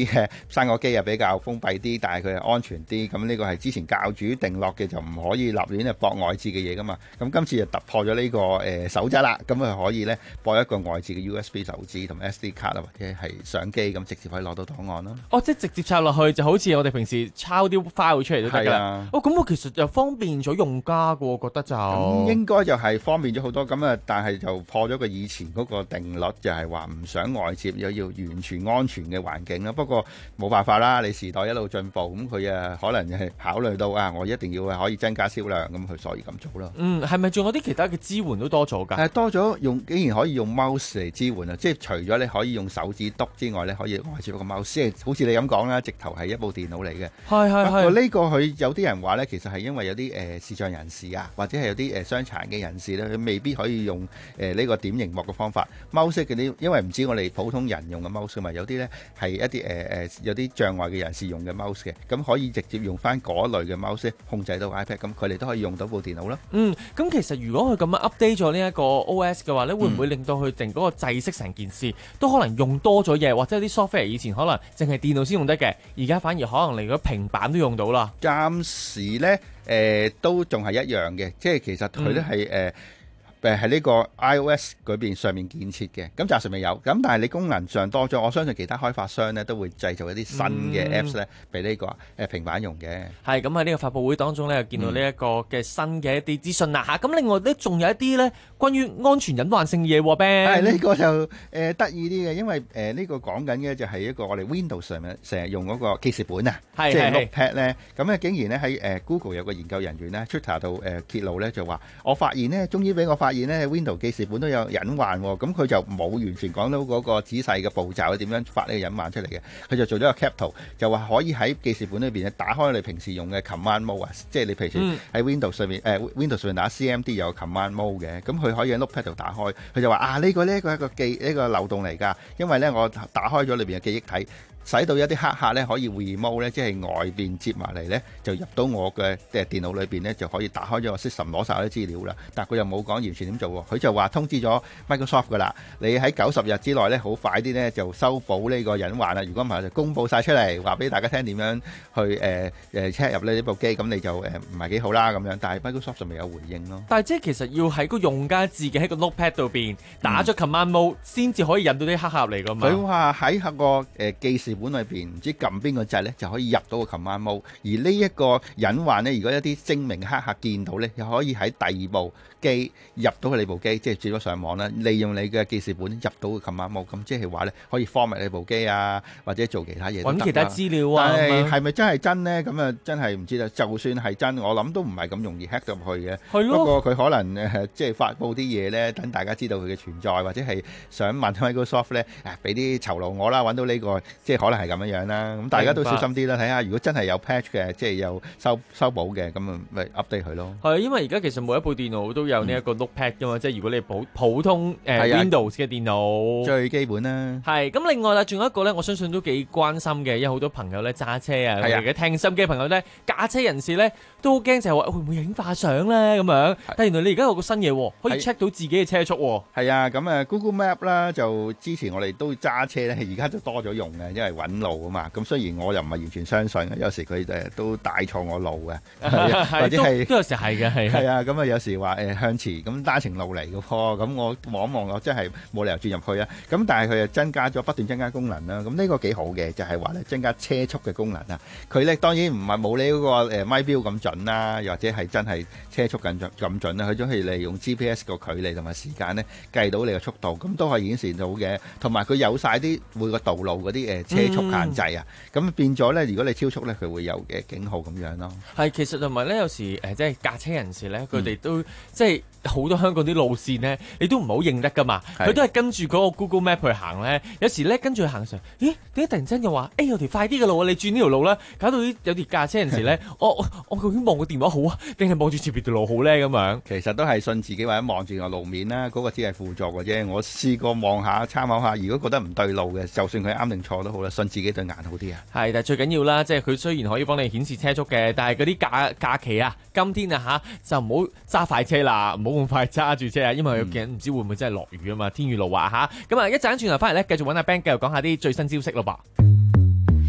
啲嘅生果機啊比較封閉啲，但係佢係安全啲。咁呢個係之前教主定落嘅，就唔可以立亂啊駁外置嘅嘢噶嘛。咁今次就突破咗呢、這個誒、呃、守則啦，咁啊可以咧駁一個外置嘅 U S B 手指同埋 S D 卡啊，或者係相機咁直接可以攞到檔案咯。 哦，即係直接插落去就好似我哋平時抄啲 file 出嚟都得㗎啦。 啊、 哦，咁我其實就方便咗用家㗎，我覺得就咁應該就係方便咗好多。咁啊，但係就破咗個以前嗰個定律，就係話唔想外接又要完全安全嘅環境啦。不過冇辦法啦，你時代一路進步，咁佢啊可能係考慮到啊，我一定要可以增加銷量，咁佢所以咁做咯。 嗯，係咪仲有啲其他嘅支援都多咗㗎？ 誒，多咗用，竟然可以用 mouse 嚟支援啊！即係除咗你可以用手指篤之外咧，可以外接個 mouse，即係好似你咁講啦，直頭係一部電腦嚟嘅。 係係係。 不過呢個佢有啲人話咧，其實係因為有啲誒視障人士啊，或者係有啲誒傷殘嘅人士咧，佢未必可以用誒呢個點螢幕嘅方法 mouse 嗰啲，因為唔知我哋普通人用嘅 mouse 嘛，有啲咧係一啲誒誒有啲障礙嘅人士用嘅 mouse 嘅，咁可以直接用翻嗰類嘅 mouse 控制到 iPad， 咁佢哋都可以用到部電腦啦。 嗯，咁其實如果佢咁樣 update 咗呢一個 O S 嘅話咧，會唔會令到佢定嗰個制式成件事都可能用多咗嘢，或者啲 software 以前可能淨係電腦先用得嘅，而家反而可能嚟咗平板都用到啦？ 暫時咧誒、呃、都仲係一樣嘅，即係其實佢都係誒。嗯誒喺呢個 iOS 嗰邊上面建設嘅，咁暫時未有，咁但係你功能上多咗，我相信其他開發商咧都會製造一啲新嘅 Apps 咧俾呢個誒平板用嘅。 係咁喺呢個發佈會當中咧，見到呢一個嘅新嘅一啲資訊啦嚇。咁、嗯、另外咧仲有一啲咧關於安全隱患性嘢喎 Ben。 係呢、呢個就誒得意啲嘅，因為誒呢、呃呢個講緊嘅就係一個我哋 Windows 上面成日用嗰個記事本啊，即係 Notepad 咧。咁咧竟然咧喺誒 Google 有個研究人員咧 Twitter 度誒揭露咧就話，我發現咧，終於俾我發現咧 Windows 記事本都有隱患喎，咁佢就冇完全講到嗰個仔細嘅步驟點樣發呢個隱患出嚟嘅，佢就做咗個 cap 圖，就話可以喺記事本裏邊咧打開你平時用嘅 command mode 啊，即係你平時喺 Windows 上面誒、嗯呃、Windows 上面打 C M D 有 command mode 嘅，咁佢可以喺 Notepad 度打開，佢就話啊呢、呢個呢、呢個係一個記呢、呢個漏洞嚟㗎，因為咧我打開咗裏邊嘅記憶體。使到一啲黑客咧可以 remote 咧，即係外邊接埋嚟咧，就入到我嘅誒電腦裏邊咧，就可以打開咗個 system 攞晒啲資料啦。但係佢又冇講完全點做喎，佢就話通知咗 Microsoft 噶啦，你喺九十日之內咧，好快啲咧就修補呢個隱患啦。如果唔係就公佈晒出嚟，話俾大家聽點樣去誒誒 check 入呢部機，咁你就誒唔係幾好啦咁樣。但係 Microsoft 就未有回應咯。 但係即係其實要喺個用家自己喺個 Notepad 度邊打咗 command mode 先至可以引到啲黑客嚟㗎嘛。 佢話喺個誒記事本裏邊唔知撳邊個掣咧，就可以入到個 command mode。而呢一個隱患咧，如果一啲精明黑客見到咧，又可以喺第二部機入到去你部機，即係接咗上網啦，利用你嘅記事本入到個 command mode。咁即係話咧，可以 format 你部機啊，或者做其他嘢。 揾其他資料啊。 但係係咪真係真咧？咁啊，真係唔知啦。就算係真，我諗都唔係咁容易 hack 入去嘅。 係咯。 不過佢可能誒，即係發布啲嘢咧，等大家知道佢嘅存在，或者係想問 Microsoft 咧，誒俾啲酬勞我啦，揾到呢個，即係可能係咁樣樣啦。咁大家都小心啲啦，睇下如果真係有 patch 嘅，即係有修修補嘅，咁啊咪 update 佢咯。 係，因為而家其實每一部電腦都有呢一個 Notepad 噶嘛，即係如果你普普通誒 Windows 嘅電腦最基本啦。 係，咁另外啦，仲有一個咧，我相信都幾關心嘅，因為好多朋友咧揸車啊，而家聽心機嘅朋友咧，駕車人士咧都好驚就係話會唔會影化相咧咁樣。但係原來你而家有個新嘢，可以 check 到自己嘅車速喎。 係啊，咁啊 Google Map 啦，就之前我哋都揸車咧，而家就多咗用嘅，因為揾路啊嘛。咁雖然我又唔係完全相信嘅，有時佢誒都帶錯我路嘅，或者係都有時係嘅，係係啊，咁啊有時話誒向前咁單程路嚟嘅噃，咁我望一望我真係冇理由轉入去啊。咁但係佢又增加咗不斷增加功能啦，咁呢個幾好嘅，就係話咧增加車速嘅功能啊。佢咧當然唔係冇你嗰個誒咪錶咁準啦，又或者係真係車速咁準咁準啦，佢都係利用 G P S 個距離同埋時間咧計到你嘅速度，咁都可以顯示到嘅。同埋佢有晒啲每個道路嗰啲誒車速限制啊，咁、嗯、變咗咧，如果你超速咧，佢會有嘅警號咁樣咯。 係，其實同埋咧，有時誒即係駕車人士咧，佢哋都、嗯、即係好多香港啲路線咧，你都唔好認得噶嘛。佢都係跟住嗰個 Google Map 去行咧。有時咧跟住行上，咦？點解突然間又話誒、欸、有條快啲嘅路，你轉呢條路啦？搞到啲有啲駕車人士咧，我我我究竟望個電話好啊，定係望住前邊條路好咧？咁樣其實都係信自己或者望住個路面啦，嗰、那個只係輔助嘅啫。我試過望下參考下，如果覺得唔對路嘅，就算佢啱定錯都好啦，信自己對眼好啲啊。 係，但係最緊要啦，即係佢雖然可以幫你顯示車速嘅，但係嗰啲假假期啊，今天啊嚇就唔好揸快車啦，唔好咁快揸住車啊，因為有驚唔知會唔會真係落雨啊嘛，天雨路滑嚇。咁啊一陣轉頭翻嚟咧，繼續揾阿 Ben 繼續講下啲最新招式咯噃。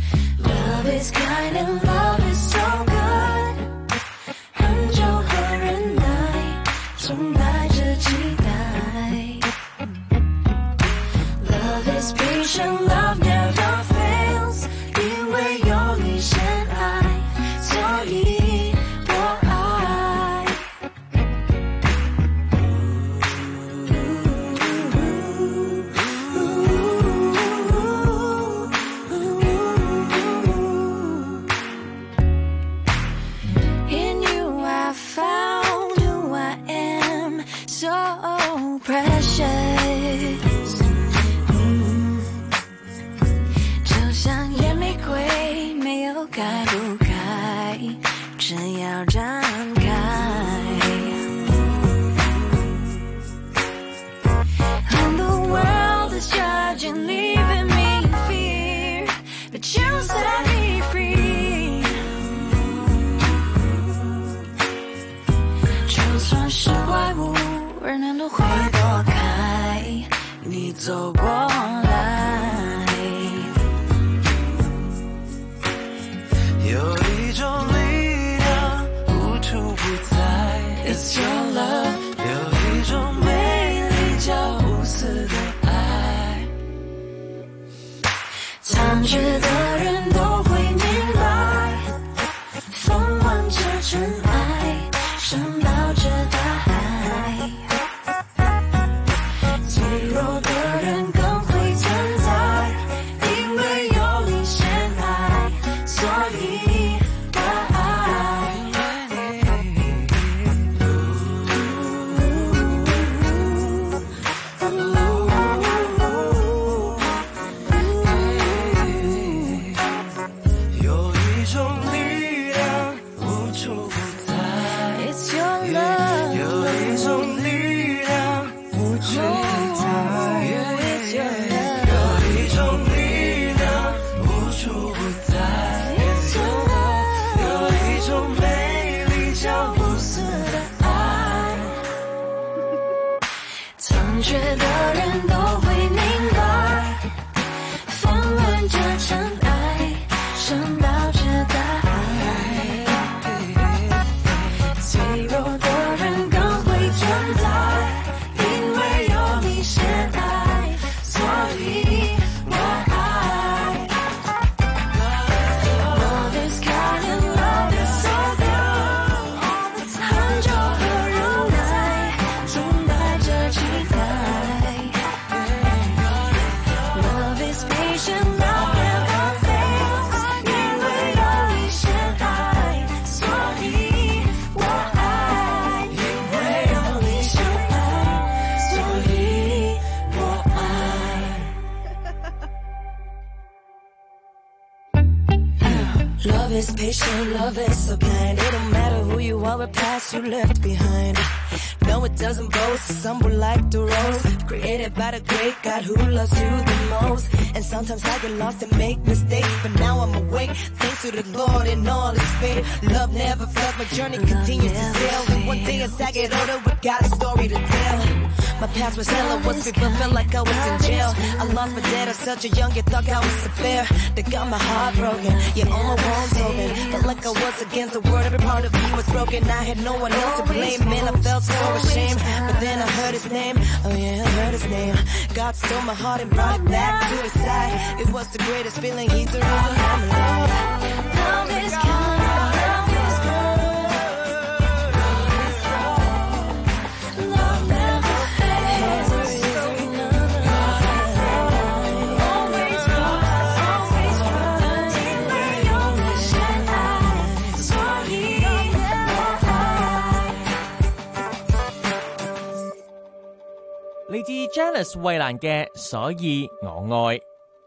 Love is kind and love is so good， 很久和忍耐，充满着期待。Love is patient, love never fails， 因为有你先爱，所以我爱。In you I found who I am, so precious。就像野玫瑰，没有该不该，只要张开。And the world is judging, leaving me in fear, but you set me free。就算是怪物，人人都会躲开，你走过来。有一种力量无处不在 It's your love， 有一种美丽叫无私的爱，残缺的人都会明白，风吻着尘埃，深抱着大海，脆弱的人更会存在，因为有你先爱，所以觉的人都会明白，风吻着尘埃，深抱着大海，脆弱的人更会存在，因为有你先爱，所以我爱。Love is kind and love is so good， 很久和忍耐，充满着期待。Love is patient, love is so kind. It don't matter who you are or past you left behind. No, it doesn't boast, it's humble like the rose, created by the great God who loves you the most. And sometimes I get lost and make mistakes, but now I'm awake, thanks to the Lord and all his faith. Love never fails, my journey continues to sail. And one day as I get older, we got a story to tell. My past was hell, I was people felt like I was in jail. I lost my dad at such a young, you thought I was unfair. They got my heart broken, yeah, all my wounds open. Felt like I was against the world, every part of me was broken. I had no one else to blame, man, I felt so ashamed. But then I heard his name, oh yeah, I heard his name. God stole my heart and brought it back to his side. It was the greatest feeling, he's the reason I'm alive. Love is kind. 嚟自 Janice 衛蘭嘅所以我愛。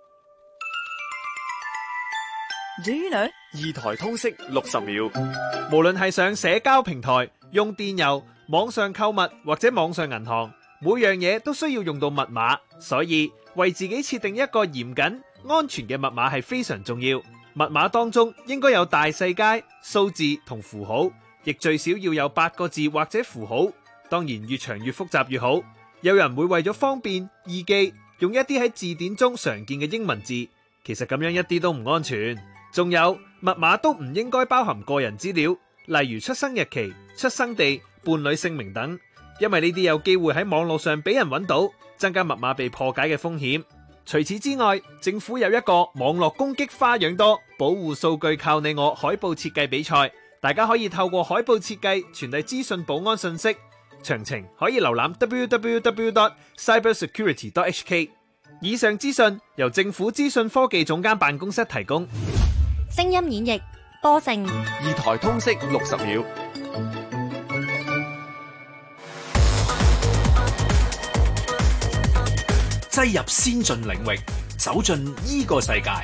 Do you know？ 二台通識六十秒，無論係上社交平台、用電郵、網上購物或者網上銀行，每樣嘢都需要用到密碼，所以為自己設定一個嚴謹、安全嘅密碼係非常重要。密碼當中應該有大細階、數字同符號，亦最少要有八個字或者符號，當然越長越複雜越好。有人會為咗方便易記，用一啲喺字典中常見嘅英文字，其實咁樣一啲都唔安全。 仲有密碼都唔應該包含個人資料，例如出生日期、出生地、伴侶姓名等，因為呢啲有機會喺網絡上俾人揾到，增加密碼被破解嘅風險。除此之外，政府有一個網絡攻擊花樣多，保護數據靠你我海報設計比賽，大家可以透過海報設計傳遞資訊保安信息。詳情可以瀏覽 double-u double-u double-u dot cyber security dot h k。 以上資訊由政府資訊科技總監辦公室提供。 聲音演繹波靜， 二台通識六十秒。 擠入先進領域，走進依個世界。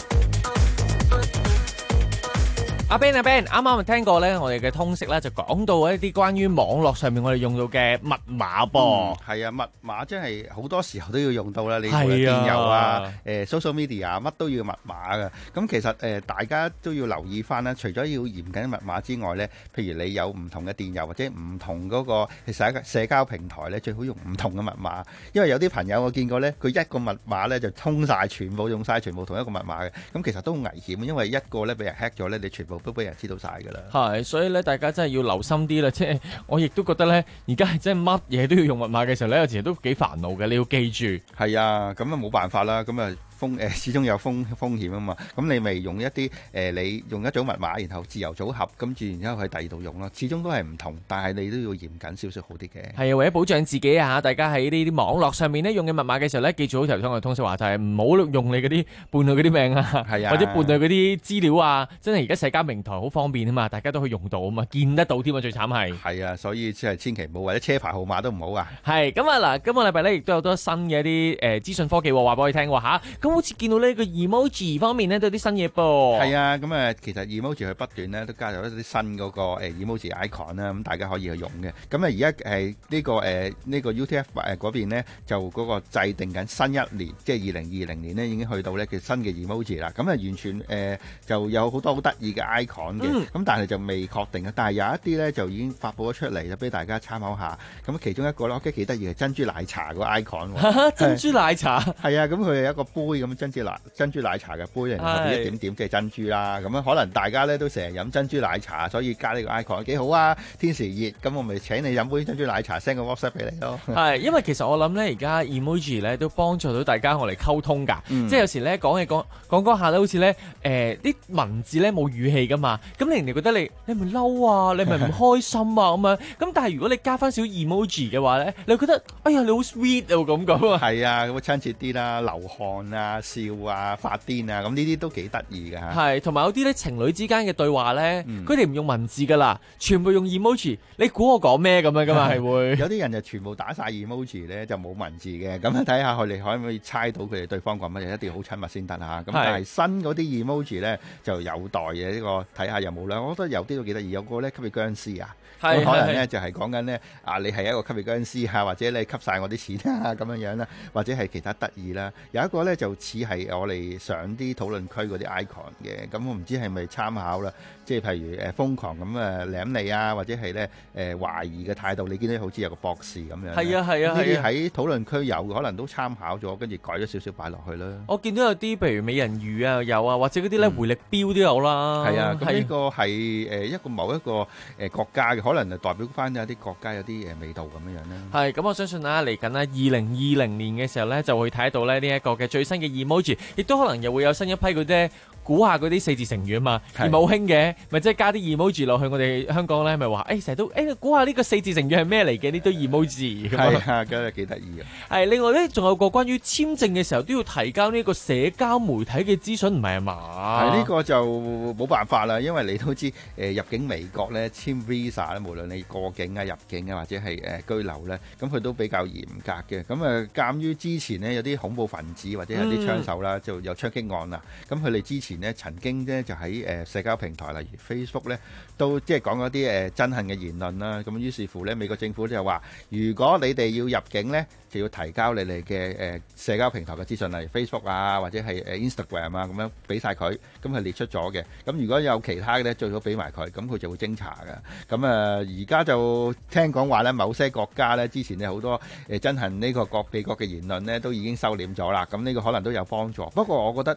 阿 Ben 阿 Ben， 啱啱咪聽過咧，我哋嘅通識咧就講到一啲關於網絡上面我哋用到嘅密碼噃。 係啊，密碼真係好多時候都要用到啦。你無論電郵啊、誒 social media 啊，乜都要密碼嘅。咁其實誒大家都要留意翻啦。除咗要嚴謹密碼之外咧，譬如你有唔同嘅電郵或者唔同嗰個社社交平台咧，最好用唔同嘅密碼。因為有啲朋友我見過咧，佢一個密碼咧就通曬全部用曬全部同一個密碼嘅。咁其實都好危險，因為一個咧俾人 hack 咗咧，你全部都俾人知道晒㗎啦。 係，所以咧大家真係要留心啲啦。即係我亦都覺得咧，而家係真係乜嘢都要用密碼嘅時候咧，有時都幾煩惱嘅。你要記住。係啊，咁啊冇辦法啦。咁啊風誒始終有風風險啊嘛。咁你咪用一啲誒、呃、你用一組密碼，然後自由組合，跟住然之後喺第二度用咯。始終都係唔同，但係你都要嚴謹少少好啲嘅。 係啊，為咗保障自己啊，大家喺呢啲網絡上面咧用嘅密碼嘅時候咧，記住好頭先我哋通識話就係唔好用你嗰啲伴侶嗰啲名啊， 係啊， 或者伴侶嗰啲資料啊。真係而家社交平台好方便啊嘛，大家都可以用到啊嘛，見得到添啊，最慘係。 係啊，所以即係千祈唔好，或者車牌號碼都唔好啊。 係咁啊嗱，今個禮拜咧亦都有多新嘅一啲誒資訊科技話俾我哋聽喎嚇。咁好似見到呢個 emoji 方面咧都有啲新嘢噃。 係啊，咁啊其實 emoji 佢不斷咧都加入一啲新嗰個誒 emoji icon 啦，咁大家可以去用嘅。咁啊而家誒呢個誒呢個 U T F 誒嗰邊咧就嗰個制定緊新一年，即係二零二零年咧已經去到咧叫新嘅 emoji 啦。咁啊完全誒就有好多好得意嘅 icon 嘅，咁但係就未確定嘅。但係有一啲咧就已經發佈咗出嚟，就俾大家參考下。咁其中一個咧，我覺得幾得意係珍珠奶茶個 icon。 珍珠奶茶係啊，咁佢係一個杯咁珍珠奶珍珠奶茶嘅杯，然後一點點即係珍珠啦。咁樣可能大家咧都成日飲珍珠奶茶，所以加呢個 icon 幾好啊！天時熱，咁我咪請你飲杯珍珠奶茶，send 個 WhatsApp 俾你咯。 係，因為其實我諗咧，而家 emoji 咧都幫助到大家我嚟溝通㗎。嗯、即係有時咧講嘢講講講下咧，好似咧誒啲文字咧冇語氣㗎嘛。咁你人哋覺得你你咪嬲啊，你咪唔開心啊咁樣。咁但係如果你加翻少 emoji 嘅話咧，你會覺得哎呀你好 sweet 啊咁講啊。 係啊，咁啊親切啲啦，流汗啊、笑啊、發癲啊，咁呢啲都幾得意㗎。 係，同埋有啲咧情侶之間嘅對話咧，佢哋唔用文字㗎啦，全部用 emoji。你估我講咩咁樣㗎嘛？係會有啲人就全部打晒 emoji 咧，就冇文字嘅。咁樣睇下佢哋可唔可以猜到佢哋對方講乜嘢？一定要好親密先得嚇。咁但係新嗰啲 emoji 咧就有待嘅呢個睇下有冇啦。我覺得有啲都幾得意，有個咧吸血僵屍啊，咁可能咧就係講緊咧啊，你係一個吸血僵屍啊，或者你吸晒我啲錢啊咁樣樣啦，或者係其他得意啦。有一個咧就似係我哋上啲討論區嗰啲 icon 嘅，咁我唔知係咪參考啦。即係譬如誒瘋狂咁誒舐你啊，或者係咧誒懷疑嘅態度，你見到好似有個博士咁樣。 係啊係啊， 呢啲喺討論區有，可能都參考咗，跟住改咗少少擺落去啦。 我見到有啲譬如美人魚啊有啊，或者嗰啲咧回力鏢都有啦。 係啊，咁呢個係誒一個某一個誒國家嘅，可能就代表翻有啲國家有啲誒味道咁樣樣啦。 係，咁我相信啊嚟緊啦，二零二零年嘅時候咧，就會睇到咧呢一個嘅最新嘅 emoji，亦都可能又會有新一批嗰啲估下嗰啲四字成語啊嘛，而冇興嘅，咪即係加啲 emoji 落去。我哋香港咧咪話，誒成日都誒估下呢個四字成語係咩嚟嘅？呢堆 emoji 咁係啊，咁啊幾得意啊！ 係另外咧，仲有個關於簽證嘅時候都要提交呢個社交媒體嘅資訊，唔係啊嘛？ 係呢個就冇辦法啦，因為你都知誒入境美國咧簽 visa 咧，無論你過境啊、入境啊或者係誒居留咧，咁佢都比較嚴格嘅。咁啊，鑑於之前呢有啲恐怖分子或者有啲槍手啦，就有槍擊案啦，咁佢哋之前咧曾經咧就喺誒社交平台，例如 Facebook 咧，都即係講嗰啲誒憎恨嘅言論啦。咁於是乎咧，美國政府就話，如果你哋要入境咧，就要提交你哋嘅誒社交平台嘅資訊，例如 Facebook 啊，或者係誒 Instagram 啊，咁樣俾曬佢。咁係列出咗嘅。咁如果有其他嘅咧，最好俾埋佢，咁佢就會偵查㗎。咁啊，而家就聽講話咧，某些國家咧之前咧好多誒憎恨呢個國美國嘅言論咧，都已經收斂咗啦。咁呢個可能都有幫助。不過我覺得，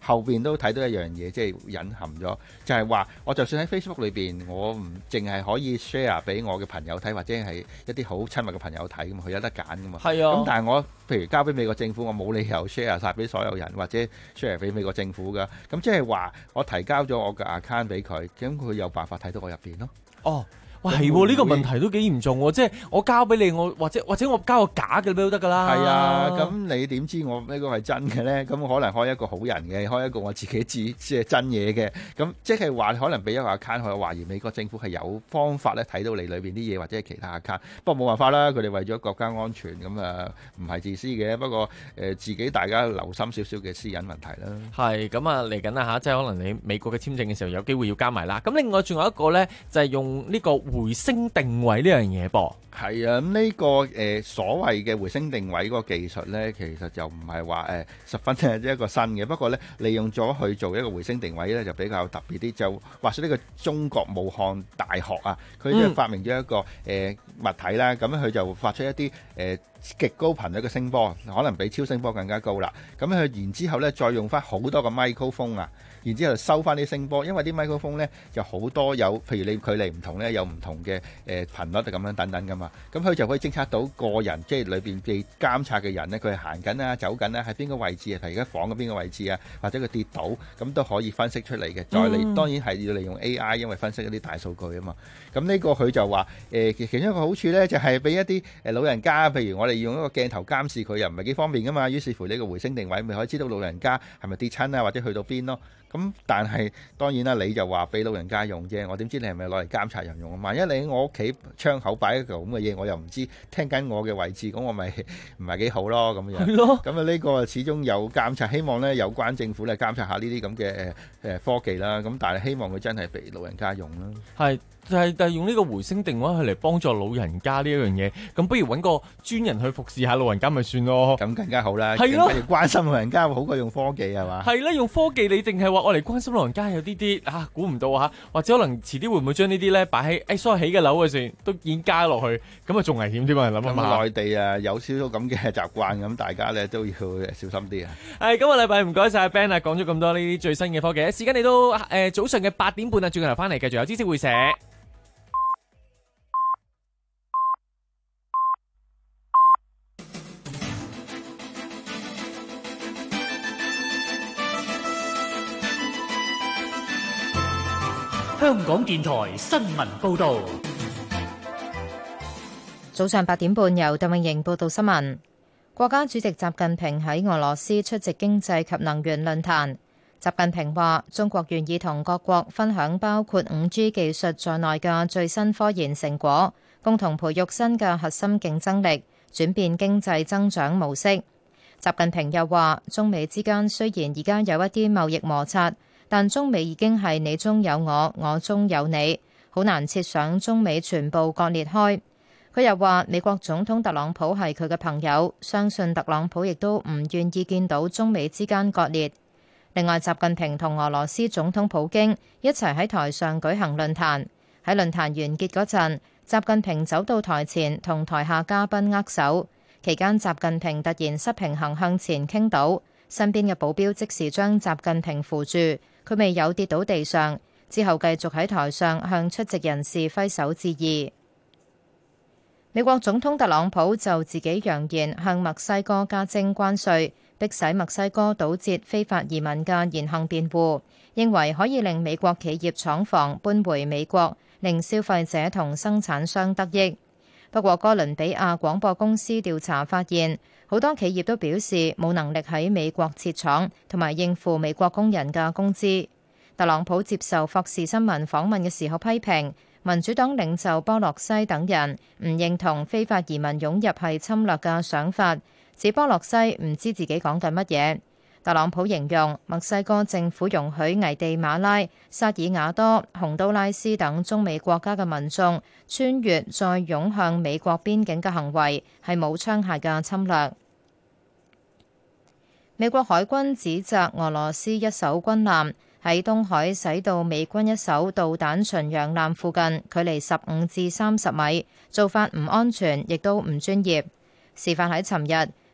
後邊都睇到一樣嘢，即係隱含咗，就係話我就算喺 Facebook 裏邊，我唔淨係可以 share 俾我嘅朋友睇，或者係一啲好親密嘅朋友睇噶嘛，佢有得揀噶嘛。 係啊。 咁但係我譬如交俾美國政府，我冇理由 share 晒俾所有人，或者 share 俾美國政府噶。咁即係話我提交咗我嘅 account 俾佢，咁佢有辦法睇到我入邊咯。 哦。哇，係喎！呢個問題都幾嚴重喎，即係我交俾你，我或者或者我交個假嘅都得㗎啦。 係啊，咁你點知我呢個係真嘅咧？咁可能開一個好人嘅，開一個我自己知即係真嘢嘅。咁即係話可能俾一個 account，我懷疑美國政府係有方法咧睇到你裏邊啲嘢，或者係其他 account。不過冇辦法啦，佢哋為咗國家安全，咁啊唔係自私嘅。不過誒、呃、自己大家留心少少嘅私隱問題啦。係咁啊，嚟緊啦嚇，即係可能你美國嘅簽證嘅時候有機會要加埋啦。咁另外仲有一個咧，就係、是、用呢個回聲定位呢樣嘢噃。係啊，咁、這、呢個誒、呃、所謂嘅回聲定位嗰個技術咧，其實就唔係話誒十分係一個新嘅。不過咧，利用咗去做一個回聲定位咧，就比較特別啲。就話說呢個中國武漢大學啊，佢就發明咗一個誒、呃、物體啦。咁佢就發出一啲誒、呃、極高頻率嘅聲波，可能比超聲波更加高啦。咁佢然之後咧，再用翻好多個咪高峰啊。然之後收翻啲聲波，因為啲麥克風咧就好多有，譬如你距離唔同咧，有唔同嘅誒頻率咁樣等等噶嘛。咁佢就可以偵測到個人，即係裏邊被監察嘅人咧，佢係行緊啊、走緊啊，喺邊個位置啊，譬如而家房嘅邊個位置啊，或者佢跌倒，咁都可以分析出嚟嘅。再嚟、嗯、當然係要利用 A I， 因為分析一啲大數據啊嘛。咁呢個佢就話誒，其其中一個好處咧，就係、是、俾一啲誒老人家，譬如我哋用一個鏡頭監視佢，又唔係幾方便噶嘛。於是乎呢個回聲定位，咪可以知道老人家係咪跌親啊，或者去到邊咯。咁但係當然啦，你就話俾老人家用啫，我點知你係咪攞嚟監察人用啊？萬一你喺我屋企窗口擺一嚿咁嘅嘢，我又唔知聽緊我嘅位置，咁我咪唔係幾好咯咁樣。係咯。咁啊呢個始終有監察，希望咧有關政府咧監察下呢啲咁嘅誒誒科技啦。咁但係希望佢真係俾老人家用啦。係。就係就係用呢個回聲定位去嚟幫助老人家呢一樣嘢，咁不如揾個專人去服侍下老人家咪算咯，咁更加好啦。係咯，關心老人家好過用科技係嘛？係啦，用科技你淨係話我嚟關心老人家有啲啲啊，估唔到啊，或者可能遲啲會唔會將呢啲咧擺喺誒所謂起嘅樓嘅時都已經加落去，咁啊仲危險添啊！諗下內地啊有少少咁嘅習慣，咁大家咧都要小心啲啊。係今個禮拜唔該晒 Ben 啊，講咗咁多呢啲最新嘅科技，時間你都誒早上嘅八點半啊，轉頭翻嚟繼續有知識會社。 香港電台新聞報導。 早上八點半，由鄧穎瑩報道新聞。國家主席習近平喺俄羅斯出席經濟及能源論壇。習近平話：中國願意同各國分享包括五 G 技術在內嘅最新科研成果，共同培育新嘅核心競爭力，轉變經濟增長模式。習近平又話：中美之間雖然而家有一啲貿易摩擦，但中美已經係你中有我，我中有你，好難設想中美全部割裂開。佢又話美國總統特朗普係佢嘅朋友，相信特朗普亦都唔願意見到中美之間割裂。另外，習近平同俄羅斯總統普京一齊喺台上舉行論壇。喺論壇完結嗰陣，習近平走到台前同台下嘉賓握手，期間習近平突然失平衡向前傾倒，身邊嘅保鏢即時將習近平扶住。佢未有跌倒地上，之後繼續喺台上向出席人士揮手致意。美國總統特朗普就自己揚言向墨西哥加徵關稅，迫使墨西哥堵截非法移民嘅言行辯護，認為可以令美國企業廠房搬回美國，令消費者同生產商得益。不過哥倫比亞廣播公司調查發現，好多企業都表示冇能力喺美國設廠同埋應付美國工人嘅工資。特朗普接受霍士新聞訪問嘅時候批評民主黨領袖波洛西等人唔認同非法移民湧入係侵略嘅想法，指波洛西唔知自己講緊乜嘢。特朗普形容墨西哥政府容許危地馬拉、薩爾瓦多、洪都拉斯等中美國家嘅民眾穿越再湧向美國邊境嘅行為係冇槍械嘅侵略。美國海軍指責俄羅斯一艘軍艦喺東海駛到美軍一艘導彈巡洋艦附近，距離十五至三十米，做法唔安全，亦都唔專業。事發喺尋日，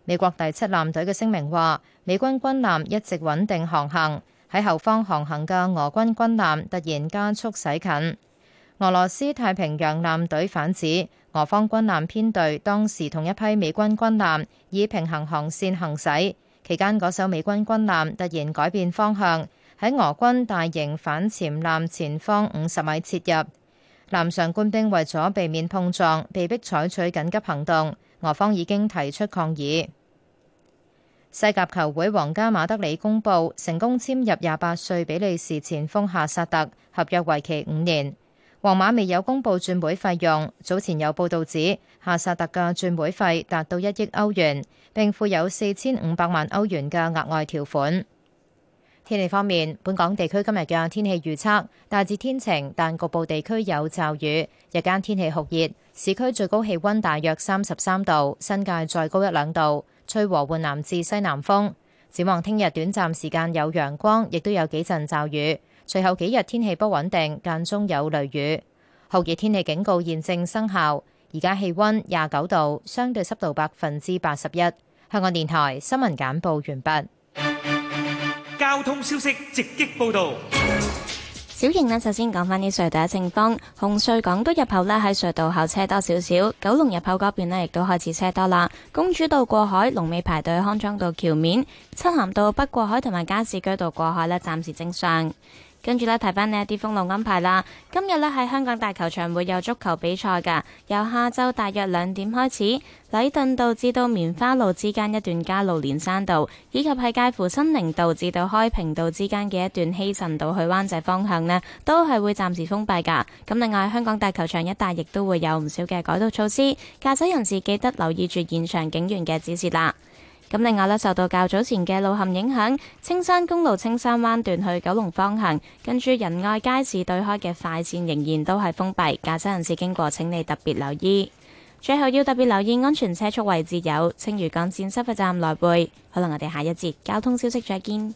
美國第七艦隊嘅聲明話，美軍軍艦一直穩定航行，喺後方航行嘅俄軍軍艦突然加速駛近。俄羅斯太平洋艦隊反指，俄方軍艦編隊當時同一批美軍軍艦以平行航線行駛，期間嗰艘美軍軍艦突然改變方向，喺俄軍大型反潛艦前方五十米切入。艦上官兵為咗避免碰撞，被迫採取緊急行動，俄方已經提出抗議。西甲球會皇家馬德里公佈成功簽入廿八歲比利時前鋒夏薩特，合約為期五年。皇馬未有公佈轉會費用，早前有報道指夏薩特嘅轉會費達到一億歐元，並附有四千五百萬歐元嘅額外條款。天氣方面，本港地區今日嘅天氣預測大致天晴，但局部地區有驟雨。日間天氣酷熱，市區最高氣溫大約三十三度，新界再高一兩度，吹和緩南至西南風。展望聽日短暫時間有陽光，亦都有幾陣驟雨。隨後幾日天氣不穩定，間中有雷雨。酷熱天氣警告現正生效。而家氣溫廿九度，相對濕度百分之八十一。香港電台新聞簡報完畢。 交通消息直擊報道。 小瑩呢，首先講返啲隧道嘅情況。紅隧港島入口呢，喺隧道後車多少少，九龍入口嗰邊呢，亦都開始車多啦。公主道過海龍尾排隊康莊道橋面，漆咸道北過海同埋加士居道過海呢，暫時正常。跟住呢，提翻呢一啲封路安排啦。今日呢，喺香港大球場會有足球比賽㗎，由下晝大約兩點開始，禮頓道至到棉花路之間一段加路連山道，以及係介乎新寧道至到開平道之間嘅一段希慎道去灣仔方向呢，都係會暫時封閉㗎。咁另外香港大球場一帶亦都會有唔少嘅改道措施，駕駛人士記得留意住現場警員嘅指示啦。咁另外咧，受到較早前嘅路陷影響，青山公路青山灣段去九龍方向，跟住仁愛街市對開嘅快線仍然都係封閉，駕駛人士經過請你特別留意。最後要特別留意安全車速位置有青嶼幹線收費站來回。可能我哋下一節交通消息再見。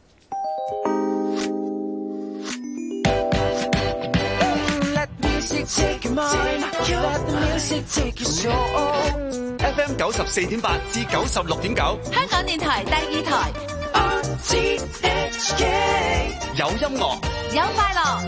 F M 九十四點八至九十六點九， 香港電台第二台。R T H K 有音樂， 有快樂。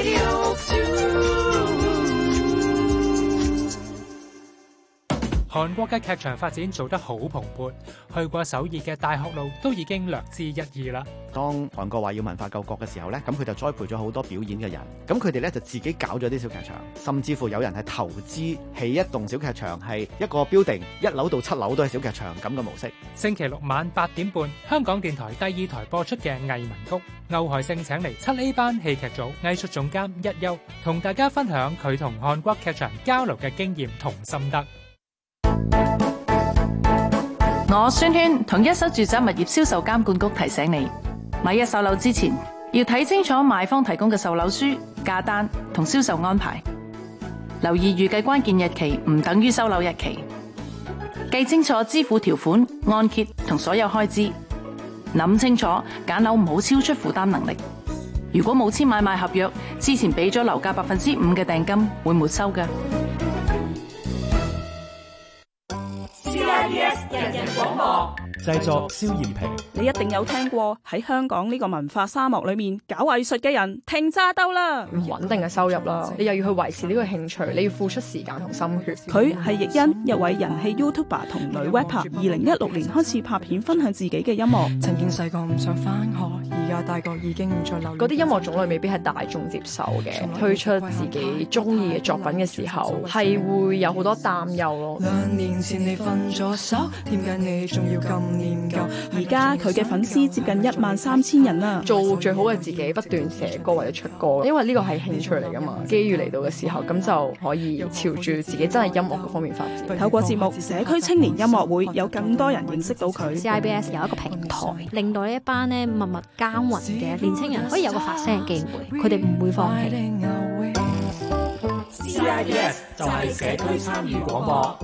韓國嘅劇場發展做得好蓬勃，去過首爾嘅大學路都已經略知一二啦。 當韓國話要文化救國嘅時候呢，咁佢就栽培咗好多表演嘅人，咁佢哋咧就自己搞咗啲小劇場，甚至乎有人係投資起一棟小劇場，係一個 building 一樓到七樓都係小劇場咁嘅模式。 星期六晚八點半，香港電台第二台播出嘅藝文谷，歐海星請嚟七 A 班戲劇組藝術總監一休，同大家分享佢同韓國劇場交流嘅經驗同心得。 我宣萱同一手住宅物業銷售監管局提醒你，買一手樓之前要睇清楚賣方提供嘅售樓書、價單同銷售安排，留意預計關鍵日期唔等於收樓日期，記清楚支付條款、按揭同所有開支，諗清楚揀樓唔好超出負擔能力。如果冇簽買賣合約，之前俾咗樓價百分之五嘅訂金會沒收㗎。 C I B S 人人廣播， 製作蕭艷平。 你一定有聽過喺香港呢個文化沙漠裏面搞藝術嘅人停揸兜啦， 唔穩定嘅收入啦，你又要去維持呢個興趣，你要付出時間同心血。 佢係奕欣，一位人氣 YouTuber 同女 rapper， 二零一六年開始拍片分享自己嘅音樂。 曾經細個唔想返學，而家大個已經唔再留。嗰啲音樂種類未必係大眾接受嘅，推出自己中意嘅作品嘅時候，係會有好多擔憂咯。兩年前你分咗手，點解你仲要咁念舊？ 而家佢嘅粉絲接近一萬三千人啦， 做最好嘅自己，不斷寫歌或者出歌，因為呢個係興趣嚟噶嘛。機遇嚟到嘅時候，咁就可以朝住自己真係音樂嗰方面發展。 透過節目社區青年音樂會，有更多人認識到佢。 C I B S 有一個平台，令到呢一班咧默默耕耘嘅年青人可以有個發聲嘅機會，佢哋唔會放棄。 C I B S 就係社區參與廣播。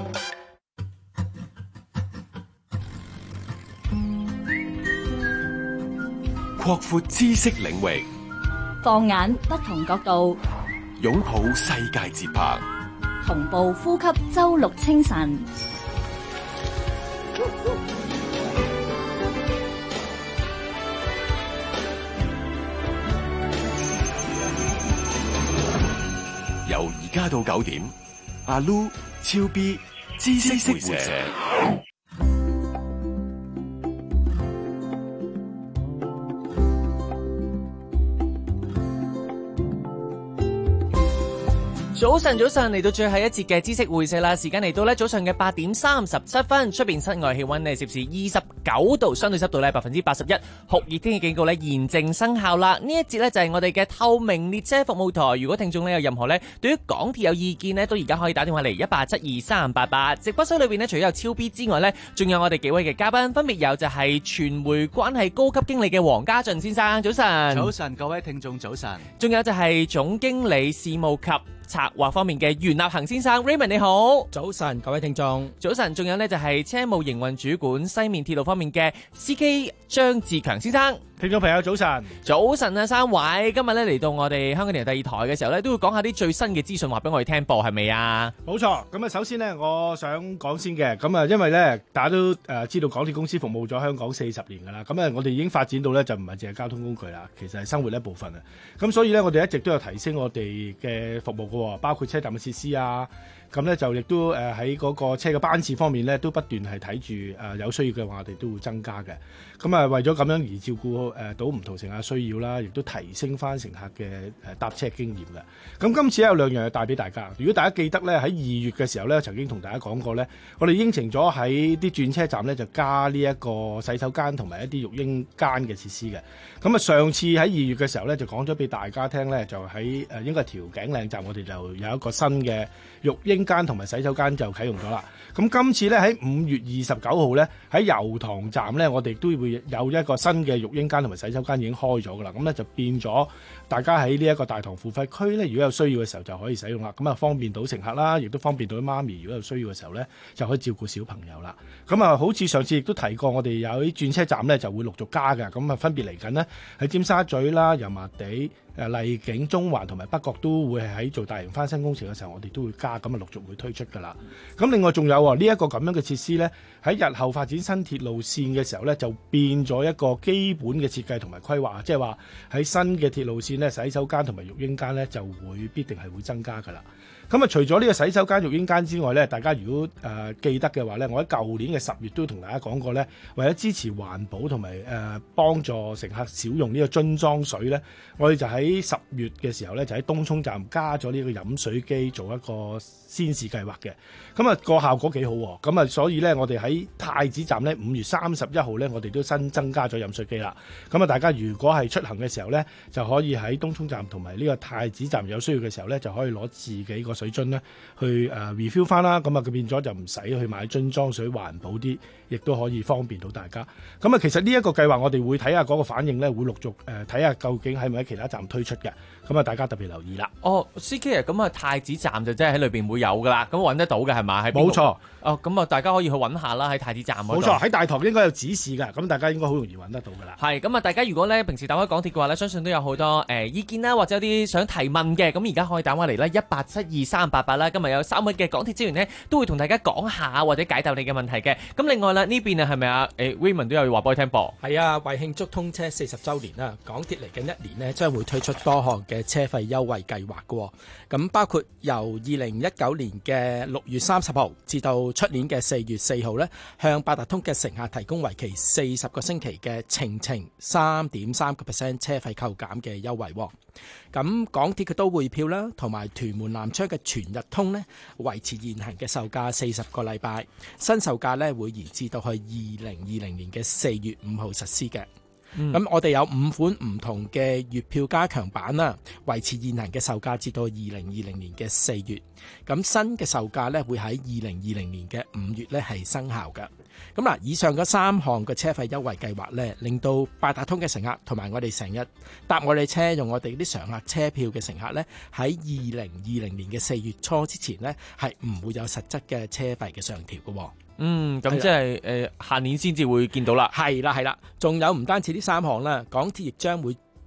擴闊知識領域， 放眼不同角度， 擁抱世界節拍， 同步呼吸周六清晨。 家到九點，阿 Lu、超 B、知識會社。 早晨，早晨嚟到最後一節嘅知識會社啦，時間嚟到咧早上嘅八點三十七分，出邊室外氣溫呢攝氏二十九度，相對濕度咧百分之八十一，酷熱天氣警告咧現正生效啦。呢一節咧就係我哋嘅透明列車服務台，如果聽眾咧有任何咧對於港鐵有意見呢，都而家可以打電話嚟一八七二三八八。直播室裏邊呢，除咗有超 B 之外呢，仲有我哋幾位嘅嘉賓，分別有就係傳媒關係高級經理嘅黃家俊先生，早晨。 早晨，各位聽眾早晨。 仲有就係總經理事務及策劃方面嘅袁立恒先生 Raymond 你好， 早晨各位聽眾， 早晨，仲有呢就係車務營運主管西面鐵路方面嘅司機張志強先生， 聽眾朋友早晨， 早晨啊三位，今日咧嚟到我哋香港電台第二台嘅時候咧，都會講下啲最新嘅資訊話俾我哋聽噃，係咪啊？ 冇錯，咁啊首先呢，我想講先嘅，咁啊因為咧大家都誒知道港鐵公司服務咗香港四十年噶啦，咁啊我哋已經發展到咧就唔係淨係交通工具啦，其實係生活一部分啊，咁所以咧我哋一直都有提升我哋嘅服務噶，包括車站嘅設施啊。咁咧就亦都誒喺嗰個車嘅班次方面咧，都不斷係睇住誒有需要嘅話，我哋都會增加嘅。咁啊為咗咁樣而照顧誒到唔同乘客需要啦，亦都提升翻乘客嘅誒搭車經驗嘅。咁今次有兩樣嘢帶俾大家。如果大家記得咧喺二月嘅時候咧，曾經同大家講過咧，我哋應承咗喺啲轉車站咧就加呢一個洗手間同埋一啲育嬰間嘅設施嘅。咁啊上次喺二月嘅時候咧就講咗俾大家聽咧，就喺誒應該係調景嶺站，我哋就有一個新嘅育嬰間同埋洗手間就啟用咗啦。咁今次咧喺五月二十九號咧喺油塘站咧，我哋都會有一個新嘅育嬰間同埋洗手間已經開咗噶啦。咁咧就變咗大家喺呢一個大堂付費區咧，如果有需要嘅時候就可以使用啦。咁啊方便到乘客啦，亦都方便到媽咪，如果有需要嘅時候咧就可以照顧小朋友啦。咁啊好似上次亦都提過，我哋有啲轉車站咧就會陸續加嘅。咁啊分別嚟緊呢，喺尖沙咀啦、油麻地、誒荔景、中環同埋北角都會係喺做大型翻新工程嘅時候，我哋都會加，咁啊陸續會推出㗎啦。咁另外仲有喎，呢一個咁樣嘅設施呢，喺日後發展新鐵路線嘅時候呢，就變咗一個基本嘅設計同埋規劃，即係話喺新嘅鐵路線呢，洗手間同埋育嬰間呢，就會必定係會增加㗎啦。咁啊，除咗呢個洗手間、育嬰間之外呢，大家如果誒、呃、記得嘅話呢，我喺舊年嘅十月都同大家講過呢，為咗支持環保同埋誒幫助乘客少用呢個樽裝水呢，我哋就喺十月嘅時候呢，就喺東涌站加咗呢個飲水機做一個先試計劃嘅。咁啊個效果幾好喎，咁啊所以呢，我哋喺太子站呢，五月三十一號呢，我哋都新增加咗飲水機啦。咁啊大家如果係出行嘅時候呢，就可以喺東涌站同埋呢個太子站有需要嘅時候呢，就可以攞自己個水樽咧去誒 refill 翻啦，咁啊佢變咗就唔使去買樽裝水，環保啲，亦都可以方便到大家。咁啊其實呢一個計劃我哋會睇下嗰個反應咧，會陸續誒睇下究竟係咪喺其他站推出嘅。咁啊大家特別留意啦。 哦 C K 啊，咁啊太子站就真係喺裏邊會有噶啦，咁揾得到嘅係嘛？ 冇錯。 哦，咁啊大家可以去揾下啦，喺太子站嗰度。 冇錯，喺大堂應該有指示㗎，咁大家應該好容易揾得到㗎啦。 係，咁啊大家如果咧平時打開港鐵嘅話咧，相信都有好多誒、呃、意見啦，或者有啲想提問嘅，咁而家可以打返嚟啦，一八七二三八八啦。今日有三位嘅港鐵職員呢，都會同大家講下或者解答你嘅問題嘅。咁另外啦，呢邊啊係咪啊？誒 Raymond 都有話俾我聽噃。 係啊，為慶祝通車四十週年啦，港鐵嚟緊一年呢，將會推出多項嘅車費優惠計劃嘅。咁包括由二零一九年嘅六月三十號至到出年嘅四月四號呢，向八達通嘅乘客提供為期四十個星期嘅程程三點三個 percent 車費扣減嘅優惠。咁港鐵嘅都會票啦，同埋屯門南昌嘅全日通呢，維持現行嘅售價四十個禮拜，新售價呢會延至到去二零二零年嘅四月五號實施嘅。咁、嗯、我哋有五款唔同嘅月票加強版啦，維持現行嘅售價至到二零二零年嘅四月。咁新嘅售價呢會喺二零二零年嘅五月呢係生效嘅。咁嗱，以上嗰三項嘅車費優惠計劃呢，令到八達通嘅乘客同埋我哋成日搭我哋車用我哋啲常客車票嘅乘客呢，喺二零二零年嘅四月初之前呢，係唔會有實質嘅車費嘅上調嘅。 嗯，咁即係誒下年先至會見到啦。 係啦係啦，仲有唔單止呢三項啦，港鐵亦將會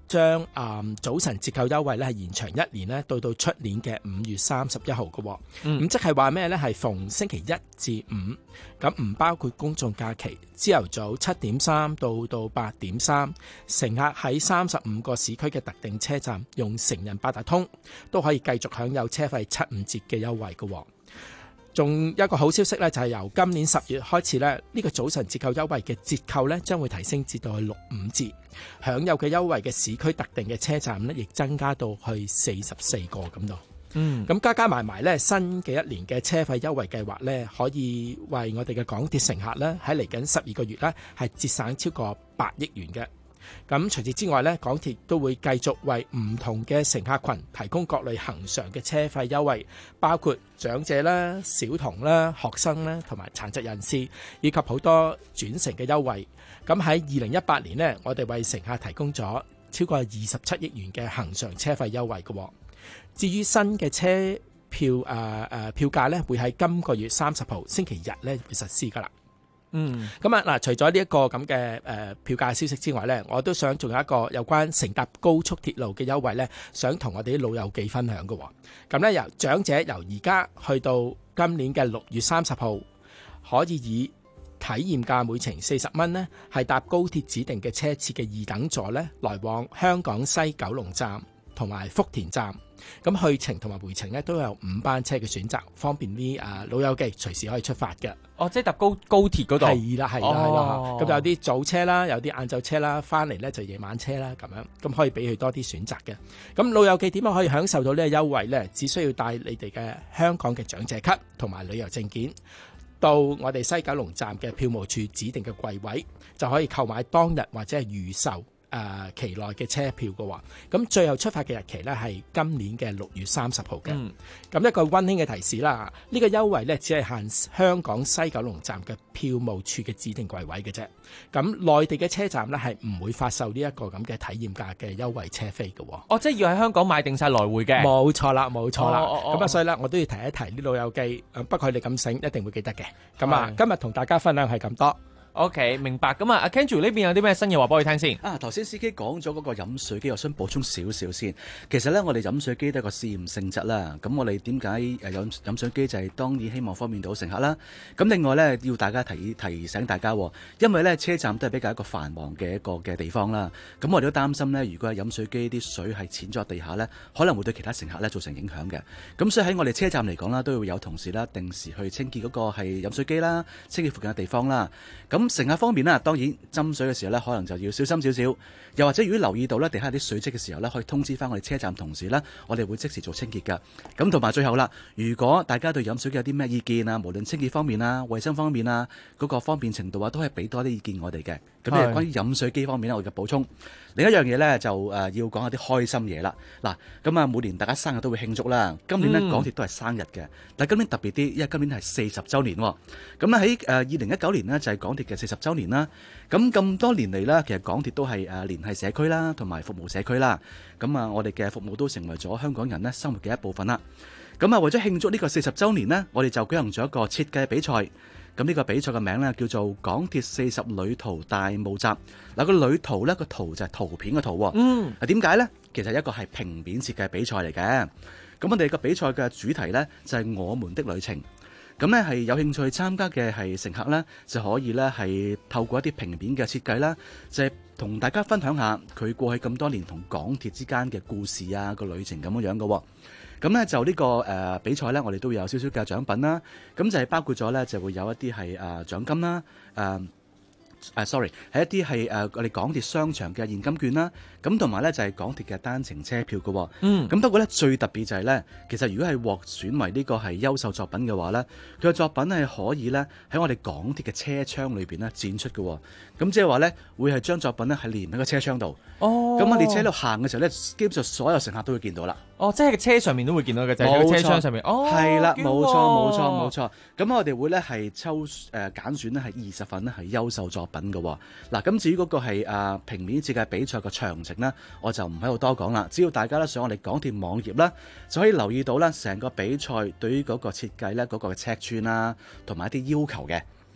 將啊、嗯、早晨折扣優惠咧係延長一年咧，到到出年嘅五月三十一號嘅。咁、嗯、即係話咩咧？係逢星期一至五，咁唔包括公眾假期，朝頭早七點三到到八點三，乘客喺三十五個市區嘅特定車站用成人八達通，都可以繼續享有車費七五折嘅優惠嘅。仲一個好消息咧，就係由今年十月開始咧，呢個早晨折扣優惠嘅折扣咧，將會提升至到去六五折，享有嘅優惠嘅市區特定嘅車站咧，亦增加到去四十四個咁多。嗯，咁加加埋埋咧，新嘅一年嘅車費優惠計劃咧，可以為我哋嘅港鐵乘客咧，喺嚟緊十二個月咧，係節省超過八億元嘅。咁除此之外咧，港鐵都會繼續為唔同嘅乘客群提供各類恆常嘅車費優惠，包括長者啦、小童啦、學生啦同埋殘疾人士，以及好多轉乘嘅優惠。咁喺二零一八年呢，我哋為乘客提供咗超過二十七億元嘅恆常車費優惠嘅。至於新嘅車票誒誒、呃、票價咧，會喺今個月三十號星期日咧會實施噶啦。嗯，咁啊嗱，除咗呢一個咁嘅誒票價消息之外咧，我都想仲有一個有關乘搭高速鐵路嘅優惠咧，想同我哋啲老友記分享嘅。咁咧，由長者由而家去到今年嘅六月三十號，可以以體驗價每程四十蚊呢，係搭高鐵指定嘅車次嘅二等座咧，來往香港西九龍站同埋福田站。咁去程同埋回程咧都有五班車嘅選擇，方便啲啊老友記隨時可以出發嘅。 哦，即係搭高高鐵嗰度。係啦，係啦，係啦。咁有啲早車啦，有啲晏晝車啦，翻嚟咧就夜晚車啦，咁樣咁可以俾佢多啲選擇嘅。咁老友記點樣可以享受到呢個優惠咧？只需要帶你哋嘅香港嘅長者卡同埋旅遊證件，到我哋西九龍站嘅票務處指定嘅櫃位，就可以購買當日或者係預售誒、呃、期內嘅車票嘅話，咁最後出發嘅日期呢係今年嘅六月三十號嘅。咁、嗯、一個溫馨嘅提示啦，呢、這個優惠呢只係限香港西九龍站嘅票務處嘅指定櫃位嘅啫。咁內地嘅車站呢係唔會發售呢一個咁嘅體驗價嘅優惠車飛嘅。 哦，即係要喺香港買定晒來回嘅。 冇錯啦，冇錯啦。咁、 哦、啊、 哦，所以呢，我都要提一提啲老友記。不過佢哋咁醒，一定會記得嘅。咁啊，今日同大家分享係咁多。 OK， 明白。咁啊，阿 Kenju 呢邊有啲咩新嘢話俾我哋聽先？ 啊，頭先司機講咗嗰個飲水機，我想補充少少先。其實咧，我哋飲水機都係個試驗性質啦。咁我哋點解誒飲飲水機就係當然希望方便到乘客啦。咁另外咧，要大家提提醒大家，因為咧車站都係比較一個繁忙嘅一個嘅地方啦。咁我哋都擔心咧，如果係飲水機啲水係濺咗地下咧，可能會對其他乘客咧造成影響嘅。咁所以喺我哋車站嚟講啦，都要有同事啦，定時去清潔嗰個係飲水機啦，清潔附近嘅地方啦。咁乘客方面啦，當然斟水嘅時候咧，可能就要小心少少。又或者如果留意到咧地下啲水漬嘅時候咧，可以通知翻我哋車站同事啦，我哋會即時做清潔㗎。咁同埋最後啦，如果大家對飲水機有啲咩意見啊，無論清潔方面啊、衛生方面啊、嗰、嗰個方便程度啊，都係俾多啲意見我哋嘅。咁呢關於飲水機方面咧，我嘅補充。另一樣嘢咧就誒、呃、要講下啲開心嘢啦。嗱，咁啊每年大家生日都會慶祝啦。今年呢，嗯、港鐵都係生日嘅，但係今年特別啲，因為今年係四十週年喎。咁咧喺誒二零一九年呢，就係、是、港鐵嘅四十週年啦。咁咁多年嚟啦，其實港鐵都係誒聯繫社區啦，同埋服務社區啦。咁啊，我哋嘅服務都成為咗香港人呢生活嘅一部分啦。咁啊，為咗慶祝呢個四十週年呢，我哋就舉行咗一個設計比賽。咁呢個比賽嘅名呢，叫做港鐵四十旅途大募集。嗱，個旅途呢，個圖就係圖片嘅圖。嗯。啊，點解呢？其實一個係平面設計比賽嚟嘅。咁我哋個比賽嘅主題呢，就係我們的旅程。咁呢係有興趣參加嘅係乘客呢，就可以呢係透過一啲平面嘅設計啦，就係同大家分享下佢過去咁多年同港鐵之間嘅故事啊，個旅程咁樣樣嘅。咁呢就呢、這個誒、呃、比賽呢，我哋都有少少嘅獎品啦。咁就係包括咗呢，就會有一啲係誒獎金啦，誒、呃、誒、啊、sorry 係一啲係誒我哋港鐵商場嘅現金券啦。咁同埋呢，就係、是、港鐵嘅單程車票嘅。嗯。咁不過呢，最特別就係呢，其實如果係獲選為呢個係優秀作品嘅話呢，佢嘅作品係可以呢喺我哋港鐵嘅車窗裏邊呢展出嘅。咁即係話呢，會係將作品呢係連喺個車窗度。哦。咁我哋車喺度行嘅時候呢，基本上所有乘客都會見到啦。 哦，即係個車上面都會見到嘅，就係、是、個車窗上面。哦， 係啦，冇錯冇錯冇錯。咁我哋會咧係抽誒揀選咧係二十份咧係優秀作品嘅。嗱，咁至於嗰個係誒平面設計比賽嘅詳情呢，我就唔喺度多講啦。只要大家咧上我哋港鐵網頁啦，就可以留意到咧成個比賽對於嗰個設計咧嗰個尺寸啦，同埋一啲要求嘅。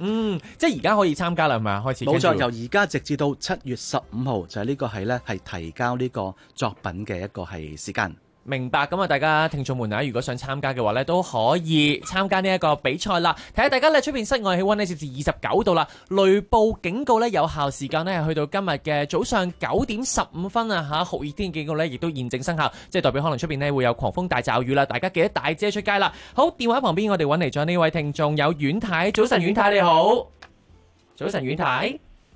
嗯，即係而家可以參加啦，係咪啊？開始冇錯，由而家直至到七月十五號就係、是、呢個係咧係提交呢個作品嘅一個係時間。 明白，咁啊，大家聽眾們啊，如果想參加嘅話咧，都可以參加呢一個比賽啦。睇下大家咧，出邊室外氣溫呢，攝氏二十九度啦，雷暴警告咧有效時間呢，係去到今日嘅早上九點十五分啊嚇，酷熱天氣警告咧亦都現正生效，即係代表可能出邊呢會有狂風大驟雨啦，大家記得帶遮出街啦。好，電話旁邊我哋揾嚟咗呢位聽眾有阮太，早晨阮太你好，早晨阮太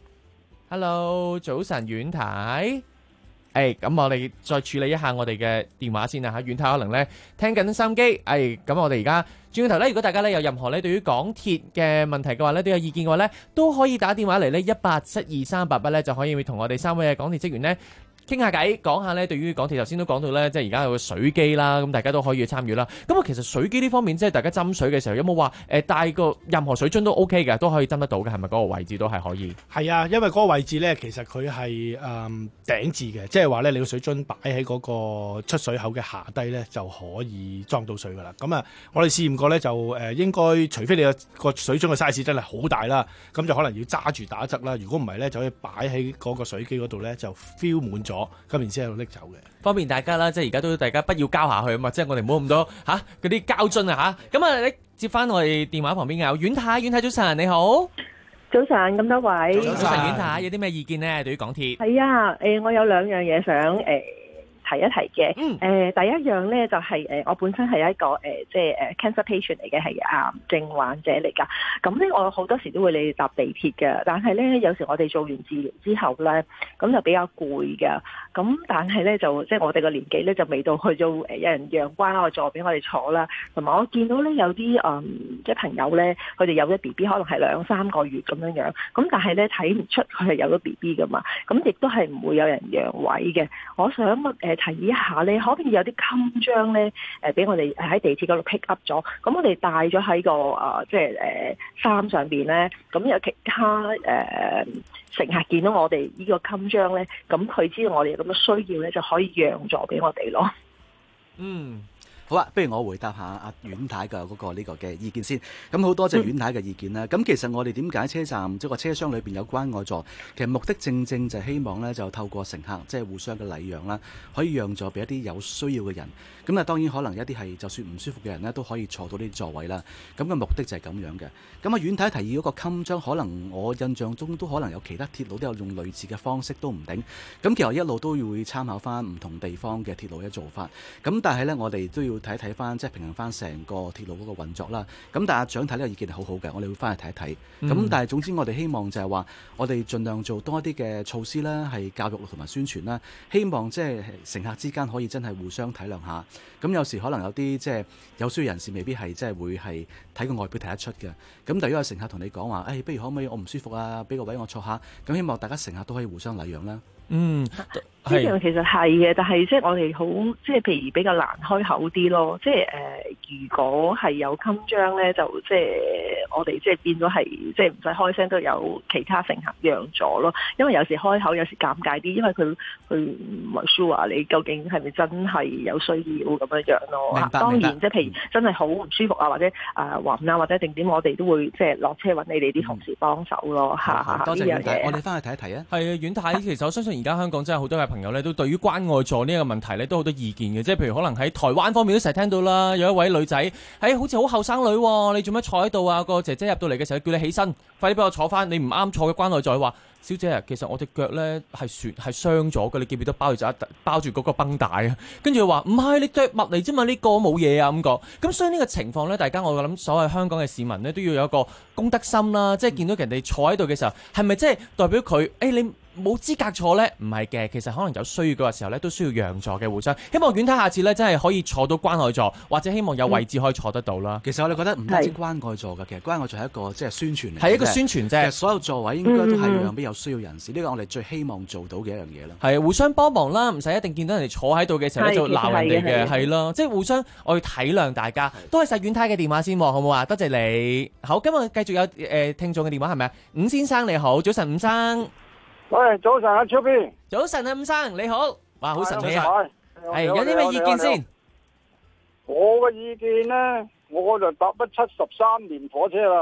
，Hello， 早晨阮太。誒，咁我哋再處理一下我哋嘅電話先啦嚇，遠太可能咧聽緊收音機。誒，咁我哋而家轉頭咧，如果大家咧有任何咧對於港鐵嘅問題嘅話咧，都有意見嘅話咧，都可以打電話嚟咧一八七二三八八咧，就可以同我哋三位嘅港鐵職員咧傾下偈，講下咧對於港鐵頭先都講到咧，即係而家有個水機啦，咁大家都可以參與啦。咁啊，其實水機呢方面，即係大家斟水嘅時候，有冇話誒帶個任何水樽都 OK 嘅，都可以斟得到嘅，係咪嗰個位置都係可以？ 係啊，因為嗰個位置咧，其實佢係誒頂置嘅，即係話咧，你個水樽擺喺嗰個出水口嘅下低咧，就可以裝到水噶啦。咁啊，我哋試驗過咧，就誒應該除非你個個水樽嘅 size 真係好大啦，咁就可能要揸住打側啦。如果唔係咧，就可以擺喺嗰個水機嗰度咧，就 fill 滿咗。咁然之後拎走嘅， 方便大家啦，即係而家都大家不要交下去啊嘛，即係我哋唔好咁多嚇嗰啲膠樽啊嚇。咁啊，你接翻我哋電話旁邊嘅有阮太，阮太早晨你好， 早晨咁多位， 早晨阮太，有啲咩意見呢？對於港鐵係啊，誒、呃、我有兩樣嘢想誒。呃提一提嘅，誒、嗯呃、第一樣咧就係、是、誒、呃、我本身係一個誒、呃、即係誒 cancer patient 嚟嘅，係癌症患者嚟㗎。咁咧我好多時都會你搭地鐵嘅，但係咧有時我哋做完治療之後咧，咁就比較攰㗎。咁但係咧就即係我哋個年紀咧就未到去做誒、呃、有人讓關愛座俾我哋坐啦。同埋我見到咧有啲誒、嗯、即係朋友咧，佢哋有咗 B B 可能係兩三個月咁樣樣，咁但係咧睇唔出佢係有咗 B B 㗎嘛。咁亦都係唔會有人讓位嘅。我想誒。呃提議一下咧，可唔可以有啲襟章咧？誒、呃，俾我哋喺地鐵嗰度 pick up 咗，咁我哋帶咗喺個誒、呃，即係誒衫上邊咧。咁有其他誒、呃、乘客見到我哋呢個襟章咧，咁佢知道我哋有咁嘅需要咧，就可以讓座俾我哋咯。 嗯。好啊，不如我回答下阿阮太嘅嗰個呢個嘅意見先。咁好多謝阮太嘅意見啦。咁、嗯、其實我哋點解車站即係個車廂裏邊有關愛座？其實目的正正就係希望咧，就透過乘客即係互相嘅禮讓啦，可以讓座俾一啲有需要嘅人。咁啊，當然可能一啲係就算唔舒服嘅人咧，都可以坐到呢啲座位啦。咁嘅目的就係咁樣嘅。咁啊，阮太提議嗰個襟章，可能我印象中都可能有其他鐵路都有用類似嘅方式，都唔定。咁其實一路都會參考翻唔同地方嘅鐵路嘅做法。咁但係咧，我哋都要睇睇翻，即係平衡翻成個鐵路嗰個運作啦。咁但係蔣太呢個意見係好好嘅，我哋會翻去睇一睇。咁、嗯、但係總之我哋希望就係話，我哋盡量做多一啲嘅措施啦，係教育同埋宣傳啦。希望即係乘客之間可以真係互相體諒下。咁有時可能有啲即係有需要人士未必係即係會係睇個外表睇得出嘅。咁但係如果有乘客同你講話，誒、哎，不如可唔可以我唔舒服啊，俾個位我坐下。咁希望大家乘客都可以互相禮讓啦。 嗯，呢樣其實係嘅，但係即係我哋好即係譬如比較難開口啲咯。即係誒、呃，如果係有襟章咧，就即係我哋即係變咗係即係唔使開聲都有其他乘客讓座咯。因為有時開口有時尷尬啲，因為佢佢唔係 sure 你究竟係咪真係有需要咁樣樣咯。當然即係譬如真係好唔舒服啊，或者誒暈啊，或者定點，我哋都會即係落車揾你哋啲同事幫手咯。嚇、嗯， 多謝阮太，我哋翻去睇一睇啊。 係啊，阮太，其實我相信而家香港真係好多嘅朋友咧，都對於關愛座呢一個問題咧，都好多意見嘅。即係譬如可能喺台灣方面都成日聽到啦，有一位女仔，誒、哎、好似好後生女喎，你做咩坐喺度啊？個姐姐入到嚟嘅時候叫你起身，快啲俾我坐翻。你唔啱坐嘅關愛座，話小姐啊，其實我隻腳咧係損係傷咗嘅，你記唔記得包住包住嗰個繃帶啊？跟住話唔係，你腳襪嚟啫嘛，呢個冇嘢啊咁講。咁所以呢個情況咧，大家我諗所謂香港嘅市民咧，都要有一個公德心啦。即係見到人哋坐喺度嘅時候，係咪即係代表佢誒、哎、你冇資格坐呢？唔係嘅，其實可能有需要嘅時候呢，都需要讓座嘅互相。希望阮太下次呢，真係可以坐到關愛座，或者希望有位置可以坐得到啦、嗯。 其實我哋覺得唔單止關愛座嘅，其實關愛座係一個即係宣傳嚟嘅， 係一個宣傳啫。 其實所有座位應該都係讓俾有需要人士，呢、嗯、個我哋最希望做到嘅一樣嘢啦。 係互相幫忙啦，唔使一定見到人哋坐喺度嘅時候咧就鬧人哋嘅，係咯，即係互相我要體諒大家。多謝晒阮太嘅電話先，好唔好啊？多謝你。好，今日繼續有誒、呃、聽眾嘅電話係咪啊？伍先生你好，早晨伍生。 喂，早晨啊，超邊。 早晨啊，伍生你好。哇，好神秘啊！係有啲咩咩意見先？ 我嘅意見咧，我就搭咗七十三年火車啦。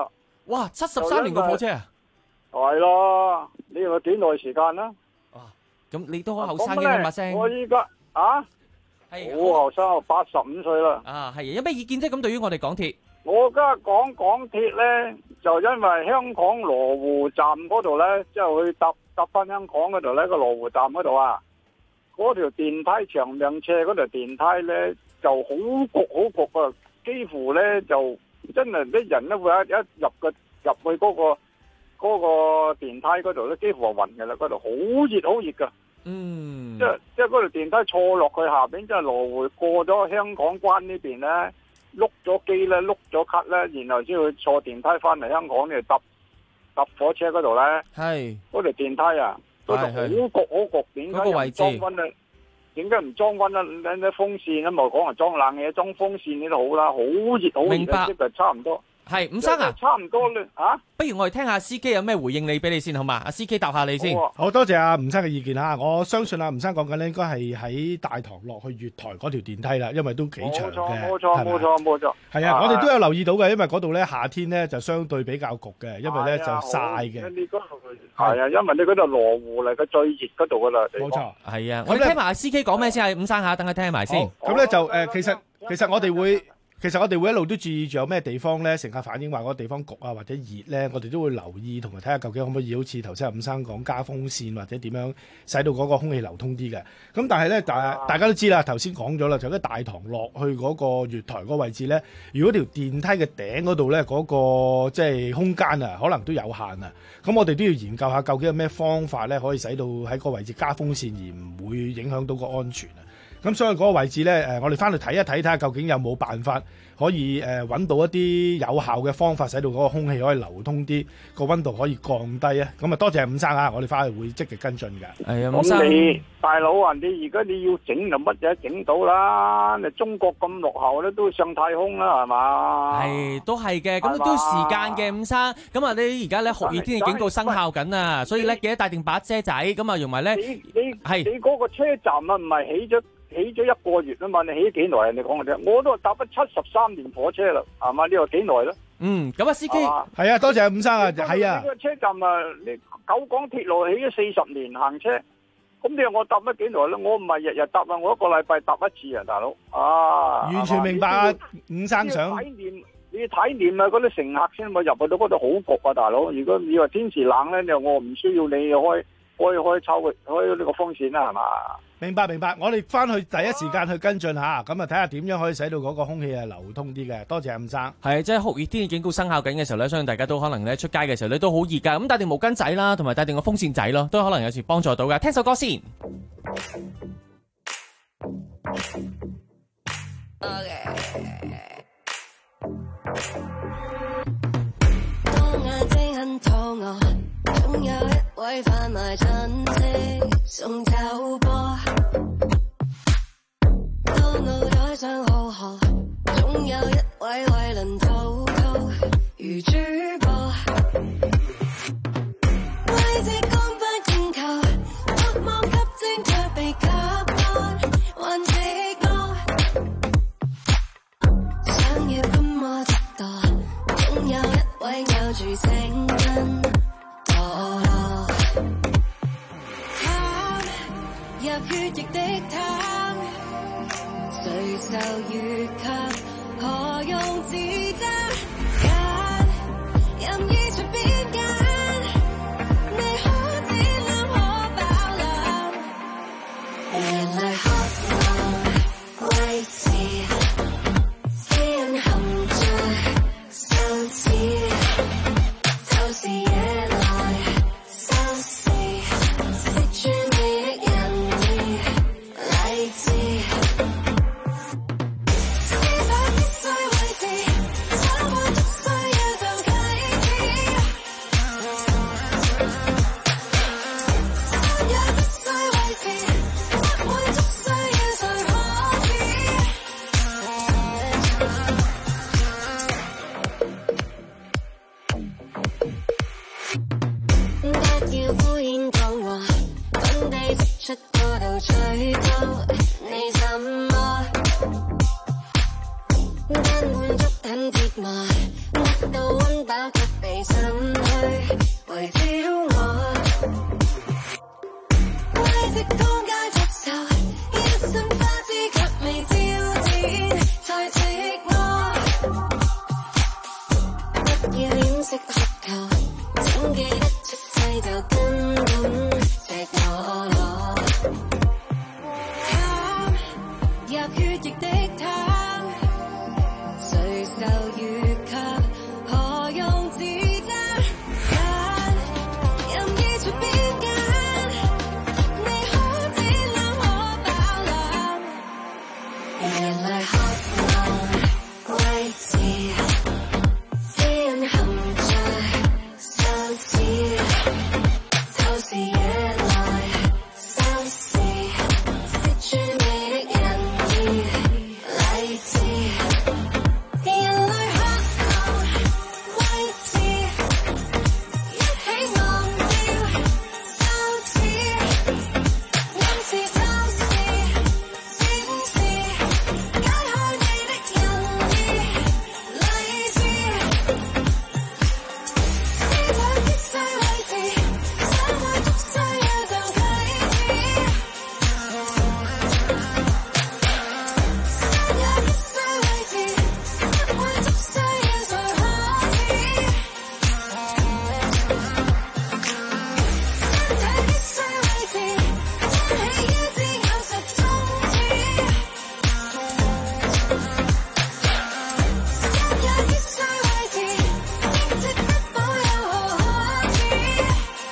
哇，七十三年個火車啊！ 係咯，你用幾耐時間啦？ 咁你都好後生嘅把聲。 我依家啊，好後生，八十五歲啦。 啊，係有咩意見啫？咁對於我哋港鐵， 我而家講港鐵咧，就因為香港羅湖站嗰度咧，即係去搭搭翻香港嗰度咧，個羅湖站嗰度啊，嗰條電梯長命斜嗰條電梯咧，就好焗好焗啊！幾乎咧就真係啲人咧會一一入個入去嗰個嗰個電梯嗰度咧，幾乎係暈嘅啦，嗰度好熱好熱噶。 嗯， 即係即係嗰條電梯坐落去下邊，即係羅湖過咗香港關呢邊咧，碌咗機咧，碌咗卡咧，然後先去坐電梯翻嚟香港呢度搭搭火車嗰度咧。係嗰條電梯啊，嗰度好焗好焗，點解又唔裝溫啊？點解唔裝溫啊？你啲風扇啊，冇講話裝冷氣，裝風扇呢度好啦，好熱好熱，即係差唔多。 係伍生啊， 差唔多啦啊！ 不如我哋聽下司機有咩回應你俾你先好嘛？阿司機答下你先。 好，好多謝阿吳生嘅意見嚇，我相信阿吳生講緊咧應該係喺大堂落去月台嗰條電梯啦，因為都幾長嘅。 冇錯，冇錯，冇錯。 係啊，我哋都有留意到嘅，因為嗰度咧夏天咧就相對比較焗嘅，因為咧就曬嘅。 你嗰度係啊，因為你嗰度羅湖嚟，佢最熱嗰度噶啦。 冇錯， 係啊。我哋聽埋阿司機講咩先啊？伍生嚇，等佢聽埋先。 咁咧就誒，其實其實我哋會。其實我哋會一路都注意住有咩地方咧，乘客反映話嗰個地方焗啊或者熱咧，我哋都會留意同埋睇下究竟可唔可以好似頭先阿伍生講加風扇或者點樣使到嗰個空氣流通啲嘅。咁但係咧，大大家都知啦，頭先講咗啦，就喺大堂落去嗰個月台嗰個位置咧，如果條電梯嘅頂嗰度咧嗰個即係空間啊，可能都有限啊。咁我哋都要研究下究竟有咩方法咧，可以使到喺個位置加風扇而唔會影響到個安全啊。咁所以嗰個位置咧，誒，我哋翻去睇一睇，睇下究竟有冇辦法可以誒揾到一啲有效嘅方法，使到嗰個空氣可以流通啲，個溫度可以降低啊！咁啊，多謝伍生啊，我哋翻去會積極跟進嘅。 係啊， 伍生，咁你大佬啊，你而家你要整就乜嘢整到啦？你中國咁落後咧，都上太空啦，係嘛？ 係，都係嘅，咁都要時間嘅，伍生。咁啊，你而家咧酷熱天氣警告生效緊啊，所以咧記得帶定把遮仔，咁啊用埋咧。 你你係你嗰個車站啊，唔係起咗？起咗一個月啊嘛，你起咗幾耐啊？你講嘅啫，我都搭咗七十三年火車啦，係嘛？呢個幾耐咯？ 嗯，咁啊，司機係啊，多謝伍生啊，係啊。 呢個車站啊，你九廣鐵路起咗四十年行車，咁你話我搭咗幾耐咧？我唔係日日搭啊，我一個禮拜搭一次啊，大佬啊！ 完全明白啊，伍生想。 體驗你體驗啊，嗰啲乘客先咪入去到嗰度好焗啊，大佬！如果你話天時冷咧，就我唔需要你開開開抽開呢個風扇啦，係嘛？ 明白明白，我哋翻去第一時間去跟進下，咁啊睇下點樣可以使到嗰個空氣係流通啲嘅。多謝伍生。 係，即係酷熱天氣警告生效緊嘅時候咧，相信大家都可能咧出街嘅時候咧都好熱㗎，咁帶定毛巾仔啦，同埋帶定個風扇仔咯，都可能有時幫助到㗎。聽首歌先。 總有一位販賣親戚送酒波，當腦袋上浩瀚，總有一位為鄰滔滔如珠箔，位置供不應求，渴望吸睛卻被吸乾，還寂寞，想要怎麼折墮，總有一位咬住聲根。入血液的貪，誰受越級，何用自責？揀任意隨便揀，你可自攬可飽覽，原來渴望位置，基因含在手指，就是野來收視，食住你的人。思想必須位置，所乜都溫飽卻被震去，圍繞我。慰藉當街接受，一身花枝卻未挑戰，太寂寞。不要掩飾渴求，請記得出世就根本赤裸裸。淡入血液的淡，誰受越及何用自責？但任意隨便揀，你可展覽可飽覽，原來渴望位置，私隱含在手指，就是野來收視，攝住你的人意禮智，人類渴望位置，一起忘掉羞恥，暗示透視展示，解開你的人意禮智，試探一世位置，想愛足世也像啟示，想有一世位置，不愛足世也像可恥，身體一世位置，撐起腰肢有實宗旨，想有一世位置，正直不保有何可恥。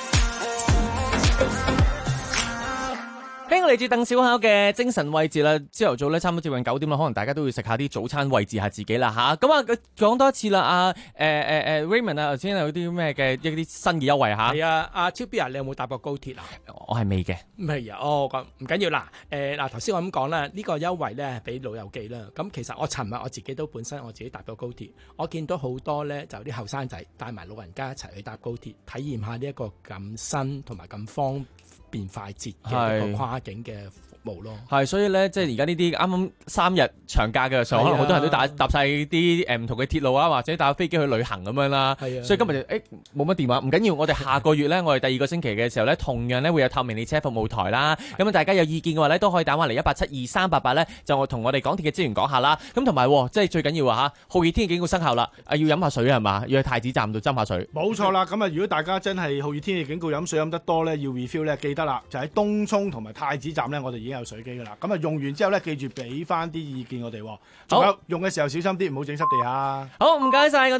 聽過嚟自鄧小巧嘅精神位置啦，朝頭早咧差唔多接近九點啦，可能大家都會食下啲早餐慰藉下自己啦吓。咁啊，講多一次啦，阿誒誒誒 Raymond 啊，頭先有啲咩嘅一啲新嘅優惠吓？ 係啊，阿超 B 啊，你有冇搭過高鐵啊？ 我係未嘅。 未啊，哦咁唔緊要啦。誒嗱，頭先我咁講啦，呢個優惠咧係俾老友記啦。咁其實我尋日我自己都本身我自己搭過高鐵，我見到好多咧就啲後生仔帶埋老人家一齊去搭高鐵，體驗下呢一個咁新同埋咁方便快捷嘅一個跨境嘅服務咯。 係，所以咧，即係而家呢啲啱啱三日長假嘅時候，可能好多人都搭搭晒啲誒唔同嘅鐵路啊，或者搭飛機去旅行咁樣啦。 係啊， 所以今日就誒冇乜電話，唔緊要。我哋下個月咧，我哋第二個星期嘅時候咧，同樣咧會有透明列車服務台啦。咁啊，大家有意見嘅話咧，都可以打翻嚟一八七二三八八咧，就我同我哋港鐵嘅職員講下啦。咁同埋即係最緊要啊嚇，酷熱天氣警告生效啦，啊要飲下水係嘛，要去太子站度斟下水。 冇錯啦，咁啊，如果大家真係酷熱天氣警告飲水飲得多咧，要 refill 咧，記得啦，就喺東涌同埋太子站咧，我哋已經有水機噶啦。咁啊，用完之後咧，記住俾翻啲意見我哋。仲有用嘅時候小心啲，唔好整濕地下。 好，唔該晒我哋。